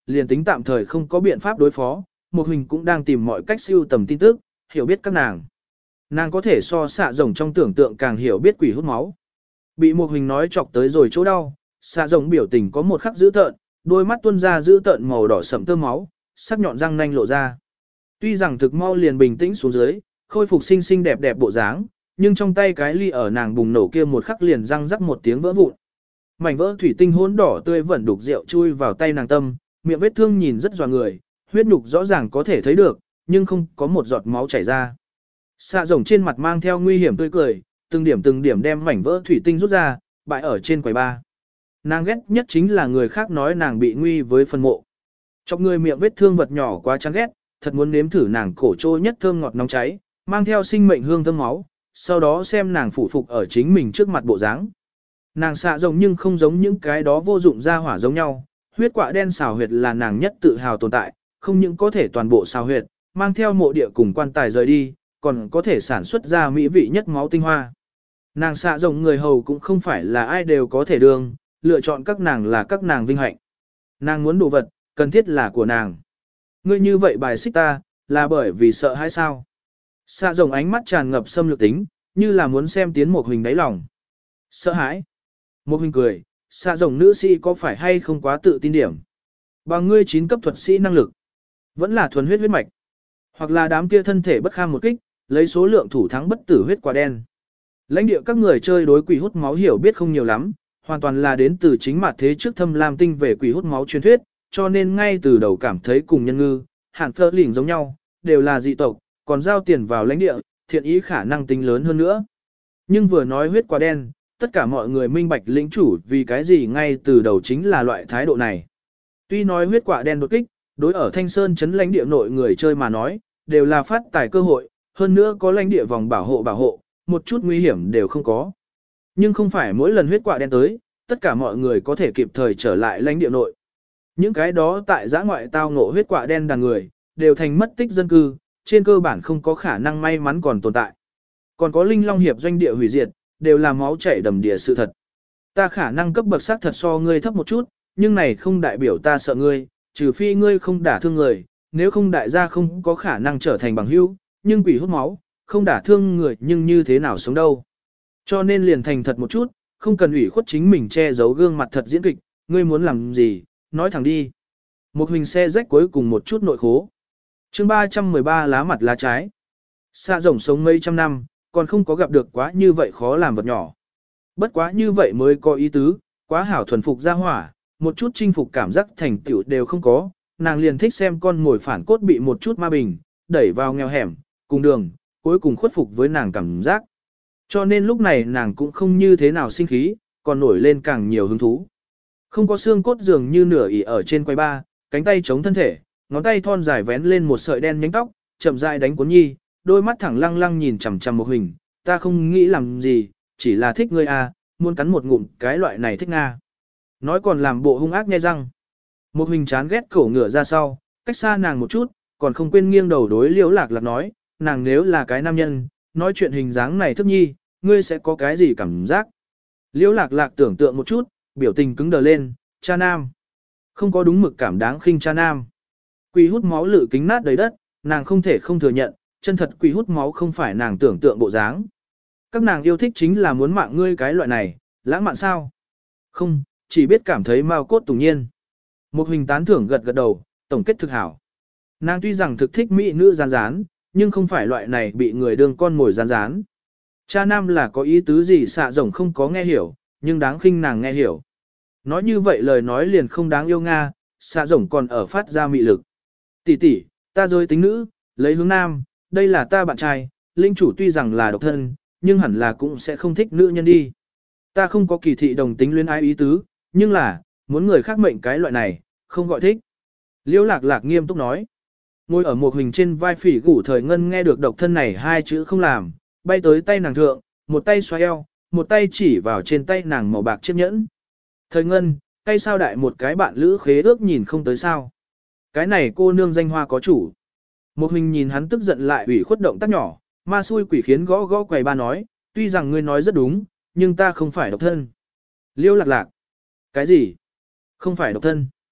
Speaker 1: liền tính tạm thời không có biện pháp đối phó, một hình cũng đang tìm mọi cách siêu tầm tin tức, hiểu biết các nàng. Nàng có thể so xạ rồng trong tưởng tượng càng hiểu biết quỷ hút máu. Bị một hình nói chọc tới rồi chỗ đau, xạ rồng biểu tình có một khắc dữ tợn, đôi mắt tuôn ra dữ tợn màu đỏ sẫm tơ máu, sắc nhọn răng nanh lộ ra. Tuy rằng thực mau liền bình tĩnh xuống dưới, khôi phục xinh xinh đẹp đẹp bộ dáng, nhưng trong tay cái ly ở nàng bùng nổ kia một khắc liền răng rắc một tiếng vỡ vụn. Mảnh vỡ thủy tinh hỗn đỏ tươi vẫn đục rượu chui vào tay nàng tâm, miệng vết thương nhìn rất dọa người, huyết nhục rõ ràng có thể thấy được, nhưng không có một giọt máu chảy ra. Xạ rồng trên mặt mang theo nguy hiểm tươi cười, từng điểm từng điểm đem mảnh vỡ thủy tinh rút ra, bại ở trên quầy ba. Nàng ghét nhất chính là người khác nói nàng bị nguy với phân mộ. Chọc người miệng vết thương vật nhỏ quá chán ghét, thật muốn nếm thử nàng cổ trô nhất thơm ngọt nóng cháy, mang theo sinh mệnh hương thơm máu, sau đó xem nàng phủ phục ở chính mình trước mặt bộ dáng. Nàng xạ rồng nhưng không giống những cái đó vô dụng ra hỏa giống nhau, huyết quạ đen xào huyệt là nàng nhất tự hào tồn tại, không những có thể toàn bộ xào huyệt, mang theo mộ địa cùng quan tài rời đi, còn có thể sản xuất ra mỹ vị nhất máu tinh hoa. Nàng xạ rồng người hầu cũng không phải là ai đều có thể đương, lựa chọn các nàng là các nàng vinh hạnh. Nàng muốn đồ vật, cần thiết là của nàng. Ngươi như vậy bài xích ta, là bởi vì sợ hay sao? Xạ rồng ánh mắt tràn ngập xâm lược tính, như là muốn xem tiến một hình đáy lòng. Sợ hãi. Một hình cười, xạ rồng nữ sĩ có phải hay không quá tự tin điểm? Bằng ngươi chín cấp thuật sĩ năng lực, vẫn là thuần huyết huyết mạch. Hoặc là đám kia thân thể bất kham một kích, lấy số lượng thủ thắng bất tử huyết quả đen. Lãnh địa các người chơi đối quỷ hút máu hiểu biết không nhiều lắm, hoàn toàn là đến từ chính mặt thế trước thâm lam tinh về quỷ hút máu truyền thuyết, cho nên ngay từ đầu cảm thấy cùng nhân ngư, hạn phơ lỉnh giống nhau, đều là dị tộc, còn giao tiền vào lãnh địa, thiện ý khả năng tính lớn hơn nữa. Nhưng vừa nói huyết quả đen, tất cả mọi người minh bạch lĩnh chủ vì cái gì ngay từ đầu chính là loại thái độ này. Tuy nói huyết quả đen đột kích, đối ở Thanh Sơn chấn lãnh địa nội người chơi mà nói, đều là phát tài cơ hội, hơn nữa có lãnh địa vòng bảo hộ bảo hộ, một chút nguy hiểm đều không có. Nhưng không phải mỗi lần huyết quả đen tới, tất cả mọi người có thể kịp thời trở lại lãnh địa nội. Những cái đó tại giã ngoại tao ngộ huyết quả đen đàn người, đều thành mất tích dân cư, trên cơ bản không có khả năng may mắn còn tồn tại. Còn có linh long hiệp doanh địa hủy diệt, đều là máu chảy đầm địa sự thật. Ta khả năng cấp bậc xác thật so ngươi thấp một chút, nhưng này không đại biểu ta sợ ngươi, trừ phi ngươi không đả thương người, nếu không đại gia không có khả năng trở thành bằng hữu, nhưng quỷ hút máu, không đả thương người nhưng như thế nào sống đâu. Cho nên liền thành thật một chút, không cần ủy khuất chính mình che giấu gương mặt thật diễn kịch, ngươi muốn làm gì, nói thẳng đi. Một hình xe rách cuối cùng một chút nội khố. chương ba trăm mười ba lá mặt lá trái. Xạ rồng sống mấy trăm năm, còn không có gặp được quá như vậy khó làm vật nhỏ. Bất quá như vậy mới có ý tứ, quá hảo thuần phục ra hỏa, một chút chinh phục cảm giác thành tựu đều không có, nàng liền thích xem con mồi phản cốt bị một chút ma bình, đẩy vào nghèo hẻm, cùng đường, cuối cùng khuất phục với nàng cảm giác. Cho nên lúc này nàng cũng không như thế nào sinh khí, còn nổi lên càng nhiều hứng thú. Không có xương cốt dường như nửa ỉ ở trên quầy ba, cánh tay chống thân thể, ngón tay thon dài vén lên một sợi đen nhánh tóc, chậm rãi đánh cuốn nhi, đôi mắt thẳng lăng lăng nhìn chằm chằm một hình, ta không nghĩ làm gì, chỉ là thích ngươi à, muốn cắn một ngụm cái loại này thích nga. Nói còn làm bộ hung ác nghe răng. Một hình chán ghét cổ ngựa ra sau, cách xa nàng một chút, còn không quên nghiêng đầu đối liễu lạc lạc nói, nàng nếu là cái nam nhân, nói chuyện hình dáng này thức nhi, ngươi sẽ có cái gì cảm giác. Liễu lạc lạc tưởng tượng một chút, biểu tình cứng đờ lên, cha nam. Không có đúng mực cảm đáng khinh cha nam. Quỷ hút máu lự kính nát đầy đất, nàng không thể không thừa nhận, chân thật quỷ hút máu không phải nàng tưởng tượng bộ dáng. Các nàng yêu thích chính là muốn mạng ngươi cái loại này, lãng mạn sao? Không, chỉ biết cảm thấy mao cốt tùng nhiên. Một hình tán thưởng gật gật đầu, tổng kết thực hảo. Nàng tuy rằng thực thích mỹ nữ gian rán, nhưng không phải loại này bị người đương con mồi gian rán. Cha nam là có ý tứ gì xạ rồng không có nghe hiểu, nhưng đáng khinh nàng nghe hiểu. Nói như vậy lời nói liền không đáng yêu Nga, xạ rồng còn ở phát ra mị lực. Tỷ tỷ, ta giới tính nữ, lấy hướng nam, đây là ta bạn trai, linh chủ tuy rằng là độc thân, nhưng hẳn là cũng sẽ không thích nữ nhân đi. Ta không có kỳ thị đồng tính luyến ái ý tứ, nhưng là, muốn người khác mệnh cái loại này, không gọi thích. Liễu lạc lạc nghiêm túc nói. Ngồi ở một hình trên vai phỉ gủ thời ngân nghe được độc thân này hai chữ không làm, bay tới tay nàng thượng, một tay xoay eo, một tay chỉ vào trên tay nàng màu bạc chiếc nhẫn. Thời ngân, tay sao đại một cái bạn lữ khế ước nhìn không tới sao. Cái này cô nương danh hoa có chủ. Một hình nhìn hắn tức giận lại ủy khuất động tác nhỏ, ma xui quỷ khiến gõ gõ quầy ba nói, tuy rằng ngươi nói rất đúng, nhưng ta không phải độc thân. Liêu lạc lạc. Cái gì? Không phải độc thân.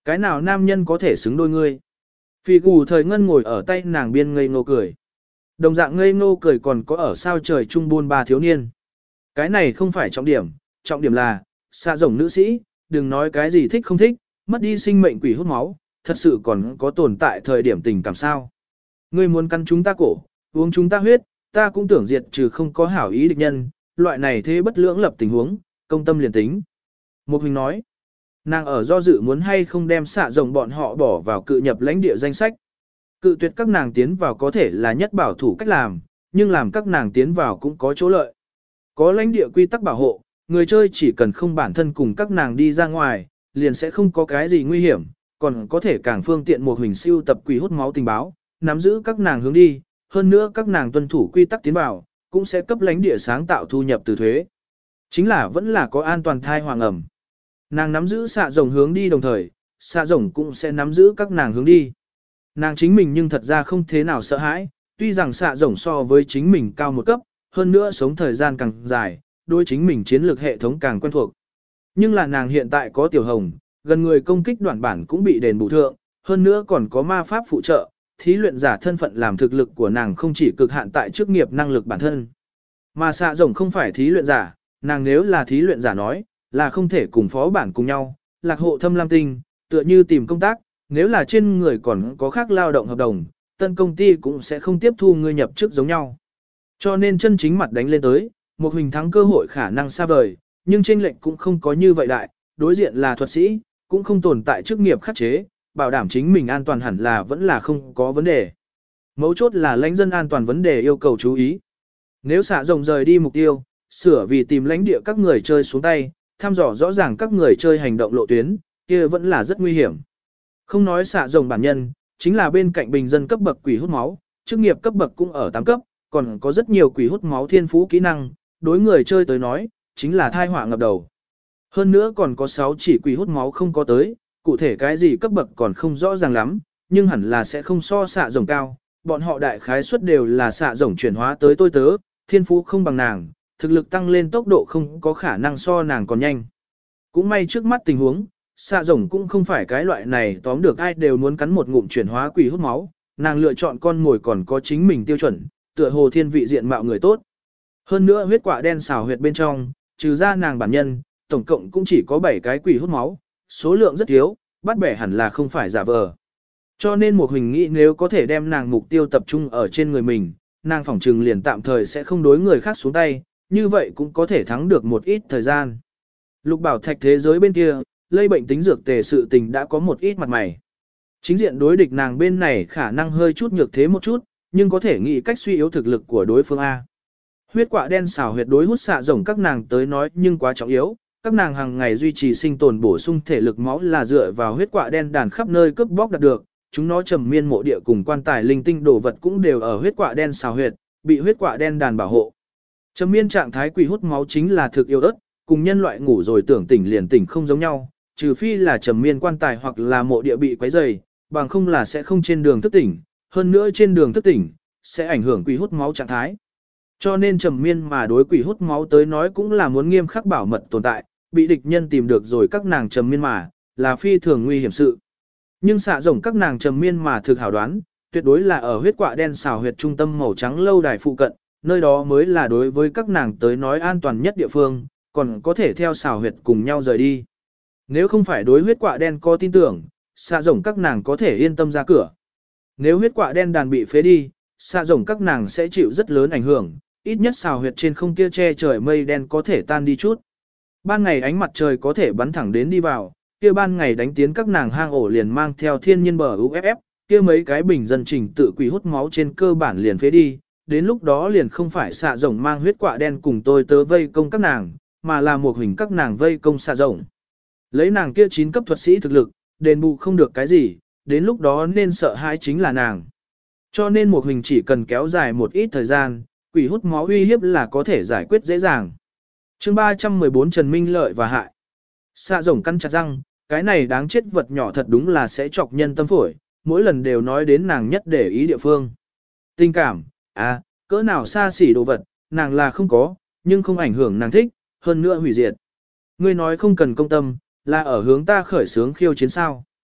Speaker 1: Cái nào nam nhân có thể xứng đôi ngươi? Phỉ gù thời ngân ngồi ở tay nàng biên ngây ngô cười. Đồng dạng ngây ngô cười còn có ở sao trời trung buôn ba thiếu niên. Cái này không phải trọng điểm, trọng điểm là, xạ rồng nữ sĩ, đừng nói cái gì thích không thích, mất đi sinh mệnh quỷ hút máu, thật sự còn có tồn tại thời điểm tình cảm sao. Ngươi muốn cắn chúng ta cổ, uống chúng ta huyết, ta cũng tưởng diệt trừ không có hảo ý địch nhân, loại này thế bất lưỡng lập tình huống, công tâm liền tính. Một Huỳnh nói, nàng ở do dự muốn hay không đem xạ rồng bọn họ bỏ vào cự nhập lãnh địa danh sách. Cự tuyệt các nàng tiến vào có thể là nhất bảo thủ cách làm, nhưng làm các nàng tiến vào cũng có chỗ lợi. Có lãnh địa quy tắc bảo hộ, người chơi chỉ cần không bản thân cùng các nàng đi ra ngoài, liền sẽ không có cái gì nguy hiểm, còn có thể càng phương tiện một hình siêu tập quỷ hút máu tình báo, nắm giữ các nàng hướng đi, hơn nữa các nàng tuân thủ quy tắc tiến vào, cũng sẽ cấp lãnh địa sáng tạo thu nhập từ thuế. Chính là vẫn là có an toàn thai hoàng ẩm. Nàng nắm giữ xạ rồng hướng đi đồng thời, xạ rồng cũng sẽ nắm giữ các nàng hướng đi. Nàng chính mình nhưng thật ra không thế nào sợ hãi, tuy rằng xạ rồng so với chính mình cao một cấp, hơn nữa sống thời gian càng dài, đối chính mình chiến lược hệ thống càng quen thuộc. Nhưng là nàng hiện tại có tiểu hồng, gần người công kích đoạn bản cũng bị đền bù thượng, hơn nữa còn có ma pháp phụ trợ, thí luyện giả thân phận làm thực lực của nàng không chỉ cực hạn tại chức nghiệp năng lực bản thân. Mà xạ rồng không phải thí luyện giả, nàng nếu là thí luyện giả nói, là không thể cùng phó bản cùng nhau, lạc hộ thâm lam tinh, tựa như tìm công tác, nếu là trên người còn có khác lao động hợp đồng, tân công ty cũng sẽ không tiếp thu người nhập chức giống nhau. Cho nên chân chính mặt đánh lên tới, một hình thắng cơ hội khả năng xa vời, nhưng chênh lệch cũng không có như vậy đại, đối diện là thuật sĩ, cũng không tồn tại chức nghiệp khắc chế, bảo đảm chính mình an toàn hẳn là vẫn là không có vấn đề. Mấu chốt là lãnh dân an toàn vấn đề yêu cầu chú ý. Nếu xạ rồng rời đi mục tiêu, sửa vì tìm lãnh địa các người chơi xuống tay, thăm dò rõ ràng các người chơi hành động lộ tuyến, kia vẫn là rất nguy hiểm. Không nói xạ rồng bản nhân, chính là bên cạnh bình dân cấp bậc quỷ hút máu, chức nghiệp cấp bậc cũng ở tám cấp, còn có rất nhiều quỷ hút máu thiên phú kỹ năng, đối người chơi tới nói, chính là thai họa ngập đầu. Hơn nữa còn có sáu chỉ quỷ hút máu không có tới, cụ thể cái gì cấp bậc còn không rõ ràng lắm, nhưng hẳn là sẽ không so xạ rồng cao, bọn họ đại khái suất đều là xạ rồng chuyển hóa tới tôi tớ, thiên phú không bằng nàng, thực lực tăng lên tốc độ không có khả năng so nàng còn nhanh. Cũng may trước mắt tình huống, xạ rồng cũng không phải cái loại này tóm được ai đều muốn cắn một ngụm chuyển hóa quỷ hút máu, nàng lựa chọn con mồi còn có chính mình tiêu chuẩn, tựa hồ thiên vị diện mạo người tốt. Hơn nữa huyết quả đen xào huyệt bên trong, trừ ra nàng bản nhân, tổng cộng cũng chỉ có bảy cái quỷ hút máu, số lượng rất thiếu, bắt bẻ hẳn là không phải giả vờ. Cho nên một hình nghĩ nếu có thể đem nàng mục tiêu tập trung ở trên người mình, nàng phỏng trừng liền tạm thời sẽ không đối người khác xuống tay, như vậy cũng có thể thắng được một ít thời gian. Lục bảo thạch thế giới bên kia, lây bệnh tính dược tề sự tình đã có một ít mặt mày. Chính diện đối địch nàng bên này khả năng hơi chút nhược thế một chút, nhưng có thể nghĩ cách suy yếu thực lực của đối phương A. Huyết quạ đen xảo huyệt đối hút xạ rồng các nàng tới nói nhưng quá trọng yếu, các nàng hàng ngày duy trì sinh tồn bổ sung thể lực máu là dựa vào huyết quạ đen đàn khắp nơi cướp bóc đạt được, chúng nó trầm miên mộ địa cùng quan tài linh tinh đồ vật cũng đều ở huyết quạ đen xảo huyệt, bị huyết quạ đen đàn bảo hộ. Trầm miên trạng thái quỷ hút máu chính là thực yêu ớt, cùng nhân loại ngủ rồi tưởng tỉnh liền tỉnh không giống nhau, trừ phi là trầm miên quan tài hoặc là mộ địa bị quấy rầy, bằng không là sẽ không trên đường thức tỉnh, hơn nữa trên đường thức tỉnh sẽ ảnh hưởng quỷ hút máu trạng thái. Cho nên trầm miên mà đối quỷ hút máu tới nói cũng là muốn nghiêm khắc bảo mật tồn tại, bị địch nhân tìm được rồi các nàng trầm miên mà, là phi thường nguy hiểm sự. Nhưng xạ rồng các nàng trầm miên mà thực hảo đoán, tuyệt đối là ở huyết quạ đen xào huyệt trung tâm màu trắng lâu đài phụ cận, nơi đó mới là đối với các nàng tới nói an toàn nhất địa phương, còn có thể theo xào huyệt cùng nhau rời đi. Nếu không phải đối huyết quạ đen có tin tưởng, xạ rồng các nàng có thể yên tâm ra cửa. Nếu huyết quạ đen đàn bị phế đi, xạ rồng các nàng sẽ chịu rất lớn ảnh hưởng, ít nhất xào huyệt trên không kia che trời mây đen có thể tan đi chút. Ban ngày ánh mặt trời có thể bắn thẳng đến đi vào, kia ban ngày đánh tiến các nàng hang ổ liền mang theo thiên nhiên bờ u ép ép, kia mấy cái bình dân trình tự quỷ hút máu trên cơ bản liền phế đi, đến lúc đó liền không phải xạ rồng mang huyết quạ đen cùng tôi tớ vây công các nàng, mà là một hình các nàng vây công xạ rồng. Lấy nàng kia chín cấp thuật sĩ thực lực, đền bù không được cái gì, đến lúc đó nên sợ hãi chính là nàng. Cho nên một hình chỉ cần kéo dài một ít thời gian, quỷ hút máu uy hiếp là có thể giải quyết dễ dàng. Chương ba trăm mười bốn Trần Minh lợi và hại. Xạ rồng căn chặt răng, cái này đáng chết vật nhỏ thật đúng là sẽ chọc nhân tâm phổi, mỗi lần đều nói đến nàng nhất để ý địa phương. Tình cảm, à, cỡ nào xa xỉ đồ vật, nàng là không có, nhưng không ảnh hưởng nàng thích, hơn nữa hủy diệt. Ngươi nói không cần công tâm, là ở hướng ta khởi sướng khiêu chiến sao.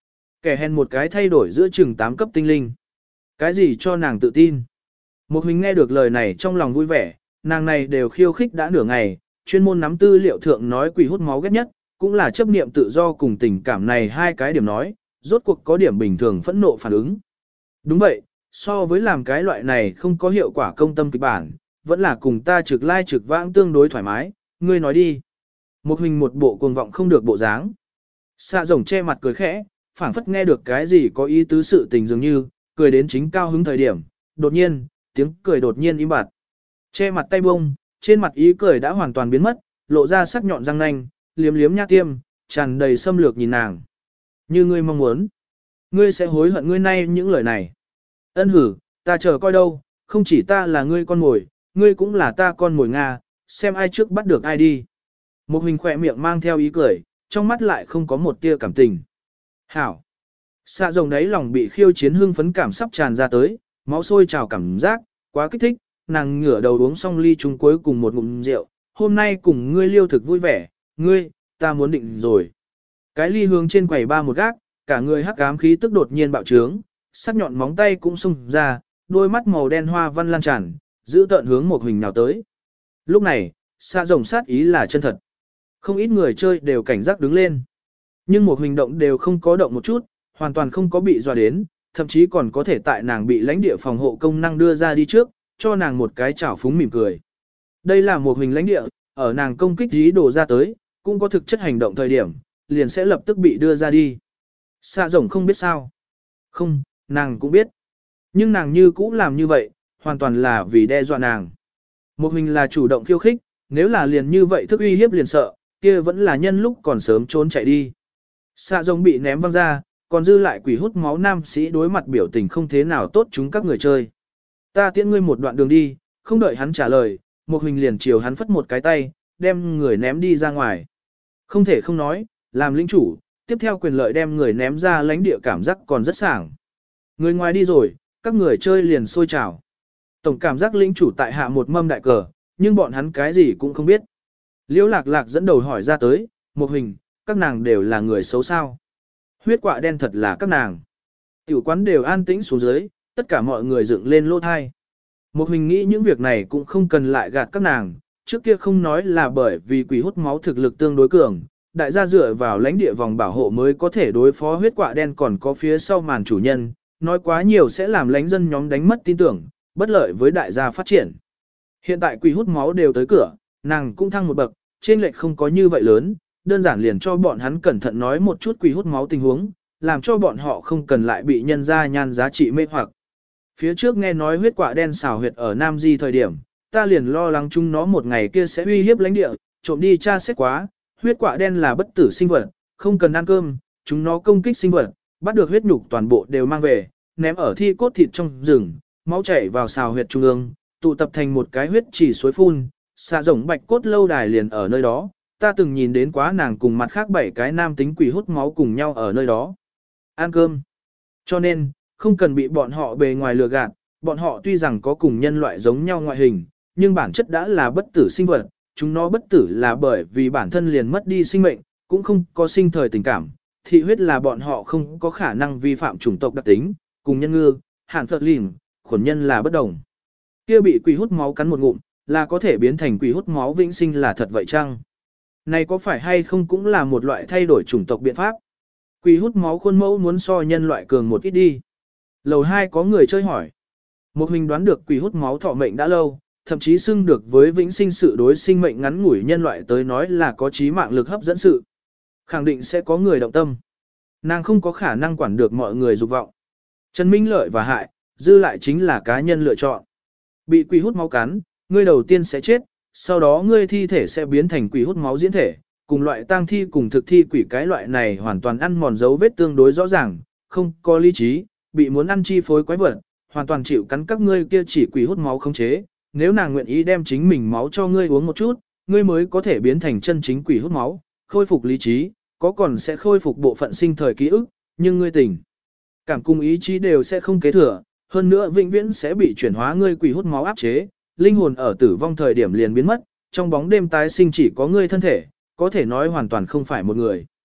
Speaker 1: Kẻ hèn một cái thay đổi giữa chừng tám cấp tinh linh. Cái gì cho nàng tự tin? Một Huỳnh nghe được lời này trong lòng vui vẻ, nàng này đều khiêu khích đã nửa ngày, chuyên môn nắm tư liệu thượng nói quỷ hút máu ghét nhất, cũng là chấp niệm tự do cùng tình cảm này hai cái điểm nói, rốt cuộc có điểm bình thường phẫn nộ phản ứng. Đúng vậy, so với làm cái loại này không có hiệu quả công tâm kịch bản, vẫn là cùng ta trực lai trực vãng tương đối thoải mái, ngươi nói đi. Một Huỳnh một bộ cuồng vọng không được bộ dáng. Xạ rồng che mặt cười khẽ, phảng phất nghe được cái gì có ý tứ sự tình dường như, cười đến chính cao hứng thời điểm, đột nhiên, tiếng cười đột nhiên im bặt. Che mặt tay bông, trên mặt ý cười đã hoàn toàn biến mất, lộ ra sắc nhọn răng nanh, liếm liếm nha tiêm, tràn đầy xâm lược nhìn nàng. Như ngươi mong muốn, ngươi sẽ hối hận ngươi nay những lời này. Ân hử, ta chờ coi đâu, không chỉ ta là ngươi con mồi, ngươi cũng là ta con mồi Nga, xem ai trước bắt được ai đi. Một Huỳnh khỏe miệng mang theo ý cười, trong mắt lại không có một tia cảm tình. Hảo. Xạ rồng đấy lòng bị khiêu chiến hưng phấn cảm sắp tràn ra tới, máu sôi trào cảm giác, quá kích thích, nàng ngửa đầu uống xong ly chung cuối cùng một ngụm rượu, hôm nay cùng ngươi liêu thực vui vẻ, ngươi, ta muốn định rồi. Cái ly hướng trên quầy ba một gác, cả người hắc ám khí tức đột nhiên bạo trướng, sắc nhọn móng tay cũng xung ra, đôi mắt màu đen hoa văn lan tràn, giữ tợn hướng một Huỳnh nào tới. Lúc này, xạ rồng sát ý là chân thật. Không ít người chơi đều cảnh giác đứng lên. Nhưng một Huỳnh động đều không có động một chút, hoàn toàn không có bị dọa đến, thậm chí còn có thể tại nàng bị lãnh địa phòng hộ công năng đưa ra đi trước, cho nàng một cái chảo phúng mỉm cười. Đây là một Huỳnh lãnh địa, ở nàng công kích dí đồ ra tới, cũng có thực chất hành động thời điểm, liền sẽ lập tức bị đưa ra đi. Xạ rồng không biết sao. Không, nàng cũng biết. Nhưng nàng như cũ làm như vậy, hoàn toàn là vì đe dọa nàng. Một Huỳnh là chủ động khiêu khích, nếu là liền như vậy thức uy hiếp liền sợ, kia vẫn là nhân lúc còn sớm trốn chạy đi. Xạ rồng bị ném văng ra, còn dư lại quỷ hút máu nam sĩ đối mặt biểu tình không thế nào tốt chúng các người chơi. Ta tiễn ngươi một đoạn đường đi, không đợi hắn trả lời, một Huỳnh liền chiều hắn phất một cái tay, đem người ném đi ra ngoài. Không thể không nói, làm lĩnh chủ, tiếp theo quyền lợi đem người ném ra lãnh địa cảm giác còn rất sảng. Người ngoài đi rồi, các người chơi liền sôi trào. Tổng cảm giác lĩnh chủ tại hạ một mâm đại cờ, nhưng bọn hắn cái gì cũng không biết. Liễu lạc lạc dẫn đầu hỏi ra tới, một Huỳnh, các nàng đều là người xấu sao. Huyết quạ đen thật là các nàng. Tiểu quán đều an tĩnh xuống dưới, tất cả mọi người dựng lên lỗ thai. Một Huỳnh nghĩ những việc này cũng không cần lại gạt các nàng, trước kia không nói là bởi vì quỷ hút máu thực lực tương đối cường, đại gia dựa vào lãnh địa vòng bảo hộ mới có thể đối phó huyết quạ đen còn có phía sau màn chủ nhân, nói quá nhiều sẽ làm lãnh dân nhóm đánh mất tin tưởng, bất lợi với đại gia phát triển. Hiện tại quỷ hút máu đều tới cửa, nàng cũng thăng một bậc, trên lệch không có như vậy lớn, đơn giản liền cho bọn hắn cẩn thận nói một chút quỷ hút máu tình huống, làm cho bọn họ không cần lại bị nhân ra nhan giá trị mê hoặc. Phía trước nghe nói huyết quạ đen xào huyệt ở Nam Di thời điểm, ta liền lo lắng chúng nó một ngày kia sẽ uy hiếp lãnh địa, trộm đi tra xét quá, huyết quạ đen là bất tử sinh vật, không cần ăn cơm, chúng nó công kích sinh vật, bắt được huyết nhục toàn bộ đều mang về, ném ở thi cốt thịt trong rừng, máu chảy vào xào huyệt trung ương, tụ tập thành một cái huyết chỉ suối phun, xạ rồng bạch cốt lâu đài liền ở nơi đó, ta từng nhìn đến quá nàng cùng mặt khác bảy cái nam tính quỷ hút máu cùng nhau ở nơi đó. Ăn cơm. Cho nên, không cần bị bọn họ bề ngoài lừa gạt, bọn họ tuy rằng có cùng nhân loại giống nhau ngoại hình, nhưng bản chất đã là bất tử sinh vật, chúng nó bất tử là bởi vì bản thân liền mất đi sinh mệnh, cũng không có sinh thời tình cảm, thị huyết là bọn họ không có khả năng vi phạm chủng tộc đặc tính, cùng nhân ngư, hạn phật lìm, khuẩn nhân là bất đồng. Kia bị quỷ hút máu cắn một ngụm, là có thể biến thành quỷ hút máu vĩnh sinh là thật vậy chăng? Này có phải hay không cũng là một loại thay đổi chủng tộc biện pháp? Quỷ hút máu khuôn mẫu muốn so nhân loại cường một ít đi. Lầu hai có người chơi hỏi. Một Huỳnh đoán được quỷ hút máu thọ mệnh đã lâu, thậm chí xưng được với vĩnh sinh sự đối sinh mệnh ngắn ngủi nhân loại tới nói là có trí mạng lực hấp dẫn sự. Khẳng định sẽ có người động tâm. Nàng không có khả năng quản được mọi người dục vọng. Trần Minh lợi và hại, dư lại chính là cá nhân lựa chọn. Bị quỷ hút máu cắn, ngươi đầu tiên sẽ chết, sau đó ngươi thi thể sẽ biến thành quỷ hút máu diễn thể, cùng loại tang thi cùng thực thi quỷ cái loại này hoàn toàn ăn mòn dấu vết tương đối rõ ràng, không có lý trí, bị muốn ăn chi phối quái vật, hoàn toàn chịu cắn các ngươi kia chỉ quỷ hút máu khống chế, nếu nàng nguyện ý đem chính mình máu cho ngươi uống một chút, ngươi mới có thể biến thành chân chính quỷ hút máu, khôi phục lý trí, có còn sẽ khôi phục bộ phận sinh thời ký ức, nhưng ngươi tỉnh. Cảm cùng ý chí đều sẽ không kế thừa, hơn nữa vĩnh viễn sẽ bị chuyển hóa ngươi quỷ hút máu áp chế, linh hồn ở tử vong thời điểm liền biến mất, trong bóng đêm tái sinh chỉ có ngươi thân thể, có thể nói hoàn toàn không phải một người.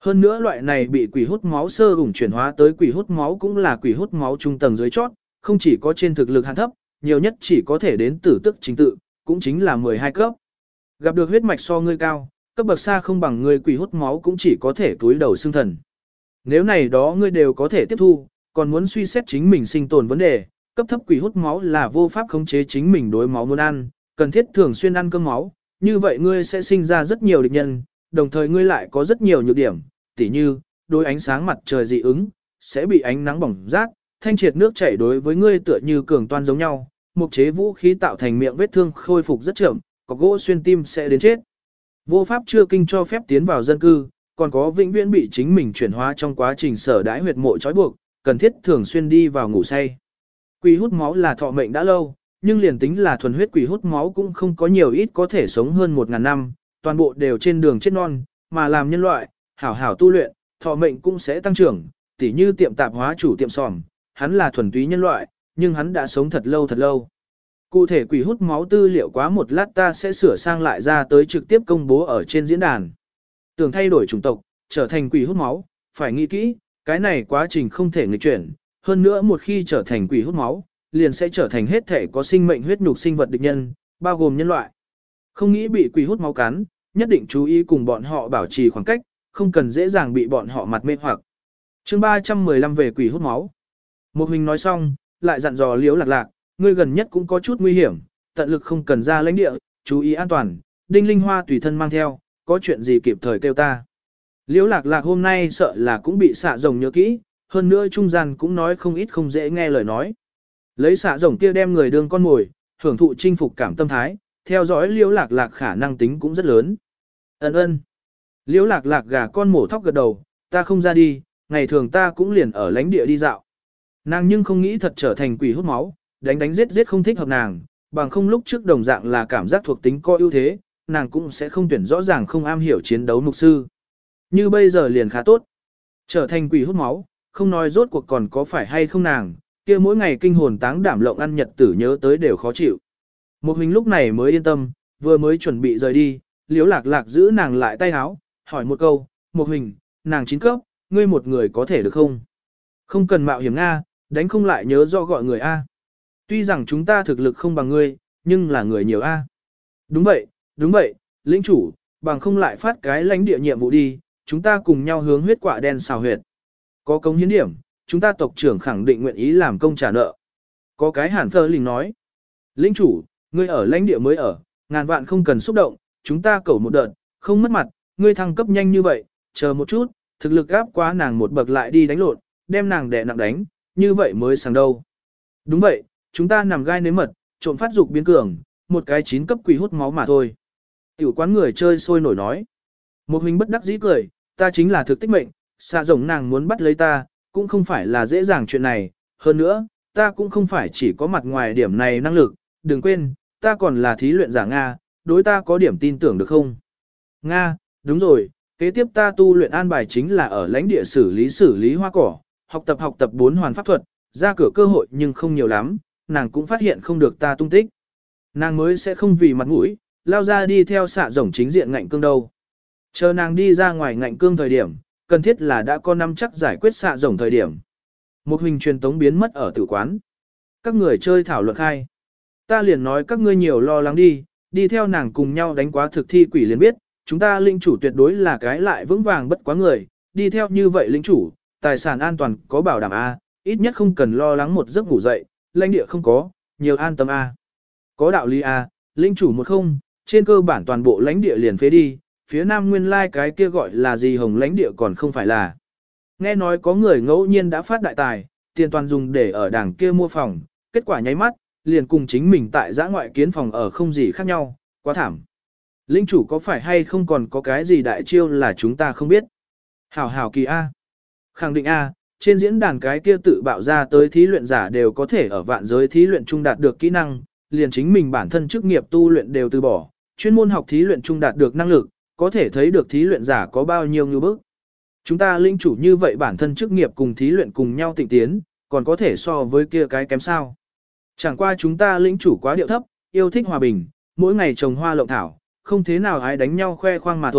Speaker 1: Hơn nữa loại này bị quỷ hút máu sơ ủng chuyển hóa tới quỷ hút máu cũng là quỷ hút máu trung tầng dưới chót, không chỉ có trên thực lực hạn thấp, nhiều nhất chỉ có thể đến tử tức chính tự, cũng chính là mười hai cấp. Gặp được huyết mạch so ngươi cao, cấp bậc xa không bằng ngươi quỷ hút máu cũng chỉ có thể túi đầu xương thần. Nếu này đó ngươi đều có thể tiếp thu, còn muốn suy xét chính mình sinh tồn vấn đề, cấp thấp quỷ hút máu là vô pháp khống chế chính mình đối máu muốn ăn, cần thiết thường xuyên ăn cơm máu, như vậy ngươi sẽ sinh ra rất nhiều địch nhân, đồng thời ngươi lại có rất nhiều nhược điểm, tỉ như, đối ánh sáng mặt trời dị ứng, sẽ bị ánh nắng bỏng rát, thanh triệt nước chảy đối với ngươi tựa như cường toan giống nhau, mục chế vũ khí tạo thành miệng vết thương khôi phục rất chậm, có gỗ xuyên tim sẽ đến chết. Vô pháp chưa kinh cho phép tiến vào dân cư, còn có vĩnh viễn bị chính mình chuyển hóa trong quá trình sở đãi huyệt mộ trói buộc, cần thiết thường xuyên đi vào ngủ say. Quỷ hút máu là thọ mệnh đã lâu, nhưng liền tính là thuần huyết quỷ hút máu cũng không có nhiều ít có thể sống hơn một ngàn năm, toàn bộ đều trên đường chết non, mà làm nhân loại, hảo hảo tu luyện, thọ mệnh cũng sẽ tăng trưởng, tỉ như tiệm tạp hóa chủ tiệm sòm, hắn là thuần túy nhân loại, nhưng hắn đã sống thật lâu thật lâu. Cụ thể quỷ hút máu tư liệu quá một lát ta sẽ sửa sang lại ra tới trực tiếp công bố ở trên diễn đàn. Tưởng thay đổi chủng tộc, trở thành quỷ hút máu, phải nghĩ kỹ, cái này quá trình không thể nghịch chuyển, hơn nữa một khi trở thành quỷ hút máu, liền sẽ trở thành hết thể có sinh mệnh huyết nhục sinh vật địch nhân, bao gồm nhân loại. Không nghĩ bị quỷ hút máu cắn, nhất định chú ý cùng bọn họ bảo trì khoảng cách, không cần dễ dàng bị bọn họ mặt mê hoặc. Chương ba trăm mười lăm về quỷ hút máu. Một Huỳnh nói xong, lại dặn dò Liễu Lạc Lạc, ngươi gần nhất cũng có chút nguy hiểm, tận lực không cần ra lãnh địa, chú ý an toàn, Đinh Linh Hoa tùy thân mang theo, có chuyện gì kịp thời kêu ta. Liễu Lạc Lạc hôm nay sợ là cũng bị xạ rồng nhớ kỹ, hơn nữa trung gian cũng nói không ít không dễ nghe lời nói. Lấy xạ rồng kia đem người đương con mồi, hưởng thụ chinh phục cảm tâm thái, theo dõi Liễu Lạc Lạc khả năng tính cũng rất lớn. Ân ân. Liễu Lạc Lạc gà con mổ thóc gật đầu, ta không ra đi, ngày thường ta cũng liền ở lãnh địa đi dạo. Nàng nhưng không nghĩ thật trở thành quỷ hút máu, đánh đánh giết giết không thích hợp nàng, bằng không lúc trước đồng dạng là cảm giác thuộc tính có ưu thế, nàng cũng sẽ không tuyển rõ ràng không am hiểu chiến đấu mục sư. Như bây giờ liền khá tốt. Trở thành quỷ hút máu, không nói rốt cuộc còn có phải hay không nàng, kia mỗi ngày kinh hồn táng đảm lộng ăn nhật tử nhớ tới đều khó chịu. Một Huỳnh lúc này mới yên tâm, vừa mới chuẩn bị rời đi, Liễu Lạc Lạc giữ nàng lại tay áo, hỏi một câu, Một Huỳnh, nàng chín cấp, ngươi một người có thể được không? Không cần mạo hiểm Nga, đánh không lại nhớ do gọi người A. Tuy rằng chúng ta thực lực không bằng ngươi, nhưng là người nhiều A. Đúng vậy, đúng vậy, lĩnh chủ, bằng không lại phát cái lãnh địa nhiệm vụ đi, chúng ta cùng nhau hướng huyết quả đen xào huyệt. Có công hiến điểm, chúng ta tộc trưởng khẳng định nguyện ý làm công trả nợ. Có cái hàn phơ lình nói. Lĩnh chủ, ngươi ở lãnh địa mới ở, ngàn vạn không cần xúc động, chúng ta cầu một đợt, không mất mặt, ngươi thăng cấp nhanh như vậy, chờ một chút, thực lực gáp quá nàng một bậc lại đi đánh lộn, đem nàng đè nặng đánh, như vậy mới sang đâu. Đúng vậy, chúng ta nằm gai nếm mật, trộm phát dục biến cường, một cái chín cấp quỷ hút máu mà thôi. Tiểu quán người chơi sôi nổi nói. Một Huỳnh bất đắc dĩ cười, ta chính là thực tích mệnh, xạ rồng nàng muốn bắt lấy ta, cũng không phải là dễ dàng chuyện này, hơn nữa, ta cũng không phải chỉ có mặt ngoài điểm này năng lực, đừng quên, ta còn là thí luyện giả Nga, đối ta có điểm tin tưởng được không? Nga, đúng rồi, kế tiếp ta tu luyện an bài chính là ở lãnh địa xử lý xử lý hoa cỏ, học tập học tập bốn hoàn pháp thuật, ra cửa cơ hội nhưng không nhiều lắm, nàng cũng phát hiện không được ta tung tích. Nàng mới sẽ không vì mặt mũi, lao ra đi theo xạ rồng chính diện ngạnh cương đâu. Chờ nàng đi ra ngoài ngạnh cương thời điểm, cần thiết là đã có năm chắc giải quyết xạ rồng thời điểm. Một Huỳnh truyền tống biến mất ở tử quán. Các người chơi thảo luận khai. Ta liền nói các ngươi nhiều lo lắng đi, đi theo nàng cùng nhau đánh quá thực thi quỷ liền biết, chúng ta linh chủ tuyệt đối là cái lại vững vàng bất quá người, đi theo như vậy linh chủ, tài sản an toàn có bảo đảm A, ít nhất không cần lo lắng một giấc ngủ dậy, lãnh địa không có, nhiều an tâm A. Có đạo lý A, linh chủ một không, trên cơ bản toàn bộ lãnh địa liền phế đi, phía nam nguyên lai cái kia gọi là gì hồng lãnh địa còn không phải là. Nghe nói có người ngẫu nhiên đã phát đại tài, tiền toàn dùng để ở đảng kia mua phòng, kết quả nháy mắt, liền cùng chính mình tại giã ngoại kiến phòng ở không gì khác nhau, quá thảm. Linh chủ có phải hay không còn có cái gì đại chiêu là chúng ta không biết. Hảo hảo kỳ A. Khẳng định A, trên diễn đàn cái kia tự bạo ra tới thí luyện giả đều có thể ở vạn giới thí luyện trung đạt được kỹ năng, liền chính mình bản thân chức nghiệp tu luyện đều từ bỏ, chuyên môn học thí luyện trung đạt được năng lực, có thể thấy được thí luyện giả có bao nhiêu như bức. Chúng ta linh chủ như vậy bản thân chức nghiệp cùng thí luyện cùng nhau tịnh tiến, còn có thể so với kia cái kém sao. Chẳng qua chúng ta linh chủ quá điệu thấp, yêu thích hòa bình, mỗi ngày trồng hoa lộng thảo, không thế nào ai đánh nhau khoe khoang mà thôi,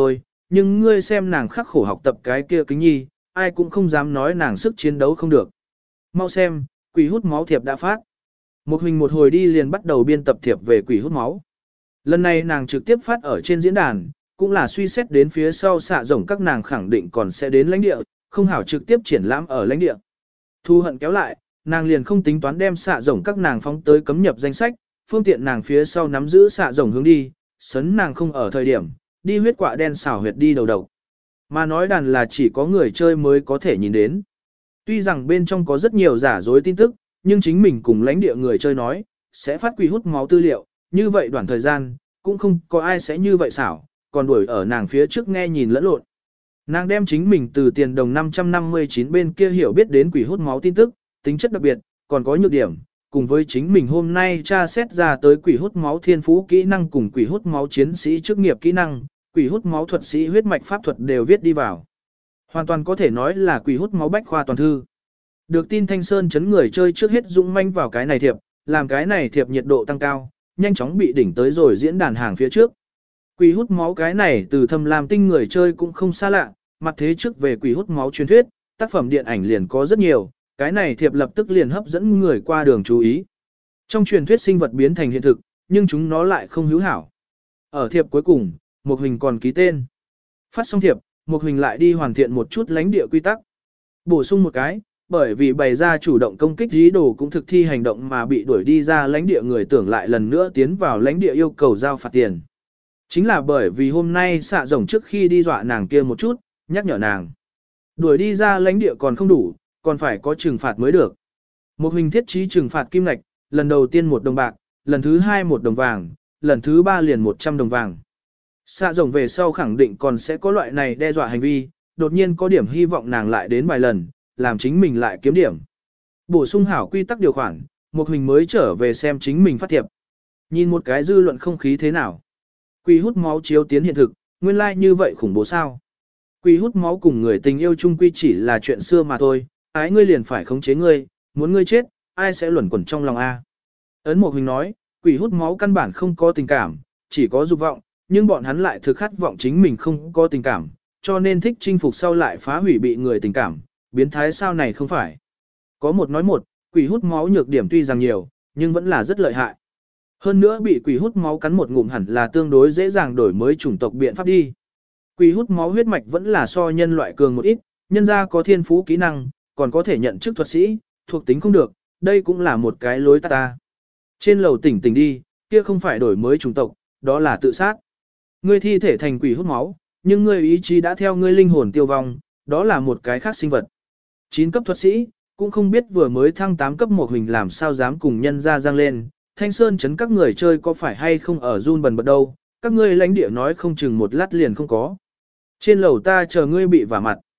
Speaker 1: nhưng ngươi xem nàng khắc khổ học tập cái kia kính nhi, ai cũng không dám nói nàng sức chiến đấu không được. Mau xem, quỷ hút máu thiệp đã phát. Một hình một hồi đi liền bắt đầu biên tập thiệp về quỷ hút máu. Lần này nàng trực tiếp phát ở trên diễn đàn, cũng là suy xét đến phía sau xạ rồng các nàng khẳng định còn sẽ đến lãnh địa, không hảo trực tiếp triển lãm ở lãnh địa. Thu hận kéo lại, nàng liền không tính toán đem xạ rồng các nàng phóng tới cấm nhập danh sách, phương tiện nàng phía sau nắm giữ xạ rồng hướng đi, sấn nàng không ở thời điểm, đi huyết quạ đen xảo huyệt đi đầu đầu. Mà nói đàn là chỉ có người chơi mới có thể nhìn đến. Tuy rằng bên trong có rất nhiều giả dối tin tức, nhưng chính mình cùng lãnh địa người chơi nói, sẽ phát quỷ hút máu tư liệu, như vậy đoạn thời gian, cũng không có ai sẽ như vậy xảo, còn đuổi ở nàng phía trước nghe nhìn lẫn lộn. Nàng đem chính mình từ tiền đồng năm trăm năm mươi chín bên kia hiểu biết đến quỷ hút máu tin tức, tính chất đặc biệt, còn có nhược điểm, cùng với chính mình hôm nay tra xét ra tới quỷ hút máu thiên phú kỹ năng cùng quỷ hút máu chiến sĩ chức nghiệp kỹ năng, quỷ hút máu thuật sĩ huyết mạch pháp thuật đều viết đi vào. Hoàn toàn có thể nói là quỷ hút máu bách khoa toàn thư. Được tin Thanh Sơn chấn người chơi trước hết dũng manh vào cái này thiệp, làm cái này thiệp nhiệt độ tăng cao, nhanh chóng bị đỉnh tới rồi diễn đàn hàng phía trước. Quỷ hút máu cái này từ thâm lam tinh người chơi cũng không xa lạ, mặt thế trước về quỷ hút máu truyền thuyết, tác phẩm điện ảnh liền có rất nhiều, cái này thiệp lập tức liền hấp dẫn người qua đường chú ý. Trong truyền thuyết sinh vật biến thành hiện thực, nhưng chúng nó lại không hữu hảo. Ở thiệp cuối cùng, Mục Huỳnh còn ký tên. Phát xong thiệp, Mục Huỳnh lại đi hoàn thiện một chút lãnh địa quy tắc. Bổ sung một cái, bởi vì bày ra chủ động công kích dí đồ cũng thực thi hành động mà bị đuổi đi ra lãnh địa người tưởng lại lần nữa tiến vào lãnh địa yêu cầu giao phạt tiền. Chính là bởi vì hôm nay xạ rồng trước khi đi dọa nàng kia một chút, nhắc nhở nàng. Đuổi đi ra lãnh địa còn không đủ, còn phải có trừng phạt mới được. Một hình thiết trí trừng phạt kim lạch, lần đầu tiên một đồng bạc, lần thứ hai một đồng vàng, lần thứ ba liền một trăm đồng vàng. Xạ rồng về sau khẳng định còn sẽ có loại này đe dọa hành vi, đột nhiên có điểm hy vọng nàng lại đến vài lần, làm chính mình lại kiếm điểm. Bổ sung hảo quy tắc điều khoản, một hình mới trở về xem chính mình phát thiệp. Nhìn một cái dư luận không khí thế nào. Quỷ hút máu chiếu tiến hiện thực, nguyên lai like như vậy khủng bố sao. Quỷ hút máu cùng người tình yêu chung quy chỉ là chuyện xưa mà thôi, ái ngươi liền phải khống chế ngươi, muốn ngươi chết, ai sẽ luẩn quẩn trong lòng A. Ấn Mộ Huỳnh nói, quỷ hút máu căn bản không có tình cảm, chỉ có dục vọng, nhưng bọn hắn lại thực khát vọng chính mình không có tình cảm, cho nên thích chinh phục sau lại phá hủy bị người tình cảm, biến thái sao này không phải. Có một nói một, quỷ hút máu nhược điểm tuy rằng nhiều, nhưng vẫn là rất lợi hại. Hơn nữa bị quỷ hút máu cắn một ngụm hẳn là tương đối dễ dàng đổi mới chủng tộc biện pháp đi. Quỷ hút máu huyết mạch vẫn là so nhân loại cường một ít, nhân ra có thiên phú kỹ năng, còn có thể nhận chức thuật sĩ, thuộc tính không được, đây cũng là một cái lối tắt ta. Trên lầu tỉnh tỉnh đi, kia không phải đổi mới chủng tộc, đó là tự sát. Ngươi thi thể thành quỷ hút máu, nhưng ngươi ý chí đã theo ngươi linh hồn tiêu vong, đó là một cái khác sinh vật. chín cấp thuật sĩ, cũng không biết vừa mới thăng tám cấp một hình làm sao dám cùng nhân ra giang lên, Thanh Sơn chấn các người chơi có phải hay không ở run bần bật đâu, các ngươi lãnh địa nói không chừng một lát liền không có. Trên lầu ta chờ ngươi bị vả mặt.